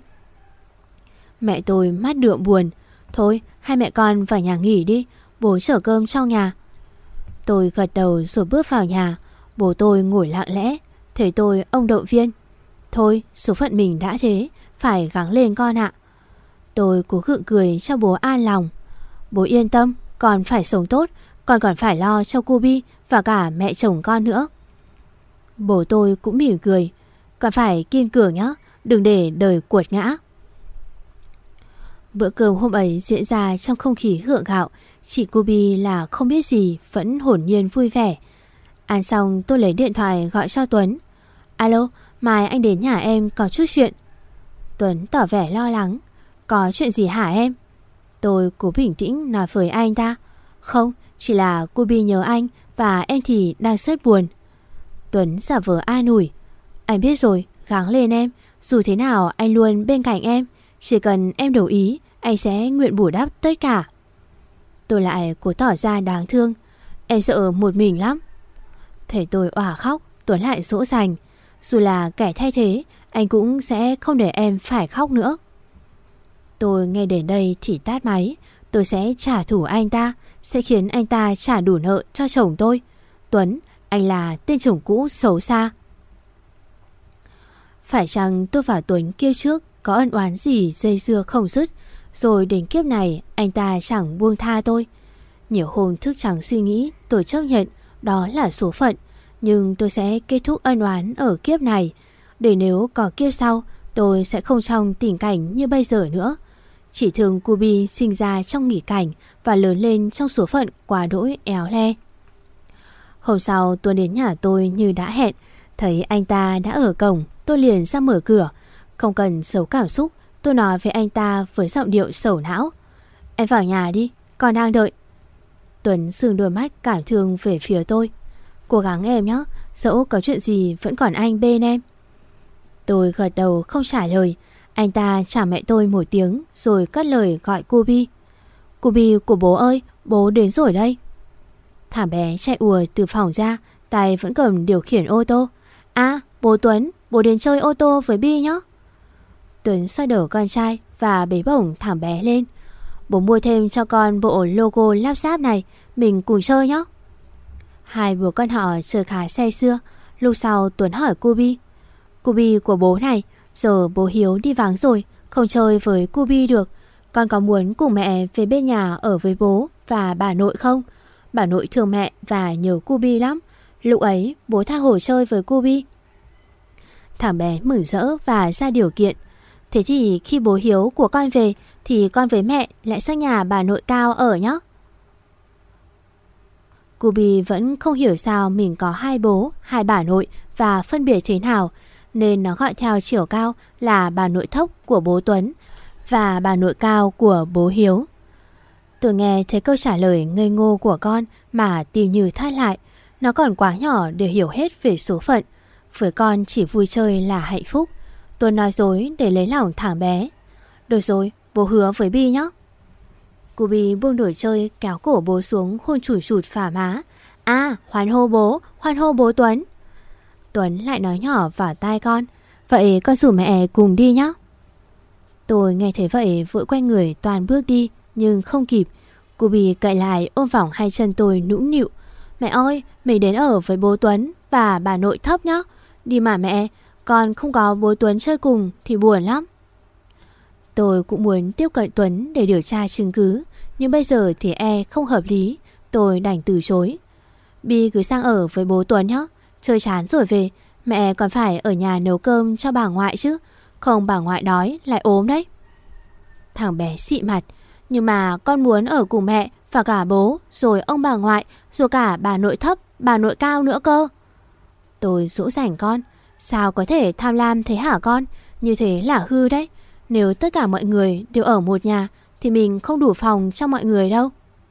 Mẹ tôi mắt đượm buồn: Thôi, hai mẹ con vào nhà nghỉ đi, bố chở cơm trong nhà. Tôi gật đầu rồi bước vào nhà. Bố tôi ngồi lặng lẽ. Thấy tôi, ông động viên: Thôi, số phận mình đã thế, phải gắng lên con ạ. Tôi cố gượng cười cho bố an lòng: Bố yên tâm, con phải sống tốt, con còn phải lo cho cô Bi và cả mẹ chồng con nữa. Bố tôi cũng mỉm cười: Con phải kiên cường nhé, đừng để đời cuột ngã. Bữa cơm hôm ấy diễn ra trong không khí gượng gạo. Chị cô Bi là không biết gì vẫn hồn nhiên vui vẻ. Ăn xong tôi lấy điện thoại gọi cho Tuấn: Alo, mai anh đến nhà em có chút chuyện. Tuấn tỏ vẻ lo lắng: Có chuyện gì hả em? Tôi cố bình tĩnh nói với anh ta: Không, chỉ là cô Bi nhớ anh và em thì đang rất buồn. Tuấn giả vờ an ủi: Anh biết rồi, gắng lên em, dù thế nào anh luôn bên cạnh em. Chỉ cần em đồng ý, anh sẽ nguyện bù đắp tất cả. Tôi lại cố tỏ ra đáng thương: Em sợ một mình lắm. Thấy tôi òa khóc, Tuấn lại dỗ dành: Dù là kẻ thay thế, anh cũng sẽ không để em phải khóc nữa. Tôi nghe đến đây thì tắt máy. Tôi sẽ trả thù anh ta, sẽ khiến anh ta trả đủ nợ cho chồng tôi. Tuấn, anh là tên chồng cũ xấu xa. Phải chăng tôi và Tuấn kiếp trước có ân oán gì dây dưa không dứt, rồi đến kiếp này anh ta chẳng buông tha tôi? Nhiều hôm thức trắng suy nghĩ, tôi chấp nhận đó là số phận. Nhưng tôi sẽ kết thúc ân oán ở kiếp này, để nếu có kiếp sau, tôi sẽ không trong tình cảnh như bây giờ nữa. Chỉ thương cô Bi sinh ra trong nghỉ cảnh và lớn lên trong số phận quá đỗi éo le. Hôm sau Tuấn đến nhà tôi như đã hẹn. Thấy anh ta đã ở cổng, tôi liền ra mở cửa. Không cần giấu cảm xúc, tôi nói với anh ta với giọng điệu sầu não. Em vào nhà đi, con đang đợi. Tuấn sừng đôi mắt cảm thương về phía tôi. Cố gắng em nhé, dẫu có chuyện gì vẫn còn anh bên em. Tôi gật đầu không trả lời. Anh ta chào mẹ tôi một tiếng rồi cất lời gọi Cubi. Cubi của bố ơi, bố đến rồi đây. Thằng bé chạy ùa từ phòng ra, tay vẫn cầm điều khiển ô tô. À, bố Tuấn, bố đến chơi ô tô với Bi nhé. Tuấn xoay đầu con trai và bế bổng thằng bé lên. Bố mua thêm cho con bộ logo lắp ráp này, mình cùng chơi nhé. Hai bố con họ chơi khá say sưa. Lúc sau Tuấn hỏi Cubi. Cubi của bố này, giờ bố Hiếu đi vắng rồi, không chơi với Cubi được. Con có muốn cùng mẹ về bên nhà ở với bố và bà nội không? Bà nội thương mẹ và nhớ Cubi lắm. Lúc ấy bố tha hồ chơi với Cubi. Thằng bé mừng rỡ và ra điều kiện. Thế thì khi bố Hiếu của con về thì con với mẹ lại sang nhà bà nội Cao ở nhé. Cubi vẫn không hiểu sao mình có hai bố, hai bà nội và phân biệt thế nào, nên nó gọi theo chiều cao là bà nội Thốc của bố Tuấn và bà nội Cao của bố Hiếu. Tôi nghe thấy câu trả lời ngây ngô của con mà tim như thắt lại. Nó còn quá nhỏ để hiểu hết về số phận. Với con chỉ vui chơi là hạnh phúc. Tôi nói dối để lấy lòng thằng bé. Được rồi, bố hứa với Bi nhé. Cubi buông đuổi chơi, kéo cổ bố xuống hôn chủi chụt phả má. À, hoan hô bố, hoan hô bố Tuấn. Tuấn lại nói nhỏ vào tai con. Vậy con rủ mẹ cùng đi nhé. Tôi nghe thấy vậy vội quay người toàn bước đi, nhưng không kịp. Cubi cậy lại ôm vòng hai chân tôi nũng nịu. Mẹ ơi, mình đến ở với bố Tuấn và bà nội Thốc nhé. Đi mà mẹ, con không có bố Tuấn chơi cùng thì buồn lắm. Tôi cũng muốn tiếp cận Tuấn để điều tra chứng cứ, nhưng bây giờ thì e không hợp lý. Tôi đành từ chối. Bi cứ sang ở với bố Tuấn nhé. Chơi chán rồi về, mẹ còn phải ở nhà nấu cơm cho bà ngoại chứ. Không bà ngoại đói lại ốm đấy. Thằng bé xị mặt. Nhưng mà con muốn ở cùng mẹ và cả bố, rồi ông bà ngoại, rồi cả bà nội Thấp, bà nội Cao nữa cơ. Tôi dỗ dành con. Sao có thể tham lam thế hả con? Như thế là hư đấy. Nếu tất cả mọi người đều ở một nhà thì mình không đủ phòng cho mọi người đâu.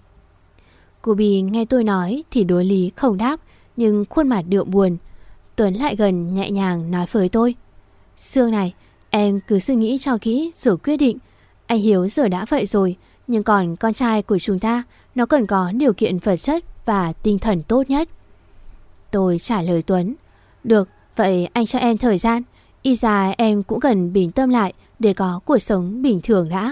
Cubi nghe tôi nói thì đối lý không đáp, nhưng khuôn mặt đượm buồn. Tuấn lại gần nhẹ nhàng nói với tôi. Sương này, em cứ suy nghĩ cho kỹ rồi quyết định. Anh Hiếu giờ đã vậy rồi, nhưng còn con trai của chúng ta, nó cần có điều kiện vật chất và tinh thần tốt nhất. Tôi trả lời Tuấn. Được, vậy anh cho em thời gian. Y ra em cũng cần bình tâm lại để có cuộc sống bình thường đã.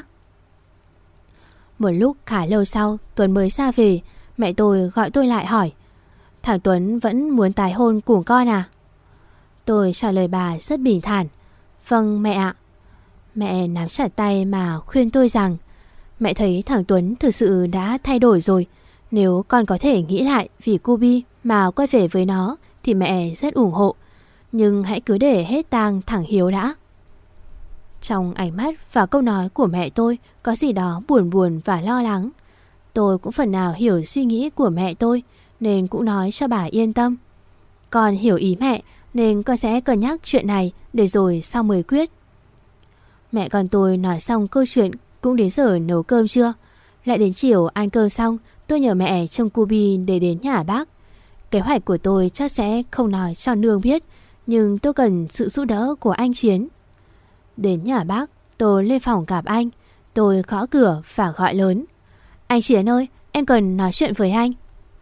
Một lúc khá lâu sau, Tuấn mới ra về. Mẹ tôi gọi tôi lại hỏi. Thằng Tuấn vẫn muốn tái hôn cùng con à? Tôi trả lời bà rất bình thản. Vâng mẹ ạ. Mẹ nắm chặt tay mà khuyên tôi rằng mẹ thấy thằng Tuấn thực sự đã thay đổi rồi. Nếu con có thể nghĩ lại vì Cubi mà quay về với nó thì mẹ rất ủng hộ. Nhưng hãy cứ để hết tang thằng Hiếu đã. Trong ánh mắt và câu nói của mẹ tôi có gì đó buồn buồn và lo lắng. Tôi cũng phần nào hiểu suy nghĩ của mẹ tôi, nên cũng nói cho bà yên tâm. Con hiểu ý mẹ, nên con sẽ cân nhắc chuyện này để rồi sau mới quyết. Mẹ con tôi nói xong câu chuyện cũng đến giờ nấu cơm trưa. Lại đến chiều ăn cơm xong, tôi nhờ mẹ trông Cubi để đến nhà bác. Kế hoạch của tôi chắc sẽ không nói cho nương biết, nhưng tôi cần sự giúp đỡ của anh Chiến. Đến nhà bác, tôi lên phòng gặp anh. Tôi gõ cửa và gọi lớn. Anh Chiến ơi, em cần nói chuyện với anh.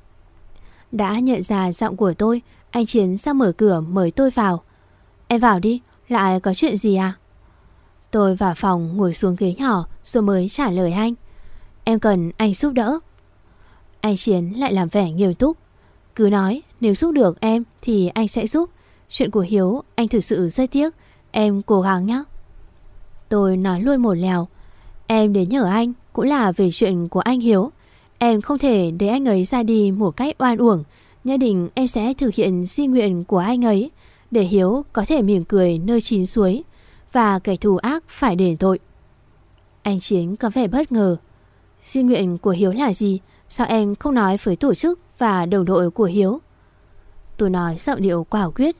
Đã nhận ra giọng của tôi, anh Chiến ra mở cửa mời tôi vào. Em vào đi, lại có chuyện gì à? Tôi vào phòng ngồi xuống ghế nhỏ rồi mới trả lời anh. Em cần anh giúp đỡ. Anh Chiến lại làm vẻ nghiêm túc. Cứ nói, nếu giúp được em thì anh sẽ giúp. Chuyện của Hiếu anh thực sự rất tiếc. Em cố gắng nhé. Tôi nói luôn một lèo. Em đến nhờ anh cũng là về chuyện của anh Hiếu. Em không thể để anh ấy ra đi một cách oan uổng. Nhất định em sẽ thực hiện di nguyện của anh ấy, để Hiếu có thể mỉm cười nơi chín suối và kẻ thù ác phải đền tội. Anh Chiến có vẻ bất ngờ. Di nguyện của Hiếu là gì? Sao em không nói với tổ chức và đồng đội của Hiếu? Tôi nói giọng điệu quả quyết.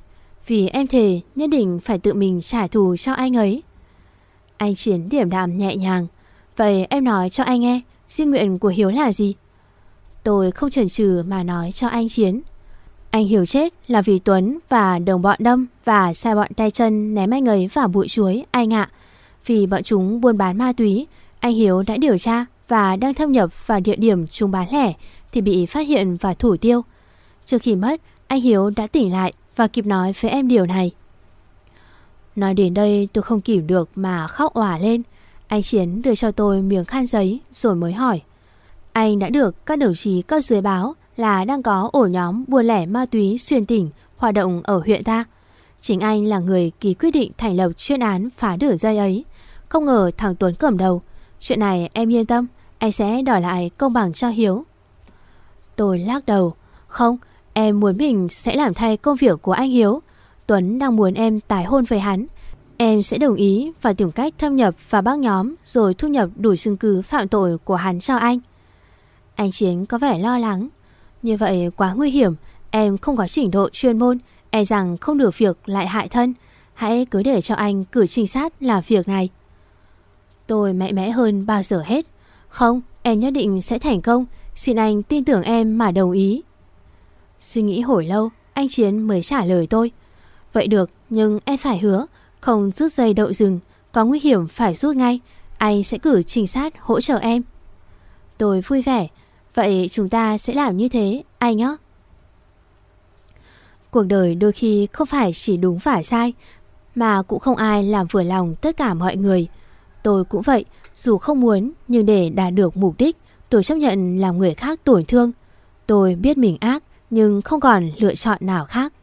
Vì em thề nhất định phải tự mình trả thù cho anh ấy. Anh Chiến điểm đạm nhẹ nhàng. Vậy em nói cho anh nghe, di nguyện của Hiếu là gì? Tôi không chần chừ mà nói cho anh Chiến. Anh Hiếu chết là vì Tuấn và đồng bọn đâm và sai bọn tay chân ném anh ấy vào bụi chuối anh ạ. Vì bọn chúng buôn bán ma túy, anh Hiếu đã điều tra và đang thâm nhập vào địa điểm chúng bán lẻ thì bị phát hiện và thủ tiêu. Trước khi mất, anh Hiếu đã tỉnh lại và kịp nói với em điều này. Nói đến đây tôi không kìm được mà khóc òa lên. Anh Chiến đưa cho tôi miếng khăn giấy rồi mới hỏi. Anh đã được các đồng chí cấp dưới báo là đang có ổ nhóm buôn lẻ ma túy xuyên tỉnh hoạt động ở huyện ta. Chính anh là người ký quyết định thành lập chuyên án phá đường dây ấy. Không ngờ thằng Tuấn cầm đầu. Chuyện này em yên tâm, anh sẽ đòi lại công bằng cho Hiếu. Tôi lắc đầu. Không, em muốn mình sẽ làm thay công việc của anh Hiếu. Tuấn đang muốn em tái hôn với hắn. Em sẽ đồng ý và tìm cách thâm nhập vào bác nhóm rồi thu nhập đủ chứng cứ phạm tội của hắn cho anh. Anh Chiến có vẻ lo lắng. Như vậy quá nguy hiểm, em không có trình độ chuyên môn, e rằng không được việc lại hại thân. Hãy cứ để cho anh cử trinh sát làm việc này. Tôi mạnh mẽ hơn bao giờ hết. Không, em nhất định sẽ thành công. Xin anh tin tưởng em mà đồng ý. Suy nghĩ hồi lâu, anh Chiến mới trả lời tôi. Vậy được, nhưng em phải hứa không rút dây đậu rừng, có nguy hiểm phải rút ngay. Anh sẽ cử trinh sát hỗ trợ em. Tôi vui vẻ. Vậy chúng ta sẽ làm như thế, anh nhé. Cuộc đời đôi khi không phải chỉ đúng và sai, mà cũng không ai làm vừa lòng tất cả mọi người. Tôi cũng vậy, dù không muốn, nhưng để đạt được mục đích, tôi chấp nhận làm người khác tổn thương. Tôi biết mình ác, nhưng không còn lựa chọn nào khác.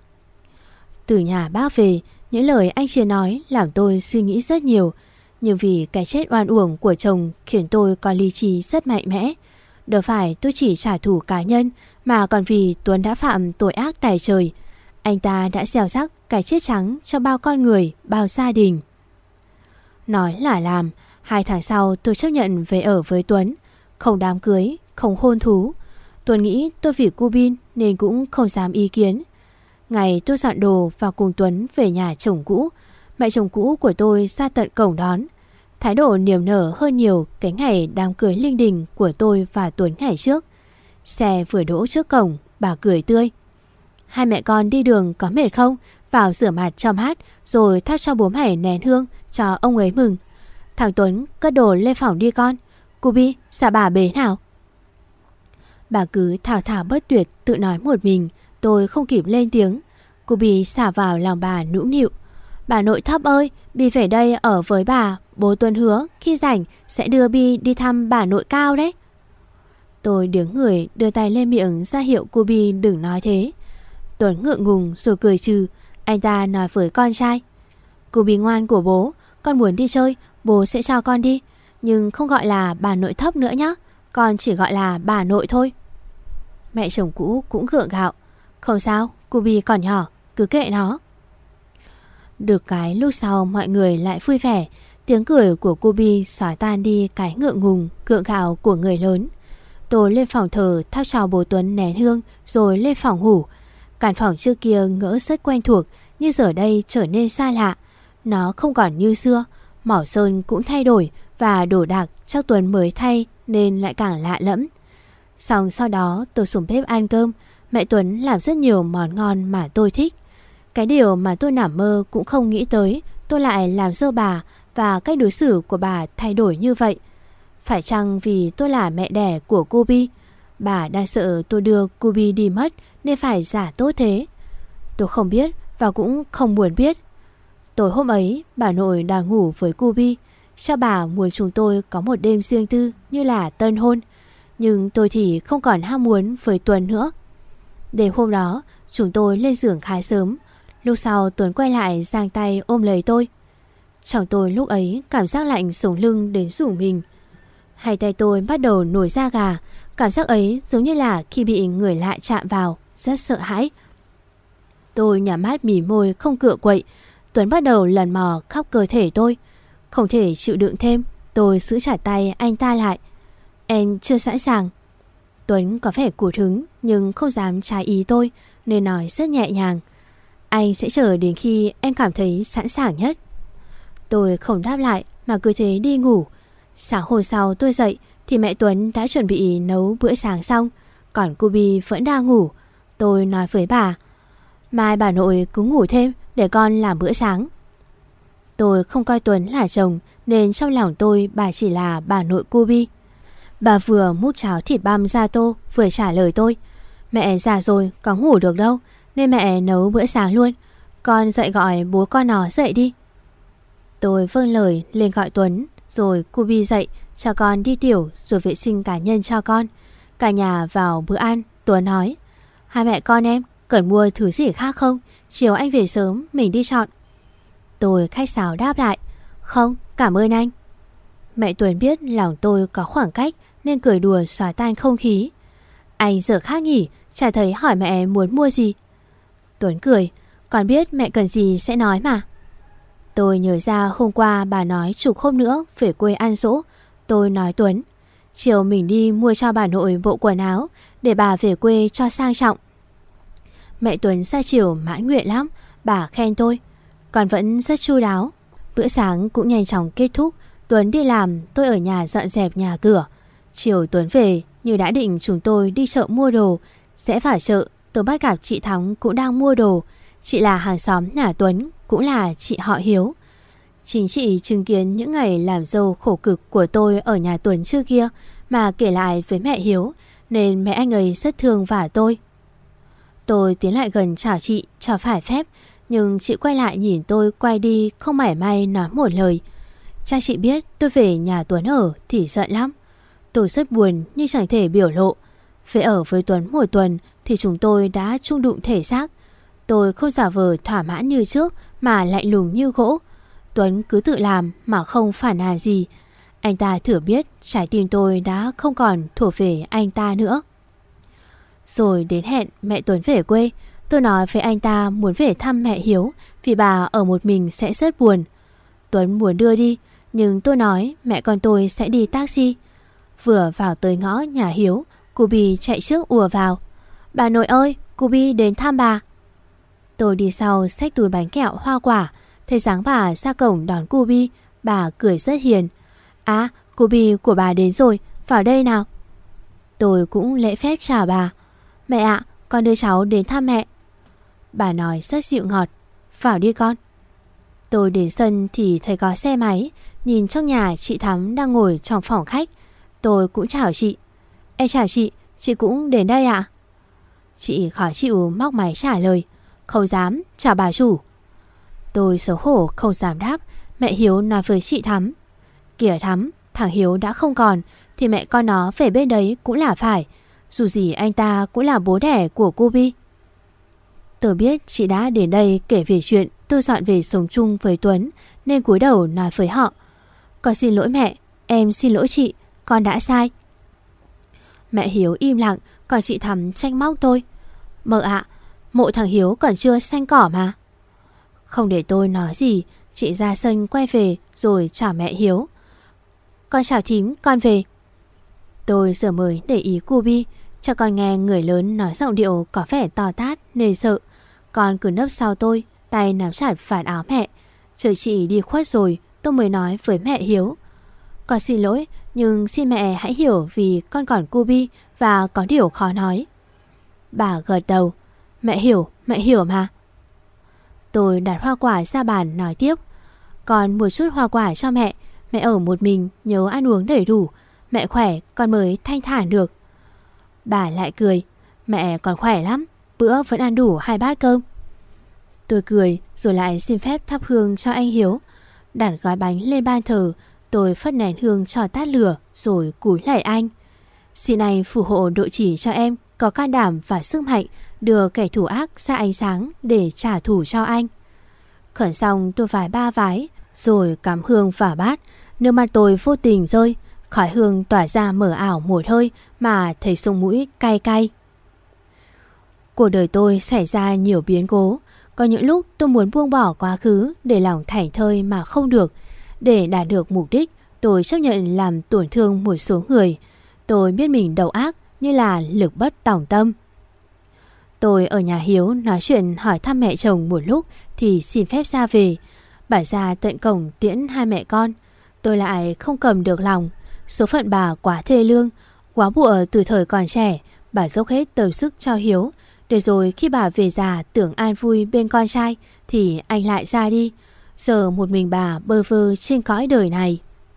Từ nhà bác về, những lời anh Chiến nói làm tôi suy nghĩ rất nhiều. Nhưng vì cái chết oan uổng của chồng khiến tôi có lý trí rất mạnh mẽ. Đâu phải tôi chỉ trả thù cá nhân, mà còn vì Tuấn đã phạm tội ác tày trời. Anh ta đã gieo rắc cái chết trắng cho bao con người, bao gia đình. Nói là làm, hai tháng sau tôi chấp nhận về ở với Tuấn. Không đám cưới, không hôn thú. Tuấn nghĩ tôi vì cu bin nên cũng không dám ý kiến. Ngày tôi dọn đồ và cùng Tuấn về nhà chồng cũ, mẹ chồng cũ của tôi ra tận cổng đón. Thái độ niềm nở hơn nhiều cái ngày đám cưới linh đình của tôi và Tuấn ngày trước. Xe vừa đỗ trước cổng, bà cười tươi. Hai mẹ con đi đường có mệt không? Vào rửa mặt cho mát, rồi thắp cho bố mẹ nén hương cho ông ấy mừng. Thằng Tuấn cất đồ lên phòng đi con. Cu Bi, xả bà bế nào. Bà cứ thào thào bất tuyệt tự nói một mình. Tôi không kịp lên tiếng. Cu Bi xả vào lòng bà nũng nịu. Bà nội Thóc ơi, Bi về đây ở với bà. Bố Tuấn hứa khi rảnh sẽ đưa Bi đi thăm bà nội Cao đấy. Tôi đứng người đưa tay lên miệng ra hiệu cô Bi đừng nói thế. Tuấn ngượng ngùng rồi cười trừ. Anh ta nói với con trai. Cô Bi ngoan của bố, con muốn đi chơi, bố sẽ cho con đi. Nhưng không gọi là bà nội Thóc nữa nhé. Con chỉ gọi là bà nội thôi. Mẹ chồng cũ cũng gượng gạo. Không sao, cô Bi còn nhỏ, cứ kệ nó. Được cái lúc sau mọi người lại vui vẻ. Tiếng cười của cô Bi xóa tan đi cái ngượng ngùng, gượng gạo của người lớn. Tôi lên phòng thờ thắp cho bố Tuấn nén hương rồi lên phòng ngủ. Căn phòng trước kia ngỡ rất quen thuộc, nhưng giờ đây trở nên xa lạ. Nó không còn như xưa, mỏ sơn cũng thay đổi và đồ đạc chắc Tuấn mới thay nên lại càng lạ lẫm. Xong sau đó tôi xuống bếp ăn cơm. Mẹ Tuấn làm rất nhiều món ngon mà tôi thích. Cái điều mà tôi nằm mơ cũng không nghĩ tới, tôi lại làm dâu bà và cách đối xử của bà thay đổi như vậy. Phải chăng vì tôi là mẹ đẻ của cô Bi? Bà đang sợ tôi đưa cô Bi đi mất nên phải giả tốt thế. Tôi không biết và cũng không muốn biết. Tối hôm ấy bà nội đang ngủ với cô Bi. Cha bà muốn chúng tôi có một đêm riêng tư như là tân hôn. Nhưng tôi thì không còn ham muốn với Tuấn nữa. Đêm hôm đó chúng tôi lên giường khá sớm. Lúc sau Tuấn quay lại giang tay ôm lấy tôi. Trong tôi lúc ấy cảm giác lạnh sống lưng đến rủng mình. Hai tay tôi bắt đầu nổi da gà. Cảm giác ấy giống như là khi bị người lạ chạm vào. Rất sợ hãi. Tôi nhắm mắt mỉ môi không cựa quậy. Tuấn bắt đầu lần mò khắp cơ thể tôi. Không thể chịu đựng thêm, tôi giữ chặt tay anh ta lại. Em chưa sẵn sàng. Tuấn có vẻ cụt hứng nhưng không dám trái ý tôi nên nói rất nhẹ nhàng. Anh sẽ chờ đến khi em cảm thấy sẵn sàng nhất. Tôi không đáp lại mà cứ thế đi ngủ. Sáng hôm sau tôi dậy thì mẹ Tuấn đã chuẩn bị nấu bữa sáng xong, còn cô Bi vẫn đang ngủ. Tôi nói với bà, mai bà nội cứ ngủ thêm để con làm bữa sáng. Tôi không coi Tuấn là chồng nên trong lòng tôi bà chỉ là bà nội cô Bi. Bà vừa múc cháo thịt băm ra tô vừa trả lời tôi, mẹ già rồi có ngủ được đâu nên mẹ nấu bữa sáng luôn. Con dậy gọi bố con nó dậy đi. Tôi vâng lời lên gọi Tuấn, rồi cô Bi dậy cho con đi tiểu rồi vệ sinh cá nhân cho con. Cả nhà vào bữa ăn. Tuấn nói, hai mẹ con em cần mua thứ gì khác không? Chiều anh về sớm mình đi chọn. Tôi khách sáo đáp lại, không, cảm ơn anh. Mẹ Tuấn biết lòng tôi có khoảng cách nên cười đùa xóa tan không khí. Anh giờ khác nhỉ, chả thấy hỏi mẹ muốn mua gì. Tuấn cười, con biết mẹ cần gì sẽ nói mà. Tôi nhớ ra hôm qua bà nói chục hôm nữa về quê ăn dỗ. Tôi nói Tuấn, chiều mình đi mua cho bà nội bộ quần áo để bà về quê cho sang trọng. Mẹ Tuấn ra chiều mãn nguyện lắm, bà khen tôi. Con vẫn rất chu đáo. Bữa sáng cũng nhanh chóng kết thúc. Tuấn đi làm, tôi ở nhà dọn dẹp nhà cửa. Chiều Tuấn về, như đã định chúng tôi đi chợ mua đồ. Sẽ vào chợ, tôi bắt gặp chị Thắm cũng đang mua đồ. Chị là hàng xóm nhà Tuấn, cũng là chị họ Hiếu. Chính chị chứng kiến những ngày làm dâu khổ cực của tôi ở nhà Tuấn trước kia mà kể lại với mẹ Hiếu, nên mẹ anh ấy rất thương vả tôi. Tôi tiến lại gần chào chị cho phải phép, nhưng chị quay lại nhìn tôi quay đi không mảy may nói một lời. Chắc chị biết tôi về nhà Tuấn ở thì giận lắm. Tôi rất buồn nhưng chẳng thể biểu lộ. Về ở với Tuấn một tuần thì chúng tôi đã chung đụng thể xác. Tôi không giả vờ thỏa mãn như trước mà lạnh lùng như gỗ. Tuấn cứ tự làm mà không phản nàn gì. Anh ta thừa biết trái tim tôi đã không còn thuộc về anh ta nữa. Rồi đến hẹn mẹ Tuấn về quê, tôi nói với anh ta muốn về thăm mẹ Hiếu vì bà ở một mình sẽ rất buồn. Tuấn muốn đưa đi, nhưng tôi nói mẹ con tôi sẽ đi taxi. Vừa vào tới ngõ nhà Hiếu, cô Bi chạy trước ùa vào. Bà nội ơi, cô Bi đến thăm bà. Tôi đi sau xách túi bánh kẹo hoa quả, thấy dáng bà ra cổng đón cô Bi, bà cười rất hiền. À, cô Bi của bà đến rồi, vào đây nào. Tôi cũng lễ phép chào bà. Mẹ ạ, con đưa cháu đến thăm mẹ. Bà nói rất dịu ngọt. Vào đi con. Tôi đến sân thì thấy có xe máy. Nhìn trong nhà chị Thắm đang ngồi trong phòng khách. Tôi cũng chào chị. Em chào chị, chị cũng đến đây ạ? Chị khó chịu móc máy trả lời. Không dám, chào bà chủ. Tôi xấu hổ không dám đáp. Mẹ Hiếu nói với chị Thắm, kìa Thắm, thằng Hiếu đã không còn thì mẹ con nó về bên đấy cũng là phải. Dù gì anh ta cũng là bố đẻ của cô Bi. Tôi biết chị đã đến đây kể về chuyện tôi dọn về sống chung với Tuấn, nên cúi đầu nói với họ, con xin lỗi mẹ, em xin lỗi chị, con đã sai. Mẹ Hiếu im lặng, còn chị Thắm tranh móc tôi. Mợ ạ, mộ thằng Hiếu còn chưa xanh cỏ mà. Không để tôi nói gì, chị ra sân quay về rồi chào mẹ Hiếu. Con chào thím, con về. Tôi giờ mới để ý cô Bi, cho con nghe người lớn nói giọng điệu có vẻ to tát nên sợ. Con cứ nấp sau tôi, tay nắm chặt vạt áo mẹ. Chờ chị đi khuất rồi, tôi mới nói với mẹ Hiếu, con xin lỗi, nhưng xin mẹ hãy hiểu vì con còn cô Bi và có điều khó nói. Bà gật đầu. Mẹ hiểu, mẹ hiểu mà. Tôi đặt hoa quả ra bàn nói tiếp. Con mua chút hoa quả cho mẹ. Mẹ ở một mình nhớ ăn uống đầy đủ. Mẹ khỏe con mới thanh thản được. Bà lại cười. Mẹ còn khỏe lắm, bữa vẫn ăn đủ hai bát cơm. Tôi cười rồi lại xin phép thắp hương cho anh Hiếu. Đặt gói bánh lên ban thờ. Tôi phất nén hương cho tắt lửa rồi cúi lạy anh. Xin anh phù hộ độ chỉ cho em có can đảm và sức mạnh đưa kẻ thù ác ra ánh sáng để trả thù cho anh. Khẩn xong tôi vái ba vái rồi cắm hương vào bát. Nước mắt tôi vô tình rơi. Khói hương tỏa ra mờ ảo một hơi mà thấy sống mũi cay cay. Cuộc đời tôi xảy ra nhiều biến cố. Có những lúc tôi muốn buông bỏ quá khứ để lòng thảnh thơi mà không được. Để đạt được mục đích, tôi chấp nhận làm tổn thương một số người. Tôi biết mình độc ác như là lực bất tòng tâm. Tôi ở nhà Hiếu nói chuyện hỏi thăm mẹ chồng một lúc thì xin phép ra về. Bà ra tận cổng tiễn hai mẹ con. Tôi lại không cầm được lòng. Số phận bà quá thê lương, quá bụa từ thời còn trẻ. Bà dốc hết tâm sức cho Hiếu, để rồi khi bà về già tưởng an vui bên con trai thì anh lại ra đi. Giờ một mình bà bơ vơ trên cõi đời này.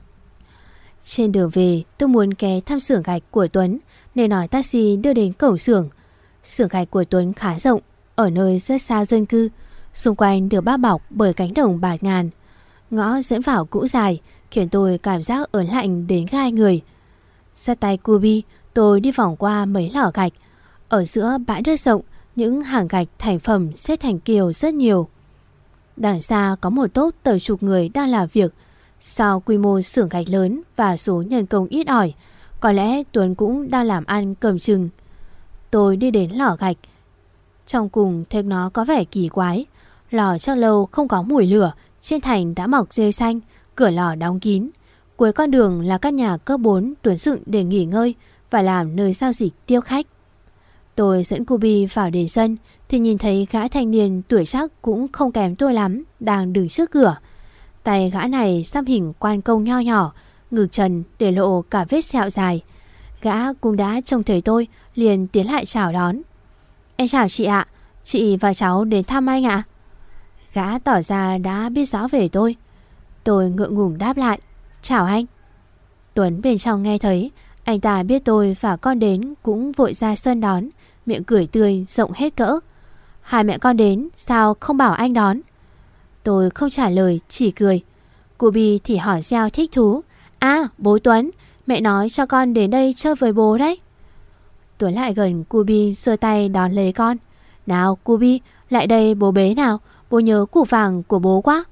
Trên đường về tôi muốn ghé thăm xưởng gạch của Tuấn nên nói taxi đưa đến cổng xưởng. Xưởng gạch của Tuấn khá rộng, ở nơi rất xa dân cư, xung quanh được bao bọc bởi cánh đồng bạt ngàn. Ngõ dẫn vào cũ dài khiến tôi cảm giác ớn lạnh đến gai người. Dắt tay Kubi, tôi đi vòng qua mấy lò gạch. Ở giữa bãi đất rộng, những hàng gạch thành phẩm xếp thành kiều rất nhiều. Đằng xa có một tốp tầm chục người đang làm việc. Sau quy mô xưởng gạch lớn và số nhân công ít ỏi, có lẽ Tuấn cũng đang làm ăn cầm chừng. Tôi đi đến lò gạch. Trong cùng thấy nó có vẻ kỳ quái. Lò chắc lâu không có mùi lửa, trên thành đã mọc rêu xanh, cửa lò đóng kín. Cuối con đường là các nhà cấp bốn Tuấn dựng để nghỉ ngơi và làm nơi giao dịch tiếp khách. Tôi dẫn Kubi vào đến sân thì nhìn thấy gã thanh niên tuổi chắc cũng không kém tôi lắm đang đứng trước cửa. Tay gã này xăm hình quan công nho nhỏ, ngực trần để lộ cả vết sẹo dài. Gã cũng đã trông thấy tôi liền tiến lại chào đón. Em chào chị ạ, chị và cháu đến thăm anh ạ. Gã tỏ ra đã biết rõ về tôi. Tôi ngượng ngùng đáp lại, chào anh. Tuấn bên trong nghe thấy, anh ta biết tôi và con đến cũng vội ra sân đón, miệng cười tươi rộng hết cỡ. Hai mẹ con đến, sao không bảo anh đón? Tôi không trả lời, chỉ cười. Kubi thì hỏi reo thích thú. À, bố Tuấn, mẹ nói cho con đến đây chơi với bố đấy. Tuấn lại gần Kubi giơ tay đón lấy con. Nào Kubi, lại đây bố bế nào, bố nhớ củ vàng của bố quá.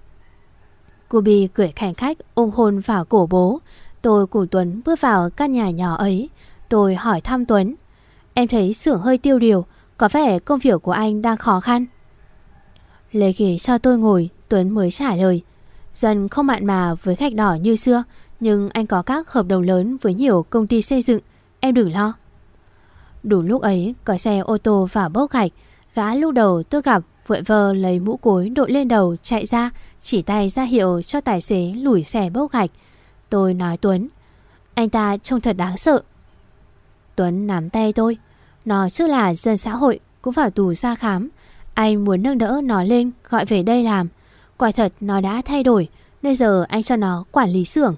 Kubi cười khảnh khách ôm hôn vào cổ bố. Tôi cùng Tuấn bước vào căn nhà nhỏ ấy. Tôi hỏi thăm Tuấn. Em thấy xưởng hơi tiêu điều, có vẻ công việc của anh đang khó khăn. Lấy ghế cho tôi ngồi, Tuấn mới trả lời. Dần không mặn mà với gạch đỏ như xưa, nhưng anh có các hợp đồng lớn với nhiều công ty xây dựng, em đừng lo. Đủ lúc ấy có xe ô tô vào bốc gạch. Gã lúc đầu tôi gặp vội vờ lấy mũ cối đội lên đầu chạy ra, chỉ tay ra hiệu cho tài xế lùi xe bốc gạch. Tôi nói Tuấn, anh ta trông thật đáng sợ. Tuấn nắm tay tôi. Nó trước là dân xã hội, cũng vào tù ra khám. Anh muốn nâng đỡ nó lên gọi về đây làm. Quả thật nó đã thay đổi, nên giờ anh cho nó quản lý xưởng.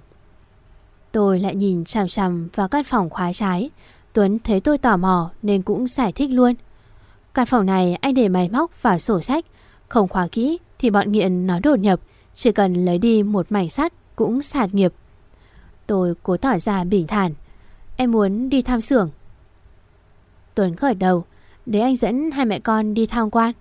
Tôi lại nhìn chằm chằm vào căn phòng khóa trái. Tuấn thấy tôi tò mò nên cũng giải thích luôn. Căn phòng này anh để máy móc và sổ sách, không khóa kỹ thì bọn nghiện nó đột nhập, chỉ cần lấy đi một mảnh sắt cũng sạt nghiệp. Tôi cố tỏ ra bình thản. Em muốn đi thăm xưởng. Tuấn gật đầu. Để anh dẫn hai mẹ con đi tham quan.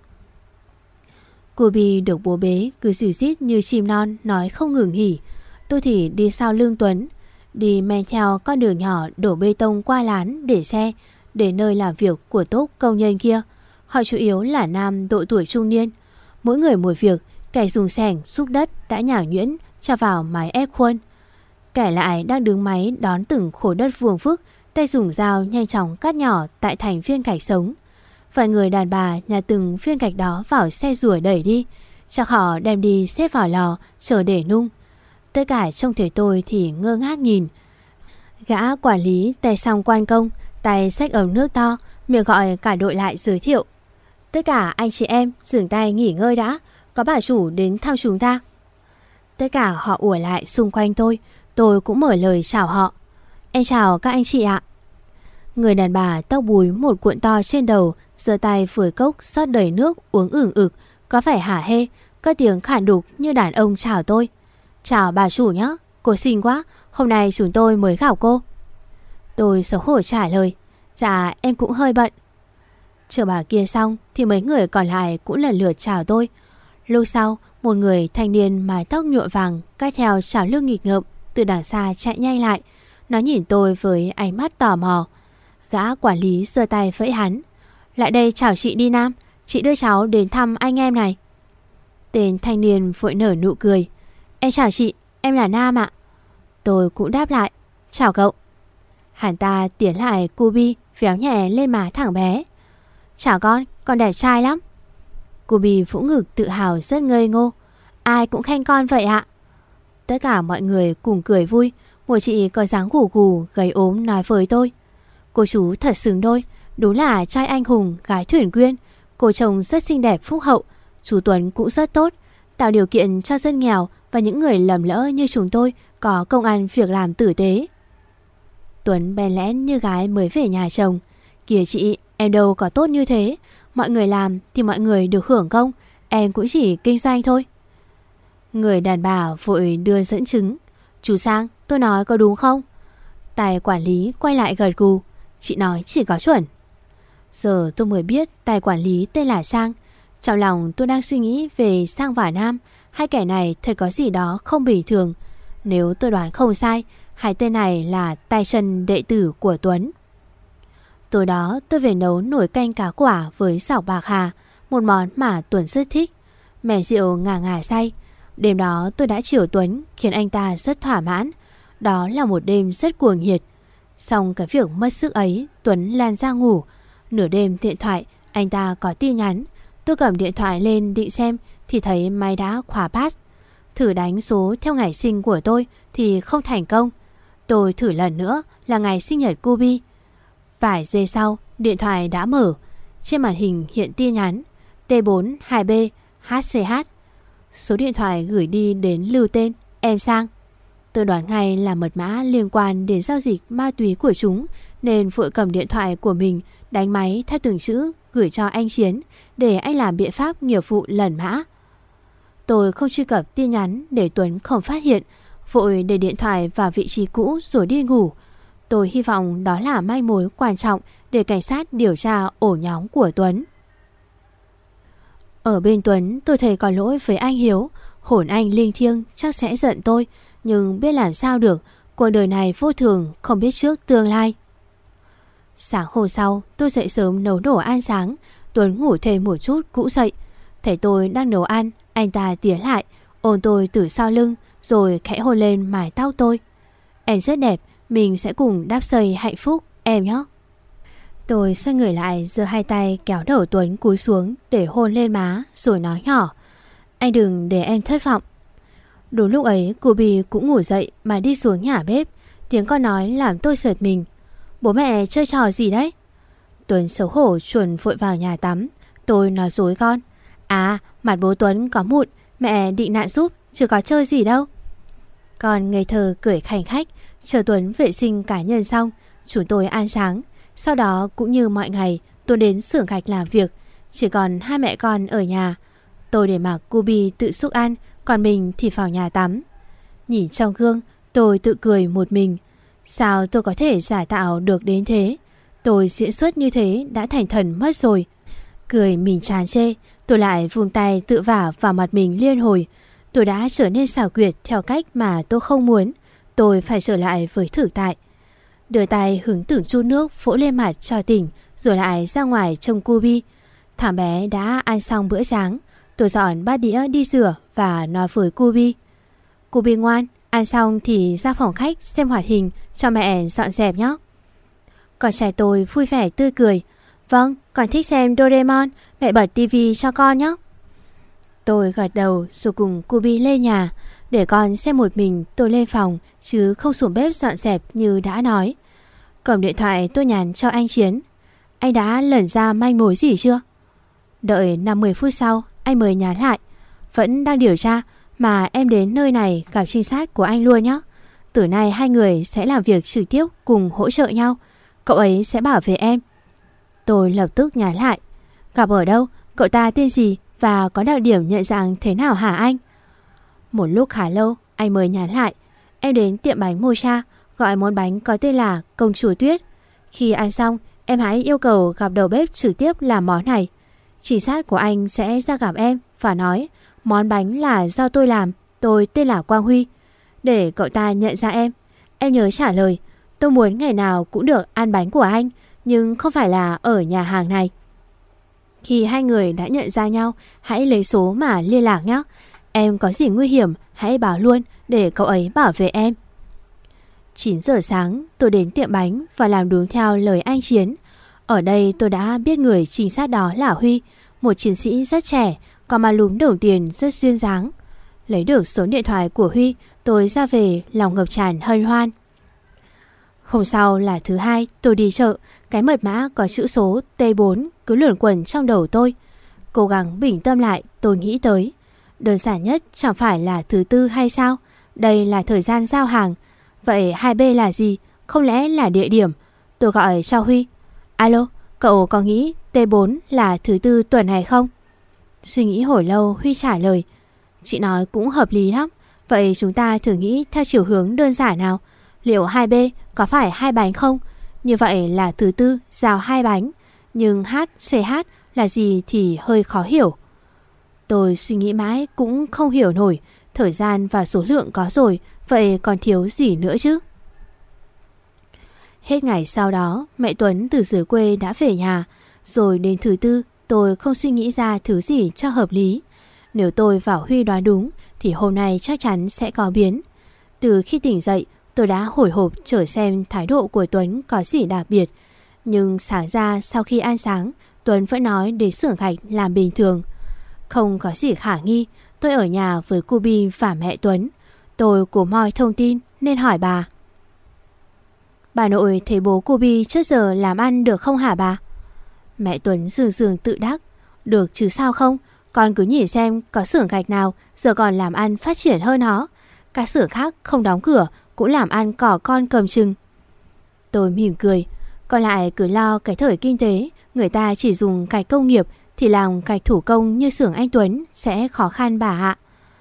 Kubi được bố bế cứ dìu dít như chim non, nói không ngừng nghỉ. Tôi thì đi sau lưng Tuấn, đi men theo con đường nhỏ đổ bê tông qua lán để xe, để nơi làm việc của tốp công nhân kia. Họ chủ yếu là nam độ tuổi trung niên. Mỗi người một việc, kẻ dùng xẻng xúc đất đã nhào nhuyễn cho vào máy ép khuôn. Kẻ lại đang đứng máy đón từng khối đất vuông vức, tay dùng dao nhanh chóng cắt nhỏ tại thành viên gạch sống. Vài người đàn bà nhặt từng viên gạch đó vào xe rùa đẩy đi, chắc họ đem đi xếp vào lò chờ để nung. Tất cả trông thấy tôi thì ngơ ngác nhìn. Gã quản lý tay xăm quan công, tay xách ấm nước to, miệng gọi cả đội lại giới thiệu. Tất cả anh chị em dừng tay nghỉ ngơi đã, có bà chủ đến thăm chúng ta. Tất cả họ ùa lại xung quanh tôi. Tôi cũng mở lời chào họ. Em chào các anh chị ạ. Người đàn bà tóc búi một cuộn to trên đầu, giơ tay phủi cốc rót đầy nước uống ửng ực, có vẻ hả hê, có tiếng khản đục như đàn ông chào tôi. Chào bà chủ nhé, cô xinh quá, hôm nay chúng tôi mới gặp cô. Tôi xấu hổ trả lời. Dạ em cũng hơi bận. Chờ bà kia xong thì mấy người còn lại cũng lần lượt chào tôi. Lúc sau, một người thanh niên mái tóc nhuộm vàng cách theo chào lưng nghịch ngợm từ đằng xa chạy nhanh lại. Nó nhìn tôi với ánh mắt tò mò. Gã quản lý giơ tay vẫy hắn. Lại đây chào chị đi Nam, chị đưa cháu đến thăm anh em này. Tên thanh niên vội nở nụ cười. Em chào chị, em là Nam ạ. Tôi cũng đáp lại. Chào cậu. Hắn ta tiến lại Kubi véo nhẹ lên má thằng bé. Chào con, con đẹp trai lắm. Cubi vỗ ngực tự hào rất ngây ngô. Ai cũng khen con vậy ạ. Tất cả mọi người cùng cười vui. Một chị có dáng gù gù gầy ốm nói với tôi: Cô chú thật xứng đôi, đúng là trai anh hùng gái thuyền quyên. Cô chồng rất xinh đẹp phúc hậu, chú Tuấn cũng rất tốt, tạo điều kiện cho dân nghèo và những người lầm lỡ như chúng tôi có công ăn việc làm tử tế. Tuấn bèn lẽn như gái mới về nhà chồng: Kìa chị, em đâu có tốt như thế. Mọi người làm thì mọi người được hưởng công, em cũng chỉ kinh doanh thôi. Người đàn bà vội đưa dẫn chứng: Chú Sang, tôi nói có đúng không? Tài quản lý quay lại gật gù: Chị nói chỉ có chuẩn. Giờ tôi mới biết tài quản lý tên là Sang. Trong lòng tôi đang suy nghĩ về Sang và Nam. Hai kẻ này thật có gì đó không bình thường. Nếu tôi đoán không sai, hai tên này là tay chân đệ tử của Tuấn. Tối đó tôi về nấu nồi canh cá quả với xào bạc hà, một món mà Tuấn rất thích. Mẻ rượu ngà ngà say. Đêm đó tôi đã chiều Tuấn khiến anh ta rất thỏa mãn. Đó là một đêm rất cuồng nhiệt. Xong cái việc mất sức ấy, Tuấn lan ra ngủ. Nửa đêm điện thoại anh ta có tin nhắn. Tôi cầm điện thoại lên định xem thì thấy máy đã khóa pass. Thử đánh số theo ngày sinh của tôi thì không thành công. Tôi thử lần nữa là ngày sinh nhật Cubi. Vài giây sau điện thoại đã mở. Trên màn hình hiện tin nhắn T bốn hai B H C H. Số điện thoại gửi đi đến lưu tên em Sang. Tôi đoán ngay là mật mã liên quan đến giao dịch ma túy của chúng, nên vội cầm điện thoại của mình đánh máy theo từng chữ gửi cho anh Chiến để anh làm biện pháp nghiệp vụ lần mã. Tôi không truy cập tin nhắn để Tuấn không phát hiện, vội để điện thoại vào vị trí cũ rồi đi ngủ. Tôi hy vọng đó là manh mối quan trọng để cảnh sát điều tra ổ nhóm của Tuấn. Ở bên Tuấn tôi thấy có lỗi với anh Hiếu. Hồn anh linh thiêng chắc sẽ giận tôi, nhưng biết làm sao được, cuộc đời này vô thường, không biết trước tương lai. Sáng hôm sau tôi dậy sớm nấu đồ ăn sáng. Tuấn ngủ thêm một chút cũng dậy. Thấy tôi đang nấu ăn, anh ta tiến lại ôm tôi từ sau lưng rồi khẽ hôn lên mái tóc tôi. Em rất đẹp, mình sẽ cùng đắp xây hạnh phúc em nhé. Tôi xoay người lại, giơ hai tay kéo đầu Tuấn cúi xuống để hôn lên má rồi nói nhỏ: Anh đừng để em thất vọng. Đúng lúc ấy Cubi cũng ngủ dậy mà đi xuống nhà bếp. Tiếng con nói làm tôi sợt mình: Bố mẹ chơi trò gì đấy? Tuấn xấu hổ chuồn vội vào nhà tắm. Tôi nói dối con: À, mặt bố Tuấn có mụn, mẹ định nạn giúp, chứ có chơi gì đâu. Con ngây thơ cười khanh khách. Chờ Tuấn vệ sinh cá nhân xong, chúng tôi ăn sáng. Sau đó cũng như mọi ngày, tôi đến xưởng gạch làm việc. Chỉ còn hai mẹ con ở nhà. Tôi để mặc Cubi tự xúc ăn, còn mình thì vào nhà tắm. Nhìn trong gương, tôi tự cười một mình. Sao tôi có thể giả tạo được đến thế? Tôi diễn xuất như thế đã thành thần mất rồi. Cười mình chán chê, tôi lại vung tay tự vả vào mặt mình liên hồi. Tôi đã trở nên xảo quyệt theo cách mà tôi không muốn. Tôi phải trở lại với thực tại. Đưa tay hứng tưởng chút nước vỗ lên mặt cho tỉnh, rồi lại ra ngoài trông Cubi. Thằng bé đã ăn xong bữa sáng. Tôi dọn bát đĩa đi rửa và nói với Cubi: Cubi ngoan, ăn xong thì ra phòng khách xem hoạt hình cho mẹ dọn dẹp nhé. Con trai tôi vui vẻ tươi cười: Vâng, con thích xem Doraemon, mẹ bật tivi cho con nhé. Tôi gật đầu rồi cùng Cubi lên nhà. Để con xem một mình, tôi lên phòng chứ không xuống bếp dọn dẹp như đã nói. Cầm điện thoại tôi nhắn cho anh Chiến: Anh đã lần ra manh mối gì chưa? Đợi năm mươi phút sau anh mới nhắn lại: Vẫn đang điều tra, mà em đến nơi này gặp trinh sát của anh luôn nhé. Từ nay hai người sẽ làm việc trực tiếp cùng hỗ trợ nhau. Cậu ấy sẽ bảo vệ em. Tôi lập tức nhắn lại: Gặp ở đâu, cậu ta tên gì và có đặc điểm nhận dạng thế nào hả anh? Một lúc khá lâu anh mới nhắn lại: Em đến tiệm bánh Mocha, gọi món bánh có tên là Công chúa Tuyết. Khi ăn xong em hãy yêu cầu gặp đầu bếp trực tiếp làm món này. Chỉ sát của anh sẽ ra gặp em và nói món bánh là do tôi làm, tôi tên là Quang Huy. Để cậu ta nhận ra em. Em nhớ trả lời: Tôi muốn ngày nào cũng được ăn bánh của anh, nhưng không phải là ở nhà hàng này. Khi hai người đã nhận ra nhau, hãy lấy số mà liên lạc nhé. Em có gì nguy hiểm hãy báo luôn để cậu ấy bảo vệ em. Chín giờ sáng tôi đến tiệm bánh và làm đúng theo lời anh Chiến. Ở đây tôi đã biết người trinh sát đó là Huy, một chiến sĩ rất trẻ, có má lúm đồng tiền rất duyên dáng. Lấy được số điện thoại của Huy, tôi ra về lòng ngập tràn hân hoan. Hôm sau là thứ hai, tôi đi chợ, cái mật mã có chữ số T bốn cứ luẩn quẩn trong đầu tôi. Cố gắng bình tâm lại, tôi nghĩ tới. Đơn giản nhất chẳng phải là thứ tư hay sao? Đây là thời gian giao hàng. Vậy hai B là gì? Không lẽ là địa điểm? Tôi gọi cho Huy. Alo, cậu có nghĩ T bốn là thứ tư tuần này không? Suy nghĩ hồi lâu, Huy trả lời. Chị nói cũng hợp lý lắm. Vậy chúng ta thử nghĩ theo chiều hướng đơn giản nào. Liệu hai B có phải hai bánh không? Như vậy là thứ tư giao hai bánh. Nhưng H, C H là gì thì hơi khó hiểu. Tôi suy nghĩ mãi cũng không hiểu nổi. Thời gian và số lượng có rồi, vậy còn thiếu gì nữa chứ? Hết ngày sau đó, mẹ Tuấn từ dưới quê đã về nhà. Rồi đến thứ tư, tôi không suy nghĩ ra thứ gì cho hợp lý. Nếu tôi và Huy đoán đúng thì hôm nay chắc chắn sẽ có biến. Từ khi tỉnh dậy, tôi đã hồi hộp chờ xem thái độ của Tuấn có gì đặc biệt. Nhưng sáng ra sau khi ăn sáng, Tuấn vẫn nói đến xưởng gạch làm bình thường. Không có gì khả nghi, tôi ở nhà với cô Bi và mẹ Tuấn. Tôi cố moi thông tin nên hỏi bà. Bà nội thấy bố cô Bi trước giờ làm ăn được không hả bà? Mẹ Tuấn dường dường tự đắc. Được chứ sao không, con cứ nhìn xem có xưởng gạch nào giờ còn làm ăn phát triển hơn nó. Các xưởng khác không đóng cửa cũng làm ăn cỏ con cầm chừng. Tôi mỉm cười. Còn lại cứ lo cái thời kinh tế, người ta chỉ dùng gạch công nghiệp thì làm gạch thủ công như xưởng anh Tuấn sẽ khó khăn bà ạ.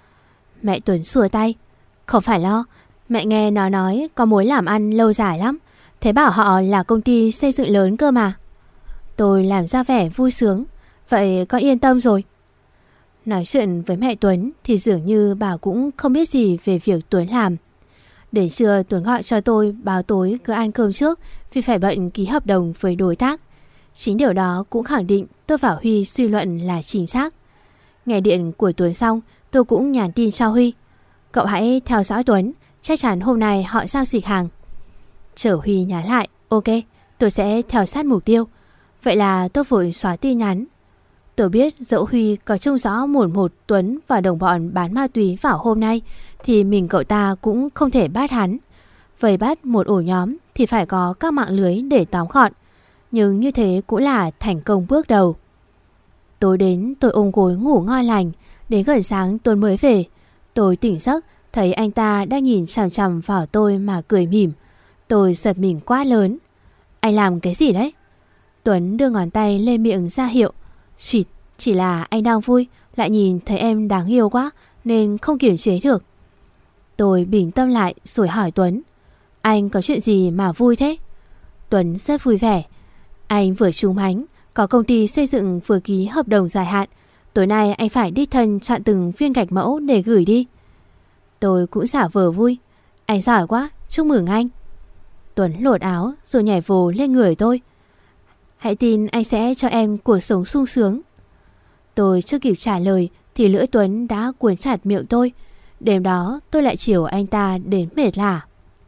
Mẹ Tuấn xua tay. Không phải lo, mẹ nghe nó nói có mối làm ăn lâu dài lắm. Thế bảo họ là công ty xây dựng lớn cơ mà. Tôi làm ra vẻ vui sướng. Vậy con yên tâm rồi. Nói chuyện với mẹ Tuấn thì dường như bà cũng không biết gì về việc Tuấn làm. Đến trưa Tuấn gọi cho tôi báo tối cứ ăn cơm trước vì phải bận ký hợp đồng với đối tác. Chính điều đó cũng khẳng định tôi và Huy suy luận là chính xác. Nghe điện của Tuấn xong, tôi cũng nhắn tin cho Huy. Cậu hãy theo dõi Tuấn, chắc chắn hôm nay họ giao dịch hàng. Chờ Huy nhắn lại, ok, tôi sẽ theo sát mục tiêu. Vậy là tôi vội xóa tin nhắn. Tôi biết dẫu Huy có trông rõ một một Tuấn và đồng bọn bán ma túy vào hôm nay thì mình cậu ta cũng không thể bắt hắn. Vậy bắt một ổ nhóm thì phải có các mạng lưới để tóm gọn. Nhưng như thế cũng là thành công bước đầu. Tối đến tôi ôm gối ngủ ngon lành. Đến gần sáng Tuấn mới về. Tôi tỉnh giấc thấy anh ta đang nhìn chằm chằm vào tôi mà cười mỉm. Tôi giật mình quá lớn. Anh làm cái gì đấy? Tuấn đưa ngón tay lên miệng ra hiệu. Xịt, chỉ là anh đang vui, lại nhìn thấy em đáng yêu quá nên không kiềm chế được. Tôi bình tâm lại rồi hỏi Tuấn. Anh có chuyện gì mà vui thế? Tuấn rất vui vẻ. Anh vừa trúng bánh, có công ty xây dựng vừa ký hợp đồng dài hạn. Tối nay anh phải đích thân chọn từng viên gạch mẫu để gửi đi. Tôi cũng giả vờ vui. Anh giỏi quá, chúc mừng anh. Tuấn lột áo rồi nhảy vồ lên người tôi. Hãy tin anh sẽ cho em cuộc sống sung sướng. Tôi chưa kịp trả lời thì lưỡi Tuấn đã cuốn chặt miệng tôi. Đêm đó tôi lại chiều anh ta đến mệt lả.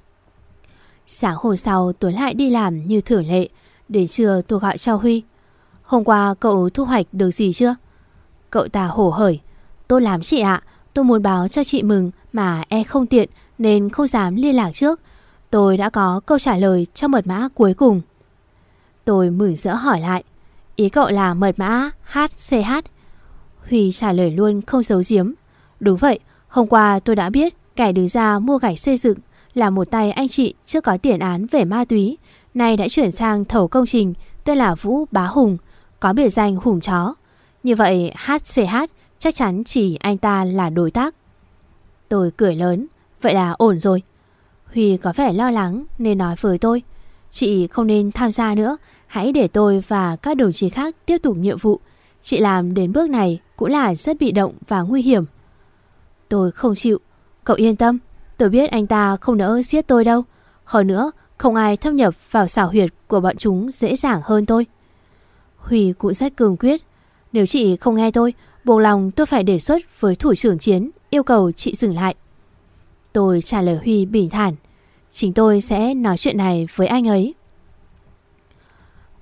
Sáng hôm sau Tuấn lại đi làm như thường lệ. Đến trưa tôi gọi cho Huy. Hôm qua cậu thu hoạch được gì chưa? Cậu ta hổ hởi. Tốt lắm chị ạ, tôi muốn báo cho chị mừng mà e không tiện nên không dám liên lạc trước. Tôi đã có câu trả lời cho mật mã cuối cùng. Tôi mừng rỡ hỏi lại. Ý cậu là mật mã hát xê hát? Huy trả lời luôn không giấu giếm. Đúng vậy, hôm qua tôi đã biết kẻ đứng ra mua gạch xây dựng là một tay anh chị chưa có tiền án về ma túy, nay đã chuyển sang thầu công trình tên là Vũ Bá Hùng, có biệt danh Hùng Chó. Như vậy hát xê hát chắc chắn chỉ anh ta là đối tác. Tôi cười lớn. Vậy là ổn rồi. Huy có vẻ lo lắng nên nói với tôi. Chị không nên tham gia nữa. Hãy để tôi và các đồng chí khác tiếp tục nhiệm vụ. Chị làm đến bước này cũng là rất bị động và nguy hiểm. Tôi không chịu. Cậu yên tâm, tôi biết anh ta không nỡ giết tôi đâu. Hơn nữa, không ai thâm nhập vào xảo huyệt của bọn chúng dễ dàng hơn tôi. Huy cũng rất cương quyết. Nếu chị không nghe tôi, buộc lòng tôi phải đề xuất với thủ trưởng Chiến, yêu cầu chị dừng lại. Tôi trả lời Huy bình thản. Chính tôi sẽ nói chuyện này với anh ấy.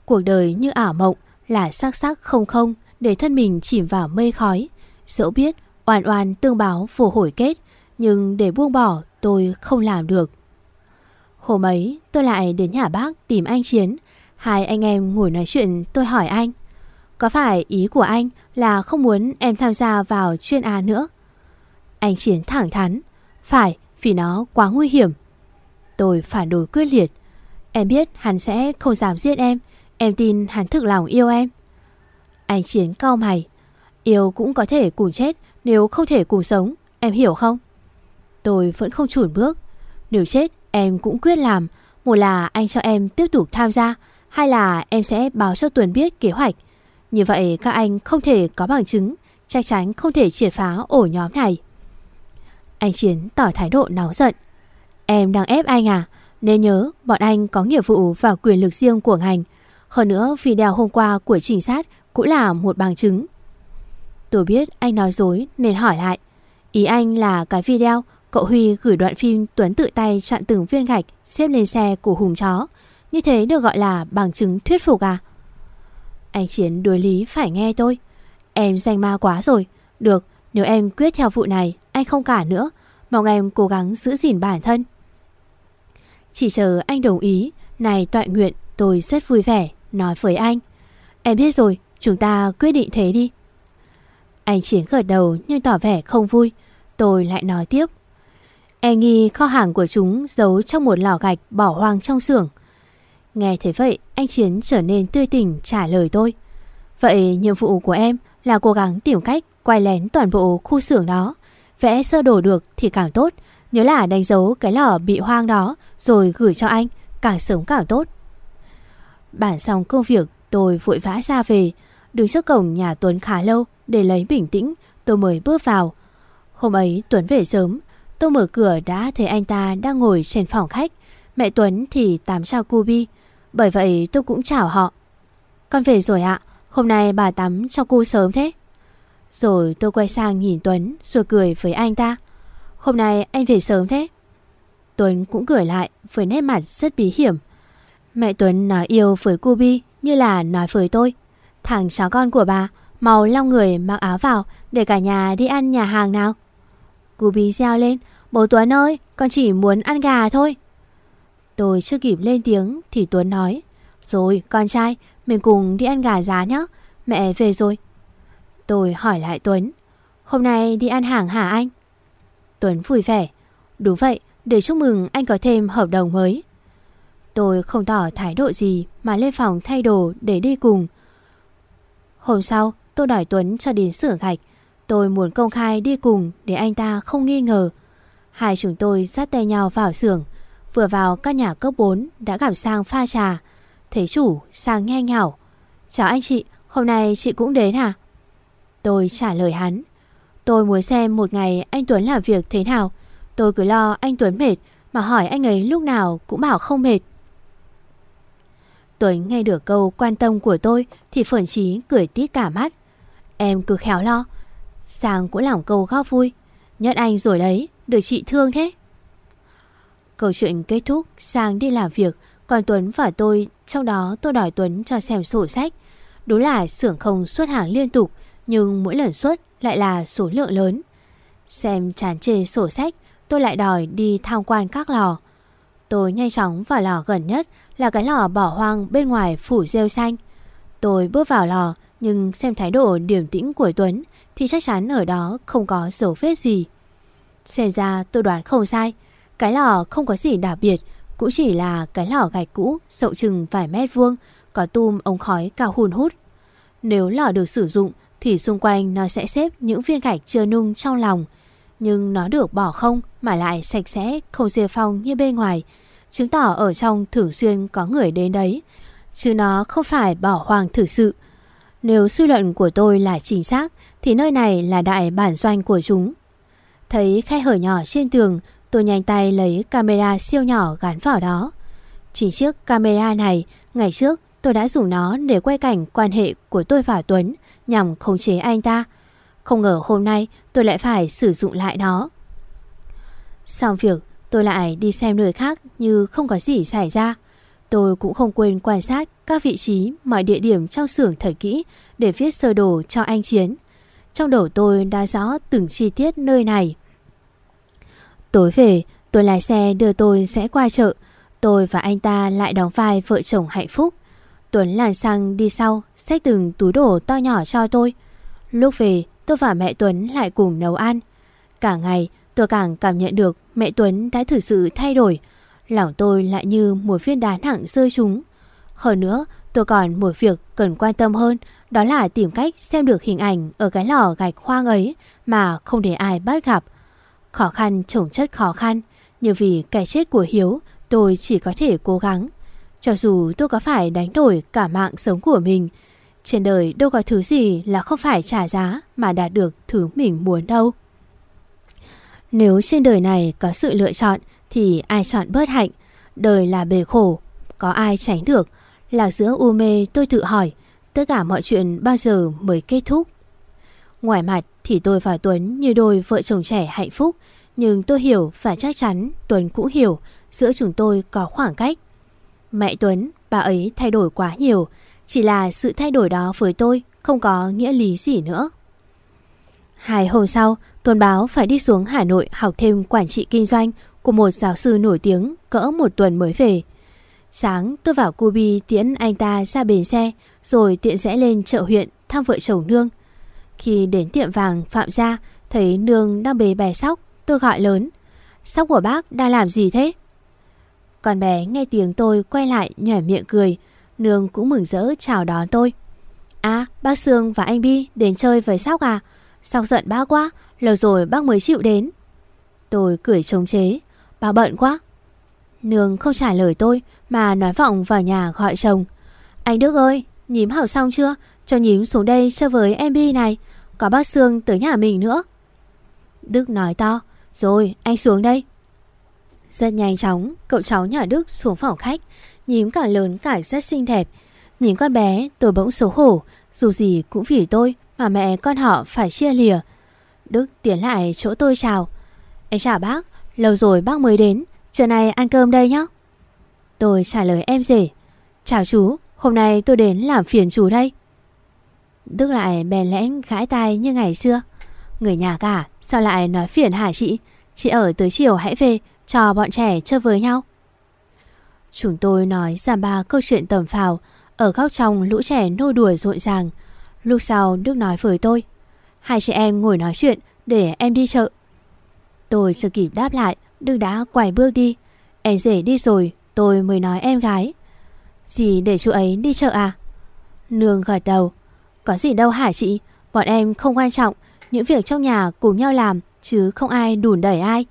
Cuộc đời như ảo mộng, là sắc sắc không không để thân mình chìm vào mây khói. Dẫu biết oan oan tương báo vô hồi kết, nhưng để buông bỏ tôi không làm được. Hôm ấy tôi lại đến nhà bác tìm anh Chiến. Hai anh em ngồi nói chuyện. Tôi hỏi anh: có phải ý của anh là không muốn em tham gia vào chuyên án nữa? Anh Chiến thẳng thắn: phải, vì nó quá nguy hiểm. Tôi phản đối quyết liệt: em biết hắn sẽ không dám giết em. Em tin hắn thực lòng yêu em. Anh Chiến cau mày: yêu cũng có thể cùng chết, nếu không thể cùng sống, em hiểu không? Tôi vẫn không chùn bước: nếu chết em cũng quyết làm. Một là anh cho em tiếp tục tham gia, hai là em sẽ báo cho Tuấn biết kế hoạch. Như vậy các anh không thể có bằng chứng, chắc chắn không thể triệt phá ổ nhóm này. Anh Chiến tỏ thái độ nóng giận: em đang ép anh à? Nên nhớ bọn anh có nghĩa vụ và quyền lực riêng của ngành. Hơn nữa video hôm qua của trinh sát cũng là một bằng chứng. Tôi biết anh nói dối nên hỏi lại: ý anh là cái video cậu Huy gửi đoạn phim Tuấn tự tay chặn từng viên gạch xếp lên xe của Hùng Chó, như thế được gọi là bằng chứng thuyết phục à? Anh Chiến đối lý phải nghe tôi: em danh ma quá rồi. Được, nếu em quyết theo vụ này, anh không cản nữa. Mong em cố gắng giữ gìn bản thân. Chỉ chờ anh đồng ý, này toại nguyện, tôi rất vui vẻ nói với anh: em biết rồi, chúng ta quyết định thế đi. Anh Chiến gật đầu nhưng tỏ vẻ không vui. Tôi lại nói tiếp: em nghi kho hàng của chúng giấu trong một lò gạch bỏ hoang trong xưởng. Nghe thế vậy, anh Chiến trở nên tươi tỉnh trả lời tôi: vậy nhiệm vụ của em là cố gắng tìm cách quay lén toàn bộ khu xưởng đó. Vẽ sơ đồ được thì càng tốt. Nhớ là đánh dấu cái lò bị hoang đó rồi gửi cho anh, càng sớm càng tốt. Bản xong công việc, tôi vội vã ra về. Đứng trước cổng nhà Tuấn khá lâu để lấy bình tĩnh, tôi mới bước vào. Hôm ấy Tuấn về sớm. Tôi mở cửa đã thấy anh ta đang ngồi trên phòng khách. Mẹ Tuấn thì tắm chào Cubi. Bởi vậy tôi cũng chào họ: con về rồi ạ, hôm nay bà tắm cho cu sớm thế. Rồi tôi quay sang nhìn Tuấn rồi cười với anh ta: hôm nay anh về sớm thế. Tuấn cũng cười lại với nét mặt rất bí hiểm. Mẹ Tuấn nói yêu với Cubi như là nói với tôi: thằng chó con của bà, mau lau người mặc áo vào để cả nhà đi ăn nhà hàng nào. Cubi reo lên: bố Tuấn ơi, con chỉ muốn ăn gà thôi. Tôi chưa kịp lên tiếng thì Tuấn nói: rồi con trai, mình cùng đi ăn gà rán nhé, mẹ về rồi. Tôi hỏi lại Tuấn: hôm nay đi ăn hàng hả anh? Tuấn vui vẻ: đúng vậy, để chúc mừng anh có thêm hợp đồng mới. Tôi không tỏ thái độ gì mà lên phòng thay đồ để đi cùng. Hôm sau tôi đòi Tuấn cho đến xưởng gạch. Tôi muốn công khai đi cùng để anh ta không nghi ngờ. Hai chúng tôi dắt tay nhau vào xưởng. Vừa vào căn nhà cấp bốn đã gặp Sang pha trà. Thấy chủ, Sang nhanh nhảu: chào anh chị, hôm nay chị cũng đến hả? Tôi trả lời hắn: tôi muốn xem một ngày anh Tuấn làm việc thế nào. Tôi cứ lo anh Tuấn mệt mà hỏi anh ấy lúc nào cũng bảo không mệt. Tuấn nghe được câu quan tâm của tôi thì phởn chí cười tít cả mắt: em cứ khéo lo. Sang cũng làm câu góp vui: nhất anh rồi đấy, được chị thương thế. Câu chuyện kết thúc, Sang đi làm việc, còn Tuấn và tôi, trong đó tôi đòi Tuấn cho xem sổ sách. Đúng là xưởng không xuất hàng liên tục, nhưng mỗi lần xuất lại là số lượng lớn. Xem chán chê sổ sách, tôi lại đòi đi tham quan các lò. Tôi nhanh chóng vào lò gần nhất, là cái lò bỏ hoang bên ngoài phủ rêu xanh. Tôi bước vào lò, nhưng xem thái độ điềm tĩnh của Tuấn thì chắc chắn ở đó không có dấu vết gì. Xem ra tôi đoán không sai. Cái lò không có gì đặc biệt, cũng chỉ là cái lò gạch cũ rộng chừng vài mét vuông, có tum ống khói cao hun hút. Nếu lò được sử dụng thì xung quanh nó sẽ xếp những viên gạch chưa nung trong lòng. Nhưng nó được bỏ không mà lại sạch sẽ, không rêu phong như bên ngoài, chứng tỏ ở trong thường xuyên có người đến đấy, chứ nó không phải bỏ hoang thực sự. Nếu suy luận của tôi là chính xác thì nơi này là đại bản doanh của chúng. Thấy khe hở nhỏ trên tường, tôi nhanh tay lấy camera siêu nhỏ gắn vào đó. Chỉ chiếc camera này, ngày trước tôi đã dùng nó để quay cảnh quan hệ của tôi và Tuấn nhằm khống chế anh ta. Không ngờ hôm nay tôi lại phải sử dụng lại nó. Xong việc, tôi lại đi xem nơi khác như không có gì xảy ra. Tôi cũng không quên quan sát các vị trí, mọi địa điểm trong xưởng thật kỹ để viết sơ đồ cho anh Chiến. Trong đầu tôi đã rõ từng chi tiết nơi này. Tối về, tôi lái xe đưa tôi sẽ qua chợ. Tôi và anh ta lại đóng vai vợ chồng hạnh phúc. Tuấn làn xăng đi sau, xách từng túi đồ to nhỏ cho tôi. Lúc về, tôi và mẹ Tuấn lại cùng nấu ăn. Cả ngày, tôi càng cảm nhận được mẹ Tuấn đã thực sự thay đổi. Lòng tôi lại như một viên đá nặng rơi trúng. Hơn nữa, tôi còn một việc cần quan tâm hơn, đó là tìm cách xem được hình ảnh ở cái lò gạch hoang ấy mà không để ai bắt gặp. Khó khăn chồng chất khó khăn, nhưng vì cái chết của Hiếu, tôi chỉ có thể cố gắng. Cho dù tôi có phải đánh đổi cả mạng sống của mình, trên đời đâu có thứ gì là không phải trả giá mà đạt được thứ mình muốn đâu. Nếu trên đời này có sự lựa chọn thì ai chọn bớt hạnh? Đời là bể khổ, có ai tránh được? Lạc giữa u mê tôi tự hỏi, tất cả mọi chuyện bao giờ mới kết thúc? Ngoài mặt thì tôi và Tuấn như đôi vợ chồng trẻ hạnh phúc, nhưng tôi hiểu và chắc chắn Tuấn cũng hiểu giữa chúng tôi có khoảng cách. Mẹ Tuấn, bà ấy thay đổi quá nhiều, chỉ là sự thay đổi đó với tôi không có nghĩa lý gì nữa. Hai hôm sau, Tuấn báo phải đi xuống Hà Nội học thêm quản trị kinh doanh của một giáo sư nổi tiếng, cỡ một tuần mới về. Sáng tôi vào Cubi tiễn anh ta ra bến xe, rồi tiện rẽ lên chợ huyện thăm vợ chồng Nương. Khi đến tiệm vàng Phạm Gia, thấy Nương đang bế bé Sóc, tôi gọi lớn: "Sóc của bác đang làm gì thế?" Con bé nghe tiếng tôi quay lại nhoẻn miệng cười. Nương cũng mừng rỡ chào đón tôi. "À, bác Sương và anh Bi đến chơi với Sóc à? Sóc giận bác quá, lâu rồi bác mới chịu đến." Tôi cười chống chế: "Bác bận quá." Nương không trả lời tôi mà nói vọng vào nhà gọi chồng: "Anh Đức ơi, nhím học xong chưa? Cho nhím xuống đây chơi với em Bi này. Có bác Sương tới nhà mình nữa." Đức nói to: "Rồi, anh xuống đây." Rất nhanh chóng, cậu cháu nhà Đức xuống phòng khách. Nhím cả lớn cả rất xinh đẹp. Nhìn con bé, tôi bỗng xấu hổ. Dù gì cũng vì tôi mà mẹ con họ phải chia lìa. Đức tiến lại chỗ tôi chào: "Em chào bác, lâu rồi bác mới đến. Trưa nay ăn cơm đây nhé." Tôi trả lời em rể: "Chào chú, hôm nay tôi đến làm phiền chú đây." Đức lại bèn lẽn gãi tai như ngày xưa: "Người nhà cả, sao lại nói phiền hả chị? Chị ở tới chiều hãy về, cho bọn trẻ chơi với nhau." Chúng tôi nói dăm ba câu chuyện tầm phào. Ở góc trong lũ trẻ nô đùa rộn ràng. Lúc sau Đức nói với tôi: "Hai chị em ngồi nói chuyện để em đi chợ." Tôi chưa kịp đáp lại, Đức đã quay bước đi. Em rể đi rồi, tôi mới nói em gái: "Dì để chú ấy đi chợ à?" Nương gật đầu: "Có gì đâu hả chị, bọn em không quan trọng, những việc trong nhà cùng nhau làm, chứ không ai đùn đẩy ai."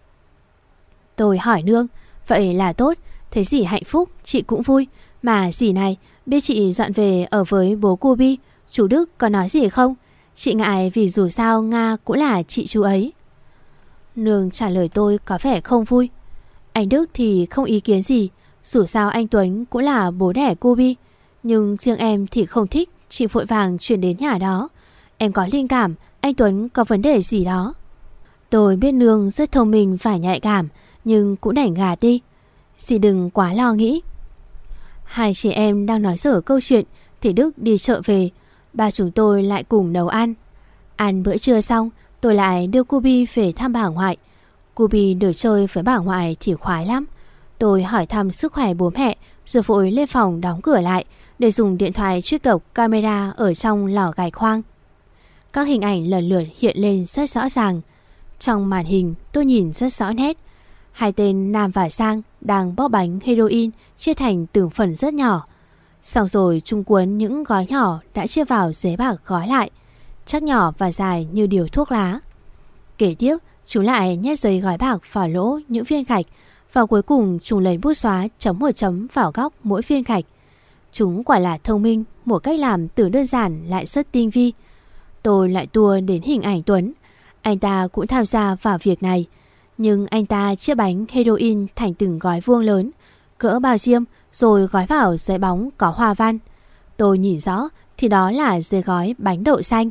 Tôi hỏi Nương: "Vậy là tốt, thấy dì hạnh phúc, chị cũng vui. Mà dì này, biết chị dọn về ở với bố Cubi, chú Đức có nói gì không? Chị ngại vì dù sao Nga cũng là chị chú ấy." Nương trả lời tôi có vẻ không vui: "Anh Đức thì không ý kiến gì, dù sao anh Tuấn cũng là bố đẻ Cubi. Nhưng riêng em thì không thích chị vội vàng chuyển đến nhà đó. Em có linh cảm anh Tuấn có vấn đề gì đó." Tôi biết Nương rất thông minh và nhạy cảm, nhưng cũng đành gạt đi: "Dì đừng quá lo nghĩ." Hai chị em đang nói dở câu chuyện thì Đức đi chợ về. Ba chúng tôi lại cùng nấu ăn. Ăn bữa trưa xong, tôi lại đưa Cubi về thăm bà ngoại. Cubi được chơi với bà ngoại thì khoái lắm. Tôi hỏi thăm sức khỏe bố mẹ rồi vội lên phòng đóng cửa lại để dùng điện thoại truy cập camera ở trong lò gạch hoang. Các hình ảnh lần lượt hiện lên rất rõ ràng. Trong màn hình tôi nhìn rất rõ nét. Hai tên Nam và Sang đang bóp bánh heroin chia thành từng phần rất nhỏ. Xong rồi chúng cuốn những gói nhỏ đã chia vào giấy bạc gói lại, chắc nhỏ và dài như điều thuốc lá. Kế tiếp chúng lại nhét giấy gói bạc vào lỗ những viên gạch, và cuối cùng chúng lấy bút xóa chấm một chấm vào góc mỗi viên gạch. Chúng quả là thông minh, một cách làm tưởng đơn giản lại rất tinh vi. Tôi lại tua đến hình ảnh Tuấn. Anh ta cũng tham gia vào việc này, nhưng anh ta chia bánh heroin thành từng gói vuông lớn, cỡ bao diêm, rồi gói vào giấy bóng có hoa văn. Tôi nhìn rõ thì đó là giấy gói bánh đậu xanh.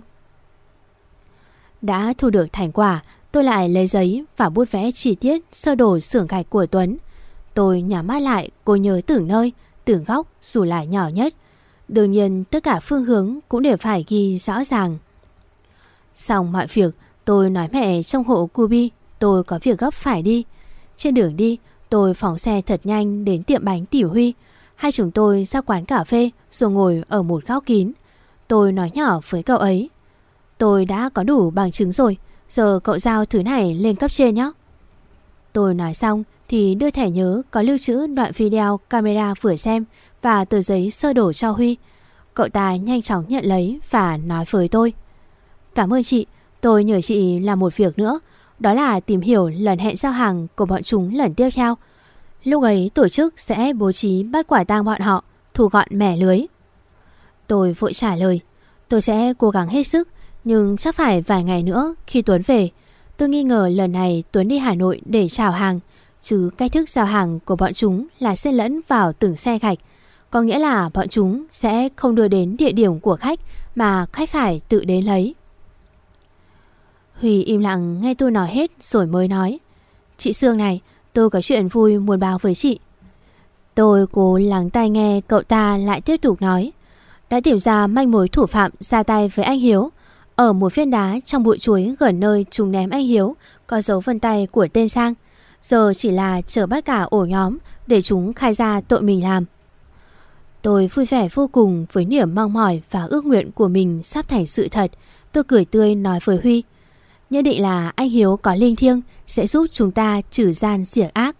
Đã thu được thành quả, tôi lại lấy giấy và bút vẽ chi tiết sơ đồ xưởng gạch của Tuấn. Tôi nhắm mắt lại, cố nhớ từng nơi, từng góc dù là nhỏ nhất. Đương nhiên tất cả phương hướng cũng đều phải ghi rõ ràng. Xong mọi việc, tôi nói mẹ trong hộ Cubi tôi có việc gấp phải đi. Trên đường đi, tôi phóng xe thật nhanh đến tiệm bánh Tiểu Huy. Hai chúng tôi ra quán cà phê rồi ngồi ở một góc kín. Tôi nói nhỏ với cậu ấy: tôi đã có đủ bằng chứng rồi, giờ cậu giao thứ này lên cấp trên nhé. Tôi nói xong thì đưa thẻ nhớ có lưu trữ đoạn video camera vừa xem và tờ giấy sơ đồ cho Huy. Cậu ta nhanh chóng nhận lấy và nói với tôi: cảm ơn chị, tôi nhờ chị làm một việc nữa, đó là tìm hiểu lần hẹn giao hàng của bọn chúng lần tiếp theo. Lúc ấy tổ chức sẽ bố trí bắt quả tang bọn họ, thu gọn mẻ lưới. Tôi vội trả lời: tôi sẽ cố gắng hết sức, nhưng chắc phải vài ngày nữa khi Tuấn về. Tôi nghi ngờ lần này Tuấn đi Hà Nội để chào hàng, chứ cách thức giao hàng của bọn chúng là xen lẫn vào từng xe khách. Có nghĩa là bọn chúng sẽ không đưa đến địa điểm của khách mà khách phải tự đến lấy. Huy im lặng nghe tôi nói hết rồi mới nói: chị Sương này, tôi có chuyện vui muốn báo với chị. Tôi cố lắng tai nghe cậu ta lại tiếp tục nói: đã tìm ra manh mối thủ phạm ra tay với anh Hiếu. Ở một viên đá trong bụi chuối gần nơi chúng ném anh Hiếu có dấu vân tay của tên Sang. Giờ chỉ là chờ bắt cả ổ nhóm để chúng khai ra tội mình làm. Tôi vui vẻ vô cùng với niềm mong mỏi và ước nguyện của mình sắp thành sự thật. Tôi cười tươi nói với Huy: nhất định là anh Hiếu có linh thiêng sẽ giúp chúng ta trừ gian diệt ác.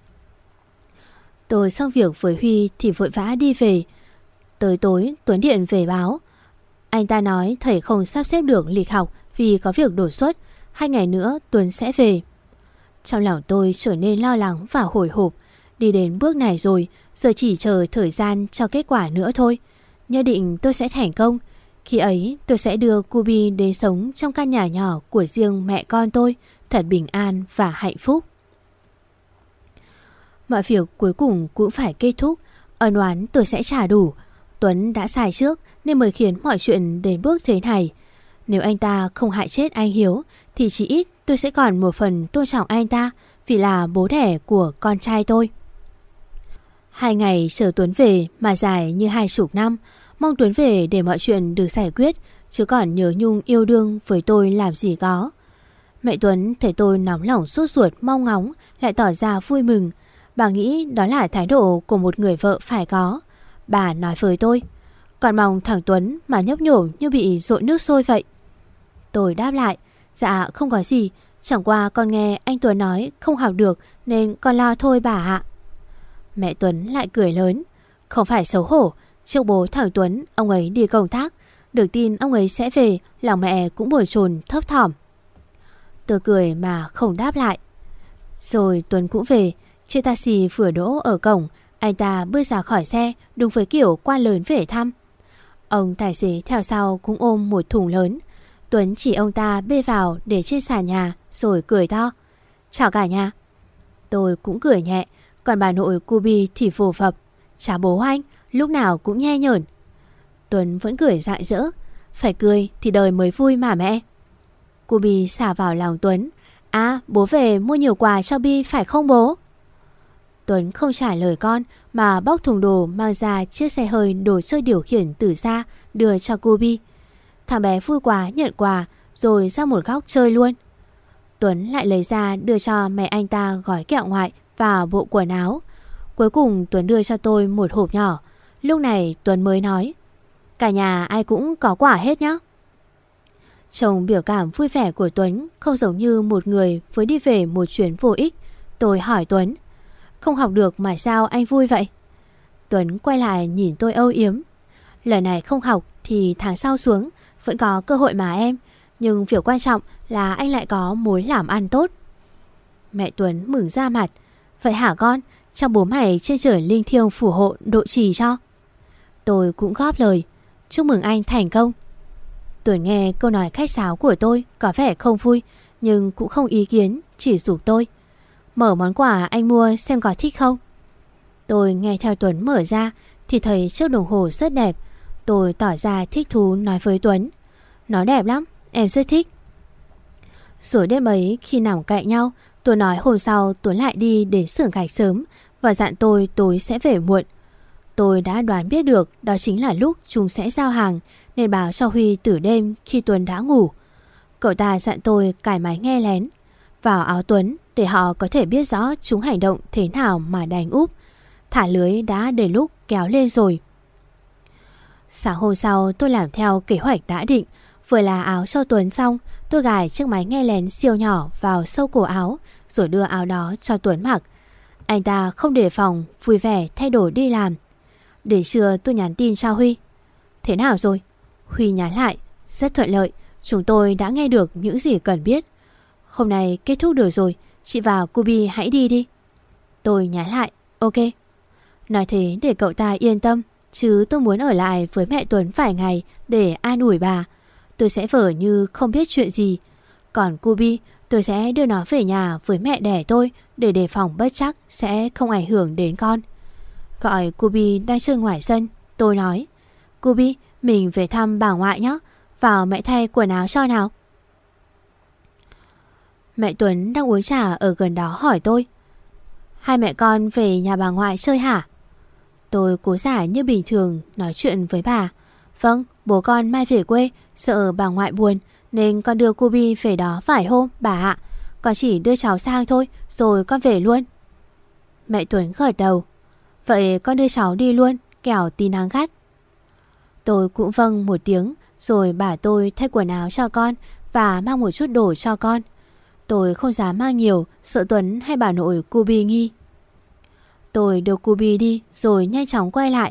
Tôi xong việc với Huy thì vội vã đi về. Tới tối Tuấn điện về báo. Anh ta nói thầy không sắp xếp được lịch học vì có việc đột xuất. Hai ngày nữa Tuấn sẽ về. Trong lòng tôi trở nên lo lắng và hồi hộp. Đi đến bước này rồi, giờ chỉ chờ thời gian cho kết quả nữa thôi. Nhất định tôi sẽ thành công. Khi ấy tôi sẽ đưa Cubi đến sống trong căn nhà nhỏ của riêng mẹ con tôi, thật bình an và hạnh phúc. Mọi việc cuối cùng cũng phải kết thúc. Ân oán tôi sẽ trả đủ. Tuấn đã sai trước nên mới khiến mọi chuyện đến bước thế này. Nếu anh ta không hại chết anh Hiếu thì chỉ ít tôi sẽ còn một phần tôn trọng anh ta vì là bố đẻ của con trai tôi. Hai ngày chờ Tuấn về mà dài như hai chục năm. Mong Tuấn về để mọi chuyện được giải quyết, chứ còn nhớ nhung yêu đương với tôi làm gì có. Mẹ Tuấn thấy tôi nóng lòng sốt ruột mong ngóng lại tỏ ra vui mừng. Bà nghĩ đó là thái độ của một người vợ phải có. Bà nói với tôi: còn mong thằng Tuấn mà nhấp nhổm như bị dội nước sôi vậy. Tôi đáp lại: dạ không có gì, chẳng qua con nghe anh Tuấn nói không học được nên con lo thôi bà ạ. Mẹ Tuấn lại cười lớn: không phải xấu hổ, trước bố thằng Tuấn ông ấy đi công tác, được tin ông ấy sẽ về, lòng mẹ cũng bồn chồn thấp thỏm. Tôi cười mà không đáp lại. Rồi Tuấn cũng về. Chiếc taxi vừa đỗ ở cổng, anh ta bước ra khỏi xe đúng với kiểu quan lớn về thăm. Ông tài xế theo sau cũng ôm một thùng lớn. Tuấn chỉ ông ta bê vào để trên sàn nhà rồi cười to: chào cả nhà. Tôi cũng cười nhẹ. Còn bà nội Cubi thì vồ phập: chào bố anh, lúc nào cũng nhe nhởn. Tuấn vẫn cười rạng rỡ: phải cười thì đời mới vui mà mẹ. Cubi xả vào lòng Tuấn: à, bố về mua nhiều quà cho Bi phải không bố? Tuấn không trả lời con mà bóc thùng đồ mang ra chiếc xe hơi đồ chơi điều khiển từ xa đưa cho Cubi. Thằng bé vui quá nhận quà rồi ra một góc chơi luôn. Tuấn lại lấy ra đưa cho mẹ anh ta gói kẹo ngoại và bộ quần áo. Cuối cùng Tuấn đưa cho tôi một hộp nhỏ. Lúc này Tuấn mới nói: cả nhà ai cũng có quà hết nhá. Trông biểu cảm vui vẻ của Tuấn không giống như một người vừa đi về một chuyến vô ích. Tôi hỏi Tuấn: không học được mà sao anh vui vậy? Tuấn quay lại nhìn tôi âu yếm: lần này không học thì tháng sau xuống, vẫn có cơ hội mà em. Nhưng việc quan trọng là anh lại có mối làm ăn tốt. Mẹ Tuấn mừng ra mặt: vậy hả con? Cho bố mày trên trời linh thiêng phù hộ độ trì cho. Tôi cũng góp lời: chúc mừng anh thành công. Tuấn nghe câu nói khách sáo của tôi có vẻ không vui, nhưng cũng không ý kiến, chỉ giục tôi: mở món quà anh mua xem có thích không. Tôi nghe theo Tuấn mở ra thì thấy chiếc đồng hồ rất đẹp. Tôi tỏ ra thích thú nói với Tuấn: nó đẹp lắm, em rất thích. Rồi đêm ấy khi nằm cạnh nhau, tôi nói hôm sau Tuấn lại đi đến xưởng gạch sớm và dặn tôi tối sẽ về muộn. Tôi đã đoán biết được đó chính là lúc chúng sẽ giao hàng, nên báo cho Huy từ đêm khi Tuấn đã ngủ. Cậu ta dặn tôi cài máy nghe lén vào áo Tuấn để họ có thể biết rõ chúng hành động thế nào mà đánh úp. Thả lưới đã đến lúc kéo lên rồi. Sáng hôm sau tôi làm theo kế hoạch đã định. Vừa là áo cho Tuấn xong, tôi gài chiếc máy nghe lén siêu nhỏ vào sâu cổ áo rồi đưa áo đó cho Tuấn mặc. Anh ta không đề phòng, vui vẻ thay đổi đi làm. Đến trưa tôi nhắn tin cho Huy. Thế nào rồi? Huy nhắn lại. Rất thuận lợi, chúng tôi đã nghe được những gì cần biết. Hôm nay kết thúc được rồi, chị và Kubi hãy đi đi. Tôi nhắn lại. Ok. Nói thế để cậu ta yên tâm, chứ tôi muốn ở lại với mẹ Tuấn vài ngày để an ủi bà. Tôi sẽ vờ như không biết chuyện gì. Còn Kubi, tôi sẽ đưa nó về nhà với mẹ đẻ tôi để đề phòng bất trắc sẽ không ảnh hưởng đến con. Gọi Kubi đang chơi ngoài sân, tôi nói. Kubi, mình về thăm bà ngoại nhé. Vào mẹ thay quần áo cho nào. Mẹ Tuấn đang uống trà ở gần đó hỏi tôi. Hai mẹ con về nhà bà ngoại chơi hả? Tôi cố giả như bình thường nói chuyện với bà. Vâng, bố con mai về quê, sợ bà ngoại buồn nên con đưa Kubi về đó vài hôm bà ạ. Con chỉ đưa cháu sang thôi, rồi con về luôn. Mẹ Tuấn gật đầu. Vậy con đưa cháu đi luôn, kẻo tí nắng gắt. Tôi cũng vâng một tiếng, rồi bà tôi thay quần áo cho con và mang một chút đồ cho con. Tôi không dám mang nhiều, sợ Tuấn hay bà nội Kubi nghi. Tôi đưa Kubi đi rồi nhanh chóng quay lại.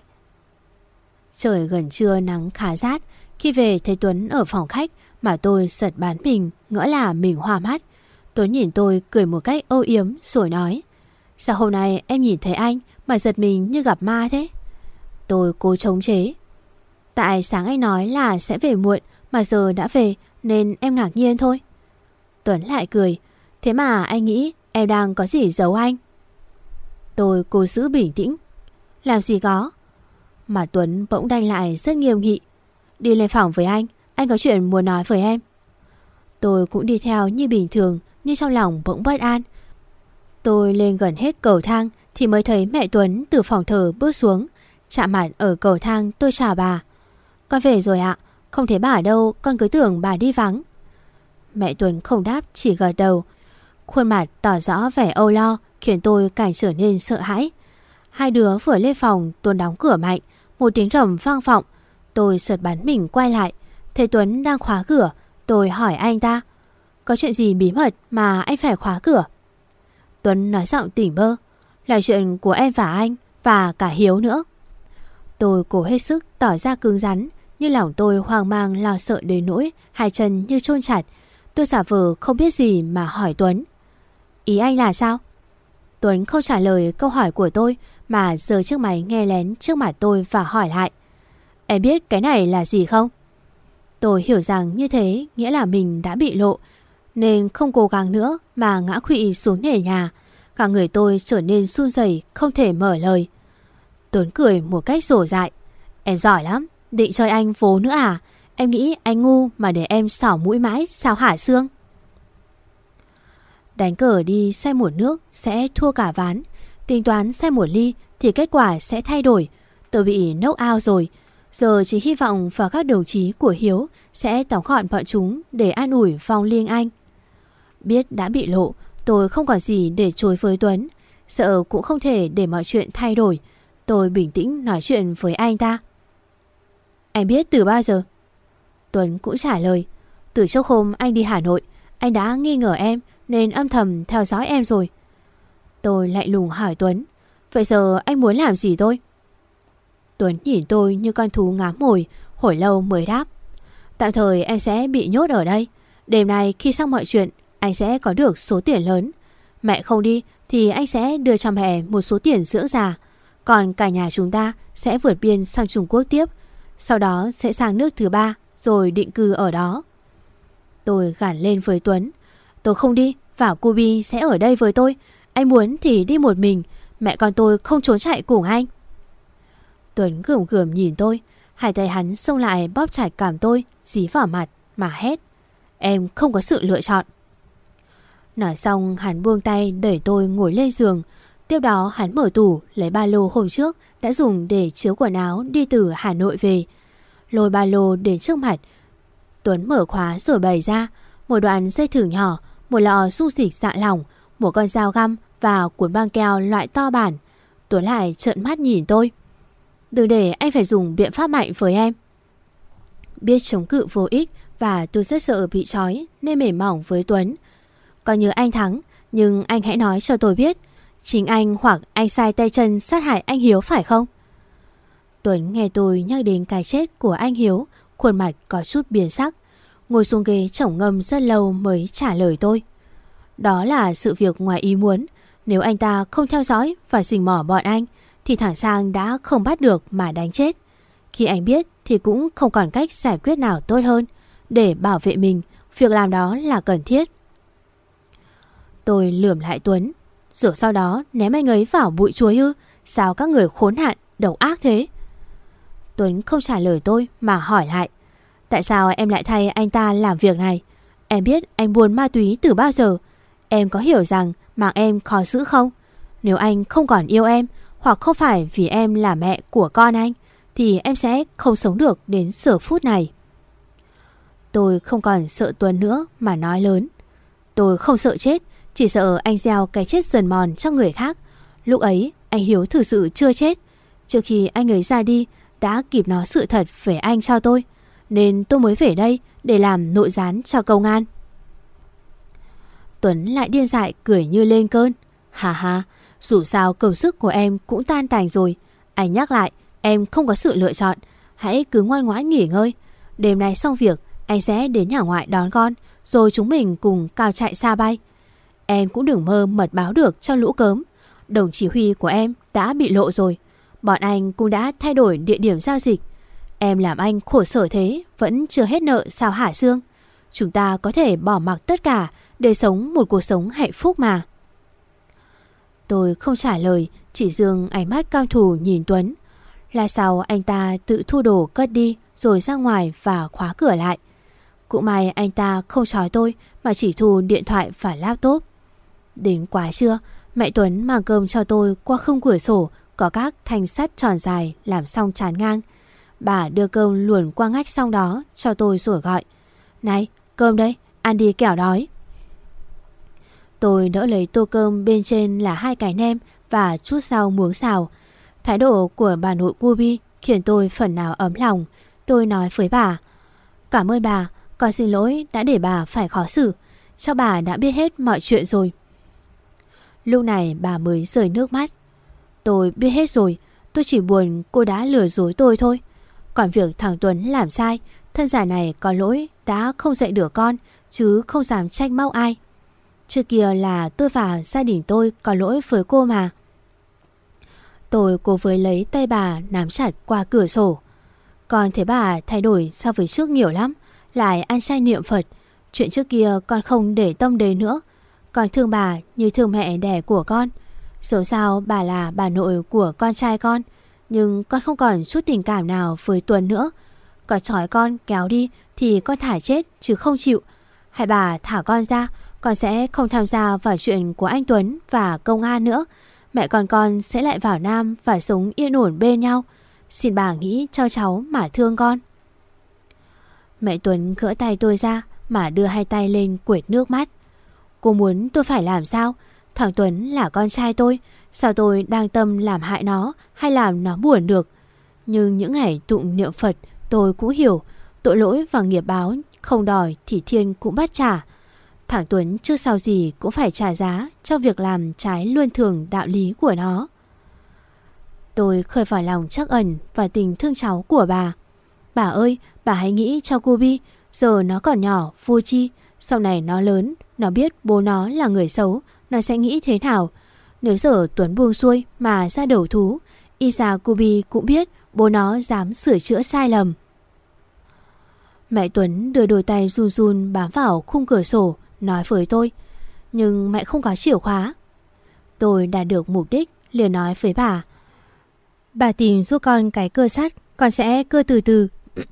Trời gần trưa nắng khá rát. Khi về thấy Tuấn ở phòng khách mà tôi giật bắn mình, ngỡ là mình hoa mắt. Tuấn nhìn tôi cười một cách âu yếm rồi nói. Sao hôm nay em nhìn thấy anh mà giật mình như gặp ma thế? Tôi cố chống chế. Tại sáng anh nói là sẽ về muộn mà giờ đã về nên em ngạc nhiên thôi. Tuấn lại cười. Thế mà anh nghĩ em đang có gì giấu anh? Tôi cố giữ bình tĩnh. Làm gì có. Mà Tuấn bỗng đanh lại rất nghiêm nghị. Đi lên phòng với anh, anh có chuyện muốn nói với em. Tôi cũng đi theo như bình thường, nhưng trong lòng bỗng bất an. Tôi lên gần hết cầu thang thì mới thấy mẹ Tuấn từ phòng thờ bước xuống. Chạm mặt ở cầu thang tôi chào bà. Con về rồi ạ. Không thấy bà ở đâu, con cứ tưởng bà đi vắng. Mẹ Tuấn không đáp, chỉ gật đầu. Khuôn mặt tỏ rõ vẻ âu lo, khiến tôi càng trở nên sợ hãi. Hai đứa vừa lên phòng, Tuấn đóng cửa mạnh. Một tiếng rầm vang vọng. Tôi giật bắn mình quay lại. Thấy Tuấn đang khóa cửa. Tôi hỏi anh ta. Có chuyện gì bí mật mà anh phải khóa cửa? Tuấn nói giọng tỉnh bơ. Là chuyện của em và anh, và cả Hiếu nữa. Tôi cố hết sức tỏ ra cứng rắn, nhưng lòng tôi hoang mang lo sợ đến nỗi hai chân như chôn chặt. Tôi giả vờ không biết gì mà hỏi Tuấn. Ý anh là sao? Tuấn không trả lời câu hỏi của tôi mà giơ chiếc máy nghe lén trước mặt tôi và hỏi lại. Em biết cái này là gì không? Tôi hiểu rằng như thế nghĩa là mình đã bị lộ, nên không cố gắng nữa mà ngã khuỵu xuống nền nhà. Cả người tôi trở nên run rẩy, không thể mở lời. Tuấn cười một cách rổ dại. Em giỏi lắm, định chơi anh vố nữa à? Em nghĩ anh ngu mà để em xỏ mũi mãi sao hả Sương? Đánh cờ đi say một nước sẽ thua cả ván. Tính toán say một ly thì kết quả sẽ thay đổi. Tôi bị knock out rồi. Giờ chỉ hy vọng vào các đồng chí của Hiếu sẽ tóm gọn bọn chúng để an ủi Phong Liên Anh. Biết đã bị lộ, tôi không còn gì để chối với Tuấn. Sợ cũng không thể để mọi chuyện thay đổi. Tôi bình tĩnh nói chuyện với anh ta. Anh biết từ bao giờ? Tuấn cũng trả lời. Từ trước hôm anh đi Hà Nội, anh đã nghi ngờ em nên âm thầm theo dõi em rồi. Tôi lại lùng hỏi Tuấn. Vậy giờ anh muốn làm gì tôi? Tuấn nhìn tôi như con thú ngám mồi, hồi lâu mới đáp. Tạm thời em sẽ bị nhốt ở đây. Đêm nay khi xong mọi chuyện, anh sẽ có được số tiền lớn. Mẹ không đi thì anh sẽ đưa cho mẹ một số tiền dưỡng già. Còn cả nhà chúng ta sẽ vượt biên sang Trung Quốc tiếp. Sau đó sẽ sang nước thứ ba rồi định cư ở đó. Tôi gằn lên với Tuấn. Tôi không đi và Kubi sẽ ở đây với tôi. Anh muốn thì đi một mình. Mẹ con tôi không trốn chạy cùng anh. Tuấn gườm gườm nhìn tôi. Hai tay hắn xông lại bóp chặt cằm tôi, dí vào mặt mà hét. Em không có sự lựa chọn. Nói xong hắn buông tay đẩy tôi ngồi lên giường. Tiếp đó hắn mở tủ lấy ba lô hôm trước đã dùng để chứa quần áo đi từ Hà Nội về. Lôi ba lô đến trước mặt. Tuấn mở khóa rồi bày ra một đoạn dây thừng nhỏ, một lọ dung dịch dạ lỏng, một con dao găm và cuốn băng keo loại to bản. Tuấn lại trợn mắt nhìn tôi. Đừng để anh phải dùng biện pháp mạnh với em. Biết chống cự vô ích và tôi rất sợ bị trói nên mềm mỏng với Tuấn. Coi như anh thắng, nhưng anh hãy nói cho tôi biết chính anh hoặc anh sai tay chân sát hại anh Hiếu phải không? Tuấn nghe tôi nhắc đến cái chết của anh Hiếu, khuôn mặt có chút biến sắc, ngồi xuống ghế chổng ngâm rất lâu mới trả lời tôi. Đó là sự việc ngoài ý muốn. Nếu anh ta không theo dõi và rình mò bọn anh thì thằng Sang đã không bắt được mà đánh chết. Khi anh biết thì cũng không còn cách giải quyết nào tốt hơn. Để bảo vệ mình, việc làm đó là cần thiết. Tôi lườm lại Tuấn. Rồi sau đó ném anh ấy vào bụi chuối ư? Sao các người khốn nạn, độc ác thế? Tuấn không trả lời tôi mà hỏi lại. Tại sao em lại thay anh ta làm việc này? Em biết anh buôn ma túy từ bao giờ? Em có hiểu rằng mạng em khó giữ không? Nếu anh không còn yêu em, hoặc không phải vì em là mẹ của con anh, thì em sẽ không sống được đến giờ phút này. Tôi không còn sợ Tuấn nữa mà nói lớn. Tôi không sợ chết, chỉ sợ anh gieo cái chết dần mòn cho người khác. Lúc ấy anh Hiếu thực sự chưa chết. Trước khi anh ấy ra đi đã kịp nói sự thật về anh cho tôi, nên tôi mới về đây để làm nội gián cho công an. Tuấn lại điên dại cười như lên cơn. Hà hà, dù sao công sức của em cũng tan tành rồi. Anh nhắc lại, em không có sự lựa chọn. Hãy cứ ngoan ngoãn nghỉ ngơi. Đêm nay xong việc, anh sẽ đến nhà ngoại đón con, rồi chúng mình cùng cao chạy xa bay. Em cũng đừng mơ mật báo được cho lũ cớm. Đồng chỉ huy của em đã bị lộ rồi. Bọn anh cũng đã thay đổi địa điểm giao dịch. Em làm anh khổ sở thế vẫn chưa hết nợ sao hả Sương? Chúng ta có thể bỏ mặc tất cả để sống một cuộc sống hạnh phúc mà. Tôi không trả lời, chỉ dương ánh mắt cam thù nhìn Tuấn. Là sau anh ta tự thu đồ cất đi rồi ra ngoài và khóa cửa lại. Cũng may anh ta không trói tôi mà chỉ thu điện thoại và laptop. Đến quá trưa, mẹ Tuấn mang cơm cho tôi qua khung cửa sổ có các thanh sắt tròn dài làm xong tràn ngang. Bà đưa cơm luồn qua ngách xong đó cho tôi rồi gọi. Này, cơm đây, ăn đi kẻo đói. Tôi đỡ lấy tô cơm bên trên là hai cái nem và chút rau muống xào. Thái độ của bà nội Cubi khiến tôi phần nào ấm lòng. Tôi nói với bà. Cảm ơn bà, con xin lỗi đã để bà phải khó xử. Chắc bà đã biết hết mọi chuyện rồi. Lúc này bà mới rơi nước mắt. Tôi biết hết rồi, tôi chỉ buồn cô đã lừa dối tôi thôi. Còn việc thằng Tuấn làm sai, thân giả này có lỗi đã không dạy được con, chứ không dám trách móc ai. Trước kia là tôi và gia đình tôi có lỗi với cô mà. Tôi cố với lấy tay bà nắm chặt qua cửa sổ. Con thấy bà thay đổi so với trước nhiều lắm, lại ăn chay niệm Phật. Chuyện trước kia con không để tâm đến nữa. Con thương bà như thương mẹ đẻ của con. Dẫu sao bà là bà nội của con trai con, nhưng con không còn chút tình cảm nào với Tuấn nữa. Có trói con kéo đi thì con thả chết chứ không chịu. Hay bà thả con ra, con sẽ không tham gia vào chuyện của anh Tuấn và công an nữa. Mẹ con con sẽ lại vào Nam và sống yên ổn bên nhau. Xin bà nghĩ cho cháu mà thương con. Mẹ Tuấn gỡ tay tôi ra mà đưa hai tay lên quệt nước mắt. Cô muốn tôi phải làm sao? Thằng Tuấn là con trai tôi, sao tôi đang tâm làm hại nó hay làm nó buồn được? Nhưng những ngày tụng niệm Phật tôi cũng hiểu, tội lỗi và nghiệp báo không đòi thì thiên cũng bắt trả. Thằng Tuấn trước sau gì cũng phải trả giá cho việc làm trái luân thường đạo lý của nó. Tôi khơi vào lòng trắc ẩn và tình thương cháu của bà. Bà ơi, bà hãy nghĩ cho cô Bi, giờ nó còn nhỏ, vô tri, sau này nó lớn, nó biết bố nó là người xấu, nó sẽ nghĩ thế nào? Nếu giờ Tuấn buông xuôi mà ra đầu thú, Isa Kubi cũng biết bố nó dám sửa chữa sai lầm. Mẹ Tuấn đưa đôi tay run run bám vào khung cửa sổ, nói với tôi. Nhưng mẹ không có chìa khóa. Tôi đạt được mục đích, liền nói với bà. Bà tìm giúp con cái cưa sắt, con sẽ cưa từ từ.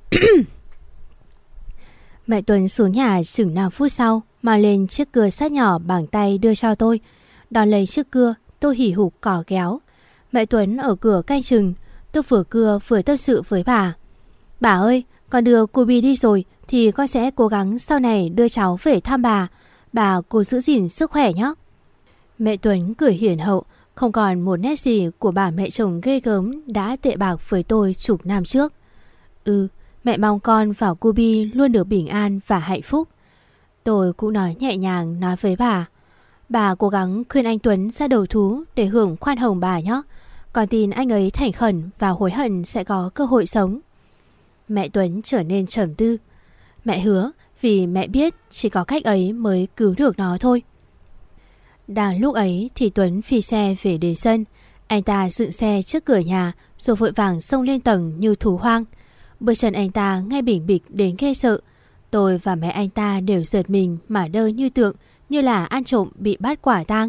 Mẹ Tuấn xuống nhà chừng năm phút sau, mang lên chiếc cưa sắt nhỏ bằng tay đưa cho tôi. Đón lấy chiếc cưa tôi hỉ hục cỏ kéo. Mẹ Tuấn ở cửa canh chừng. Tôi vừa cưa vừa tâm sự với bà. Bà ơi, con đưa cô Bi đi rồi thì con sẽ cố gắng sau này đưa cháu về thăm bà. Bà cố giữ gìn sức khỏe nhé. Mẹ Tuấn cười hiền hậu, không còn một nét gì của bà mẹ chồng ghê gớm đã tệ bạc với tôi chục năm trước. Ừ, mẹ mong con và cô Bi luôn được bình an và hạnh phúc. Tôi cũng nói nhẹ nhàng nói với bà. Bà cố gắng khuyên anh Tuấn ra đầu thú để hưởng khoan hồng bà nhé. Con tin anh ấy thành khẩn và hối hận sẽ có cơ hội sống. Mẹ Tuấn trở nên trầm tư. Mẹ hứa, vì mẹ biết chỉ có cách ấy mới cứu được nó thôi. Đang lúc ấy thì Tuấn phi xe về đến sân. Anh ta dựng xe trước cửa nhà rồi vội vàng xông lên tầng như thú hoang. Bước chân anh ta ngay bình bịch đến ghê sợ. Tôi và mẹ anh ta đều giật mình mà đơ như tượng, như là ăn trộm bị bắt quả tang.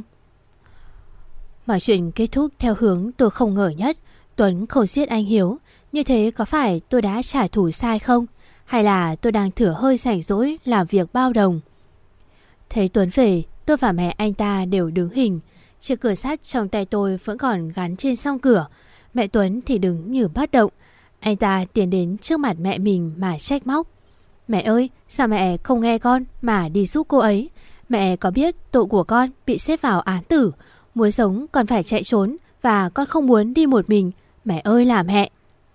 Mọi chuyện kết thúc theo hướng tôi không ngờ nhất. Tuấn không giết anh Hiếu. Như thế có phải tôi đã trả thù sai không? Hay là tôi đang thửa hơi rảnh rỗi làm việc bao đồng? Thấy Tuấn về, tôi và mẹ anh ta đều đứng hình. Chiếc cửa sắt trong tay tôi vẫn còn gắn trên song cửa. Mẹ Tuấn thì đứng như bất động. Anh ta tiến đến trước mặt mẹ mình mà trách móc. Mẹ ơi, sao mẹ không nghe con mà đi giúp cô ấy? Mẹ có biết tội của con bị xếp vào án tử. Muốn sống còn phải chạy trốn. Và con không muốn đi một mình. Mẹ ơi là mẹ.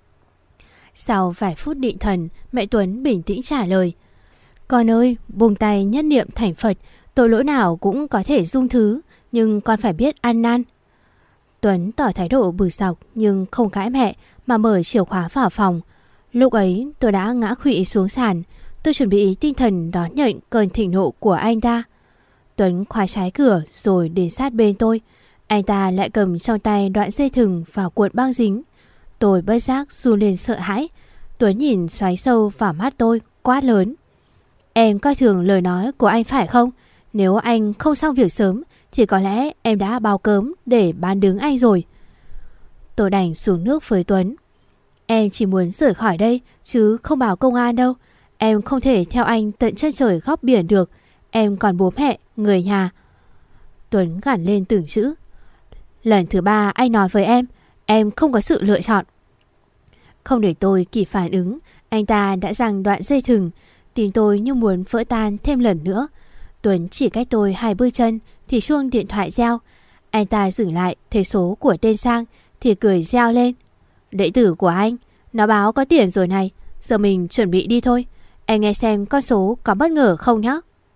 Sau vài phút định thần, mẹ Tuấn bình tĩnh trả lời. Con ơi, buông tay nhất niệm thành Phật. Tội lỗi nào cũng có thể dung thứ. Nhưng con phải biết ăn năn. Tuấn tỏ thái độ bực dọc nhưng không cãi mẹ mà mở chìa khóa vào phòng. Lúc ấy tôi đã ngã khuỵu xuống sàn. Tôi chuẩn bị tinh thần đón nhận cơn thịnh nộ của anh ta. Tuấn khóa trái cửa rồi đến sát bên tôi. Anh ta lại cầm trong tay đoạn dây thừng và cuộn băng dính. Tôi bất giác run lên sợ hãi. Tuấn nhìn xoáy sâu vào mắt tôi, quát lớn. Em coi thường lời nói của anh phải không? Nếu anh không xong việc sớm thì có lẽ em đã bao cớm để bán đứng anh rồi. Tôi đành xuống nước với Tuấn. Em chỉ muốn rời khỏi đây chứ không báo công an đâu. Em không thể theo anh tận chân trời góc biển được. Em còn bố mẹ, người nhà. Tuấn gằn lên từng chữ. Lần thứ ba anh nói với em, em không có sự lựa chọn. Không để tôi kịp phản ứng, anh ta đã giằng đoạn dây thừng. Tim tôi như muốn vỡ tan thêm lần nữa. Tuấn chỉ cách tôi hai bước chân thì chuông điện thoại reo. Anh ta dừng lại thấy số của tên Sang thì cười reo lên. Đệ tử của anh, nó báo có tiền rồi này. Giờ mình chuẩn bị đi thôi. Anh nghe xem con số có bất ngờ không nhé.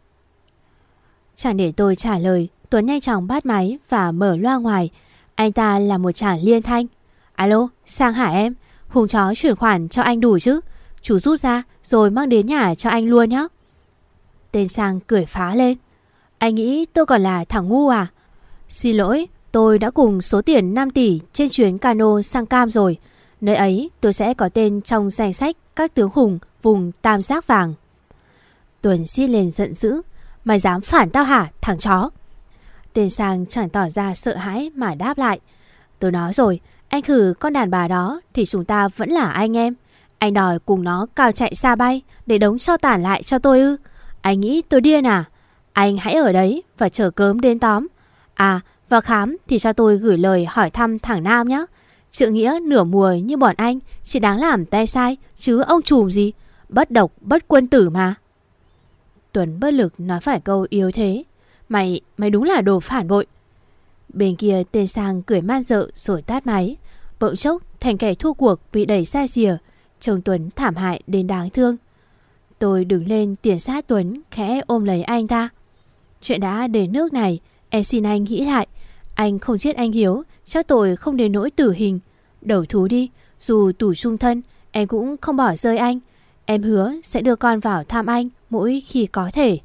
Chẳng để tôi trả lời, Tuấn nhanh chóng bắt máy và mở loa ngoài. Anh ta là một chàng liên thanh. Alo, Sang hả em? Hùng chó chuyển khoản cho anh đủ chứ? Chú rút ra rồi mang đến nhà cho anh luôn nhé. Tên Sang cười phá lên. Anh nghĩ tôi còn là thằng ngu à? Xin lỗi, tôi đã cùng số tiền năm tỷ trên chuyến cano sang Cam rồi. Nơi ấy tôi sẽ có tên trong danh sách các tướng hùng vùng Tam Giác Vàng. Tuấn xít lên giận dữ. Mày dám phản tao hả thằng chó? Tên Sang chẳng tỏ ra sợ hãi mà đáp lại. Tôi nói rồi, anh khử con đàn bà đó thì chúng ta vẫn là anh em. Anh đòi cùng nó cao chạy xa bay để đống cho tàn lại cho tôi ư? Anh nghĩ tôi điên à? Anh hãy ở đấy và chờ cớm đến tóm. À, vào khám thì cho tôi gửi lời hỏi thăm thằng Nam nhé. Trượng nghĩa nửa mùa như bọn anh chỉ đáng làm tay sai chứ ông trùm gì. Bất độc bất quân tử mà. Tuấn bất lực nói phải câu yếu thế. Mày, mày đúng là đồ phản bội. Bên kia tên Sang cười man dợ rồi tát máy. Bỗng chốc thành kẻ thua cuộc bị đẩy ra rìa. Trông Tuấn thảm hại đến đáng thương. Tôi đứng lên tiến sát Tuấn, khẽ ôm lấy anh ta. Chuyện đã đến nước này, em xin anh nghĩ lại. Anh không giết anh Hiếu, chắc tôi không đến nỗi tử hình. Đầu thú đi, dù tù chung thân, em cũng không bỏ rơi anh. Em hứa sẽ đưa con vào thăm anh mỗi khi có thể.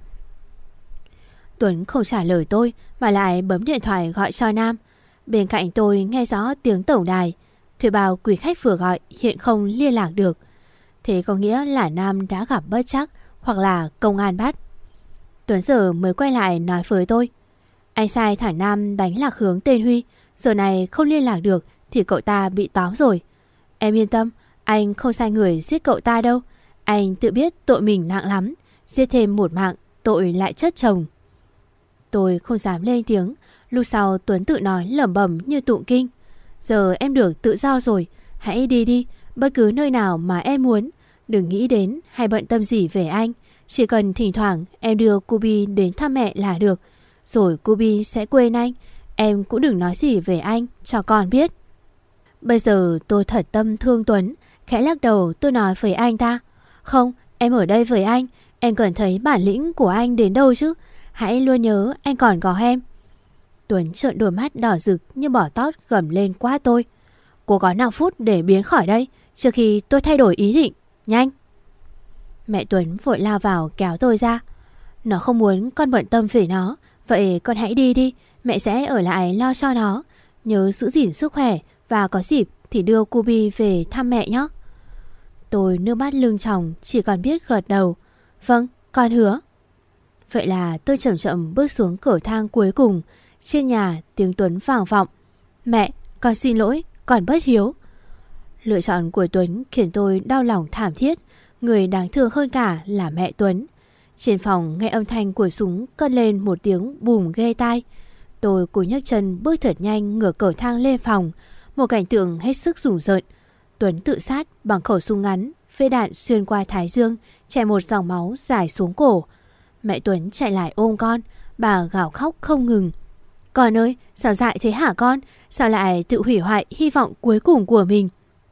Tuấn không trả lời tôi mà lại bấm điện thoại gọi cho Nam. Bên cạnh tôi nghe rõ tiếng tổng đài. Thuê bao quý khách vừa gọi hiện không liên lạc được. Thế có nghĩa là Nam đã gặp bất trắc hoặc là công an bắt. Tuấn giờ mới quay lại nói với tôi. Anh sai thằng Nam đánh lạc hướng tên Huy. Giờ này không liên lạc được thì cậu ta bị tóm rồi. Em yên tâm, anh không sai người giết cậu ta đâu. Anh tự biết tội mình nặng lắm. Giết thêm một mạng tội lại chất chồng. Tôi không dám lên tiếng. Lúc sau Tuấn tự nói lẩm bẩm như tụng kinh. Giờ em được tự do rồi, hãy đi đi, bất cứ nơi nào mà em muốn. Đừng nghĩ đến hay bận tâm gì về anh. Chỉ cần thỉnh thoảng em đưa Kubi đến thăm mẹ là được. Rồi Kubi sẽ quên anh. Em cũng đừng nói gì về anh cho con biết. Bây giờ tôi thật tâm thương Tuấn. Khẽ lắc đầu tôi nói với anh ta. Không, em ở đây với anh. Em cần thấy bản lĩnh của anh đến đâu chứ. Hãy luôn nhớ anh còn có em. Tuấn trợn đôi mắt đỏ rực như bỏ tót gầm lên quá tôi. Cô có năm phút để biến khỏi đây trước khi tôi thay đổi ý định. Nhanh. Mẹ Tuấn vội lao vào kéo tôi ra. Nó không muốn con bận tâm về nó. Vậy con hãy đi đi. Mẹ sẽ ở lại lo cho nó. Nhớ giữ gìn sức khỏe. Và có dịp thì đưa Kubi về thăm mẹ nhé. Tôi nước mắt lưng tròng, chỉ còn biết gật đầu. Vâng, con hứa. Vậy là tôi chậm chậm bước xuống cầu thang cuối cùng. Trên nhà tiếng Tuấn vang vọng. Mẹ, con xin lỗi, con bất hiếu. Lựa chọn của Tuấn khiến tôi đau lòng thảm thiết. Người đáng thương hơn cả là mẹ Tuấn. Trên phòng nghe âm thanh của súng cất lên một tiếng bùm ghê tai. Tôi cố nhấc chân bước thật nhanh ngửa cầu thang lên phòng. Một cảnh tượng hết sức rùng rợn. Tuấn tự sát bằng khẩu súng ngắn, phê đạn xuyên qua thái dương, chảy một dòng máu dài xuống cổ. Mẹ Tuấn chạy lại ôm con, bà gào khóc không ngừng. Con ơi, sao dại thế hả con? Sao lại tự hủy hoại hy vọng cuối cùng của mình?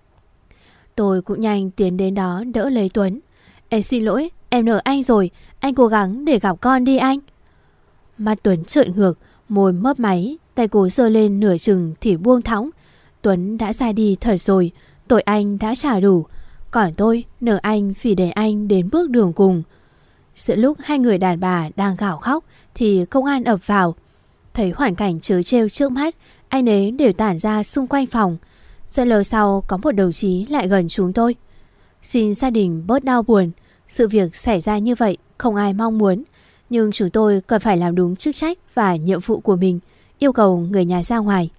Tôi cũng nhanh tiến đến đó đỡ lấy Tuấn. Em xin lỗi, em nợ anh rồi. Anh cố gắng để gặp con đi anh. Mắt Tuấn trợn ngược, môi mấp máy, tay cố giơ lên nửa chừng thì buông thõng. Tuấn đã ra đi thật rồi, tội anh đã trả đủ. Còn tôi nợ anh vì để anh đến bước đường cùng. Giữa lúc hai người đàn bà đang gào khóc thì công an ập vào. Thấy hoàn cảnh trớ trêu trước mắt, anh ấy đều tản ra xung quanh phòng. Rất lâu sau có một đồng chí lại gần chúng tôi. Xin gia đình bớt đau buồn. Sự việc xảy ra như vậy không ai mong muốn. Nhưng chúng tôi cần phải làm đúng chức trách và nhiệm vụ của mình. Yêu cầu người nhà ra ngoài.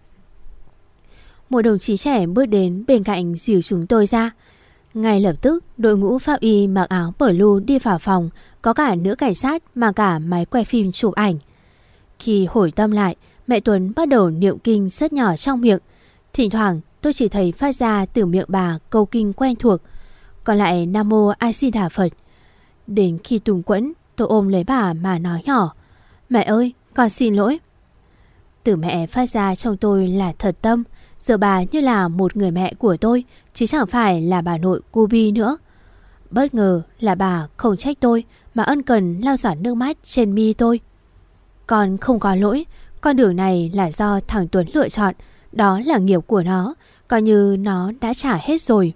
Một đồng chí trẻ bước đến bên cạnh dìu chúng tôi ra. Ngay lập tức đội ngũ pháp y mặc áo blue đi vào phòng. Có cả nữ cảnh sát mà cả máy quay phim chụp ảnh. Khi hồi tâm lại, mẹ Tuấn bắt đầu niệm kinh rất nhỏ trong miệng. Thỉnh thoảng tôi chỉ thấy phát ra từ miệng bà câu kinh quen thuộc. Còn lại Nam Mô A Di Đà Phật. Đến khi tùng quẫn, tôi ôm lấy bà mà nói nhỏ. Mẹ ơi, con xin lỗi. Từ mẹ phát ra trong tôi là thật tâm. Giờ bà như là một người mẹ của tôi, chứ chẳng phải là bà nội Kubi nữa. Bất ngờ là bà không trách tôi, mà ân cần lau giọt nước mắt trên mi tôi. Con không có lỗi. Con đường này là do thằng Tuấn lựa chọn. Đó là nghiệp của nó. Coi như nó đã trả hết rồi.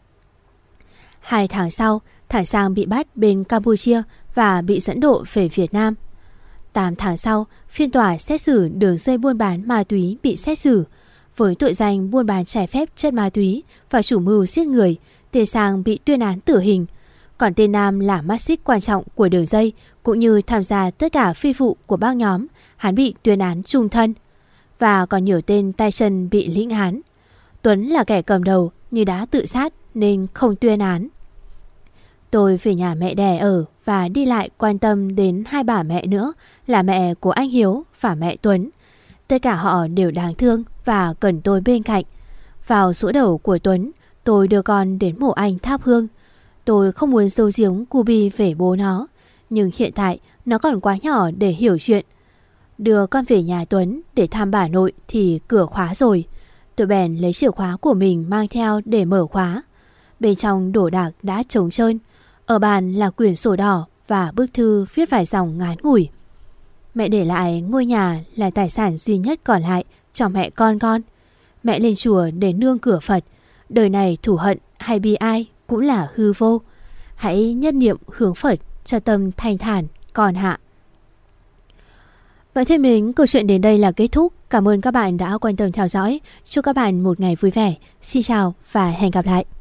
Hai tháng sau, thằng Sang bị bắt bên Campuchia và bị dẫn độ về Việt Nam. Tám tháng sau, phiên tòa xét xử đường dây buôn bán ma túy bị xét xử. Với tội danh buôn bán trái phép chất ma túy và chủ mưu giết người, tên Sang bị tuyên án tử hình. Còn tên Nam là mắt xích quan trọng của đường dây, cũng như tham gia tất cả phi vụ của băng nhóm, hắn bị tuyên án chung thân. Và còn nhiều tên tay chân bị lĩnh án. Tuấn là kẻ cầm đầu nhưng đã tự sát nên không tuyên án. Tôi về nhà mẹ đẻ ở và đi lại quan tâm đến hai bà mẹ nữa là mẹ của anh Hiếu và mẹ Tuấn. Tất cả họ đều đáng thương và cần tôi bên cạnh. Vào giỗ đầu của Tuấn, tôi đưa con đến mộ anh thắp hương. Tôi không muốn giấu giếm Kubi về bố nó, nhưng hiện tại nó còn quá nhỏ để hiểu chuyện. Đưa con về nhà Tuấn để thăm bà nội thì cửa khóa rồi. Tôi bèn lấy chìa khóa của mình mang theo để mở khóa. Bên trong đồ đạc đã trống trơn. Ở bàn là quyển sổ đỏ và bức thư viết vài dòng ngắn ngủi. Mẹ để lại ngôi nhà là tài sản duy nhất còn lại cho mẹ con con. Mẹ lên chùa để nương cửa Phật. Đời này thù hận hay bi ai cũng là hư vô. Hãy nhân niệm hướng Phật cho tâm thanh thản con hạ. Vậy thân mến, câu chuyện đến đây là kết thúc. Cảm ơn các bạn đã quan tâm theo dõi. Chúc các bạn một ngày vui vẻ. Xin chào và hẹn gặp lại.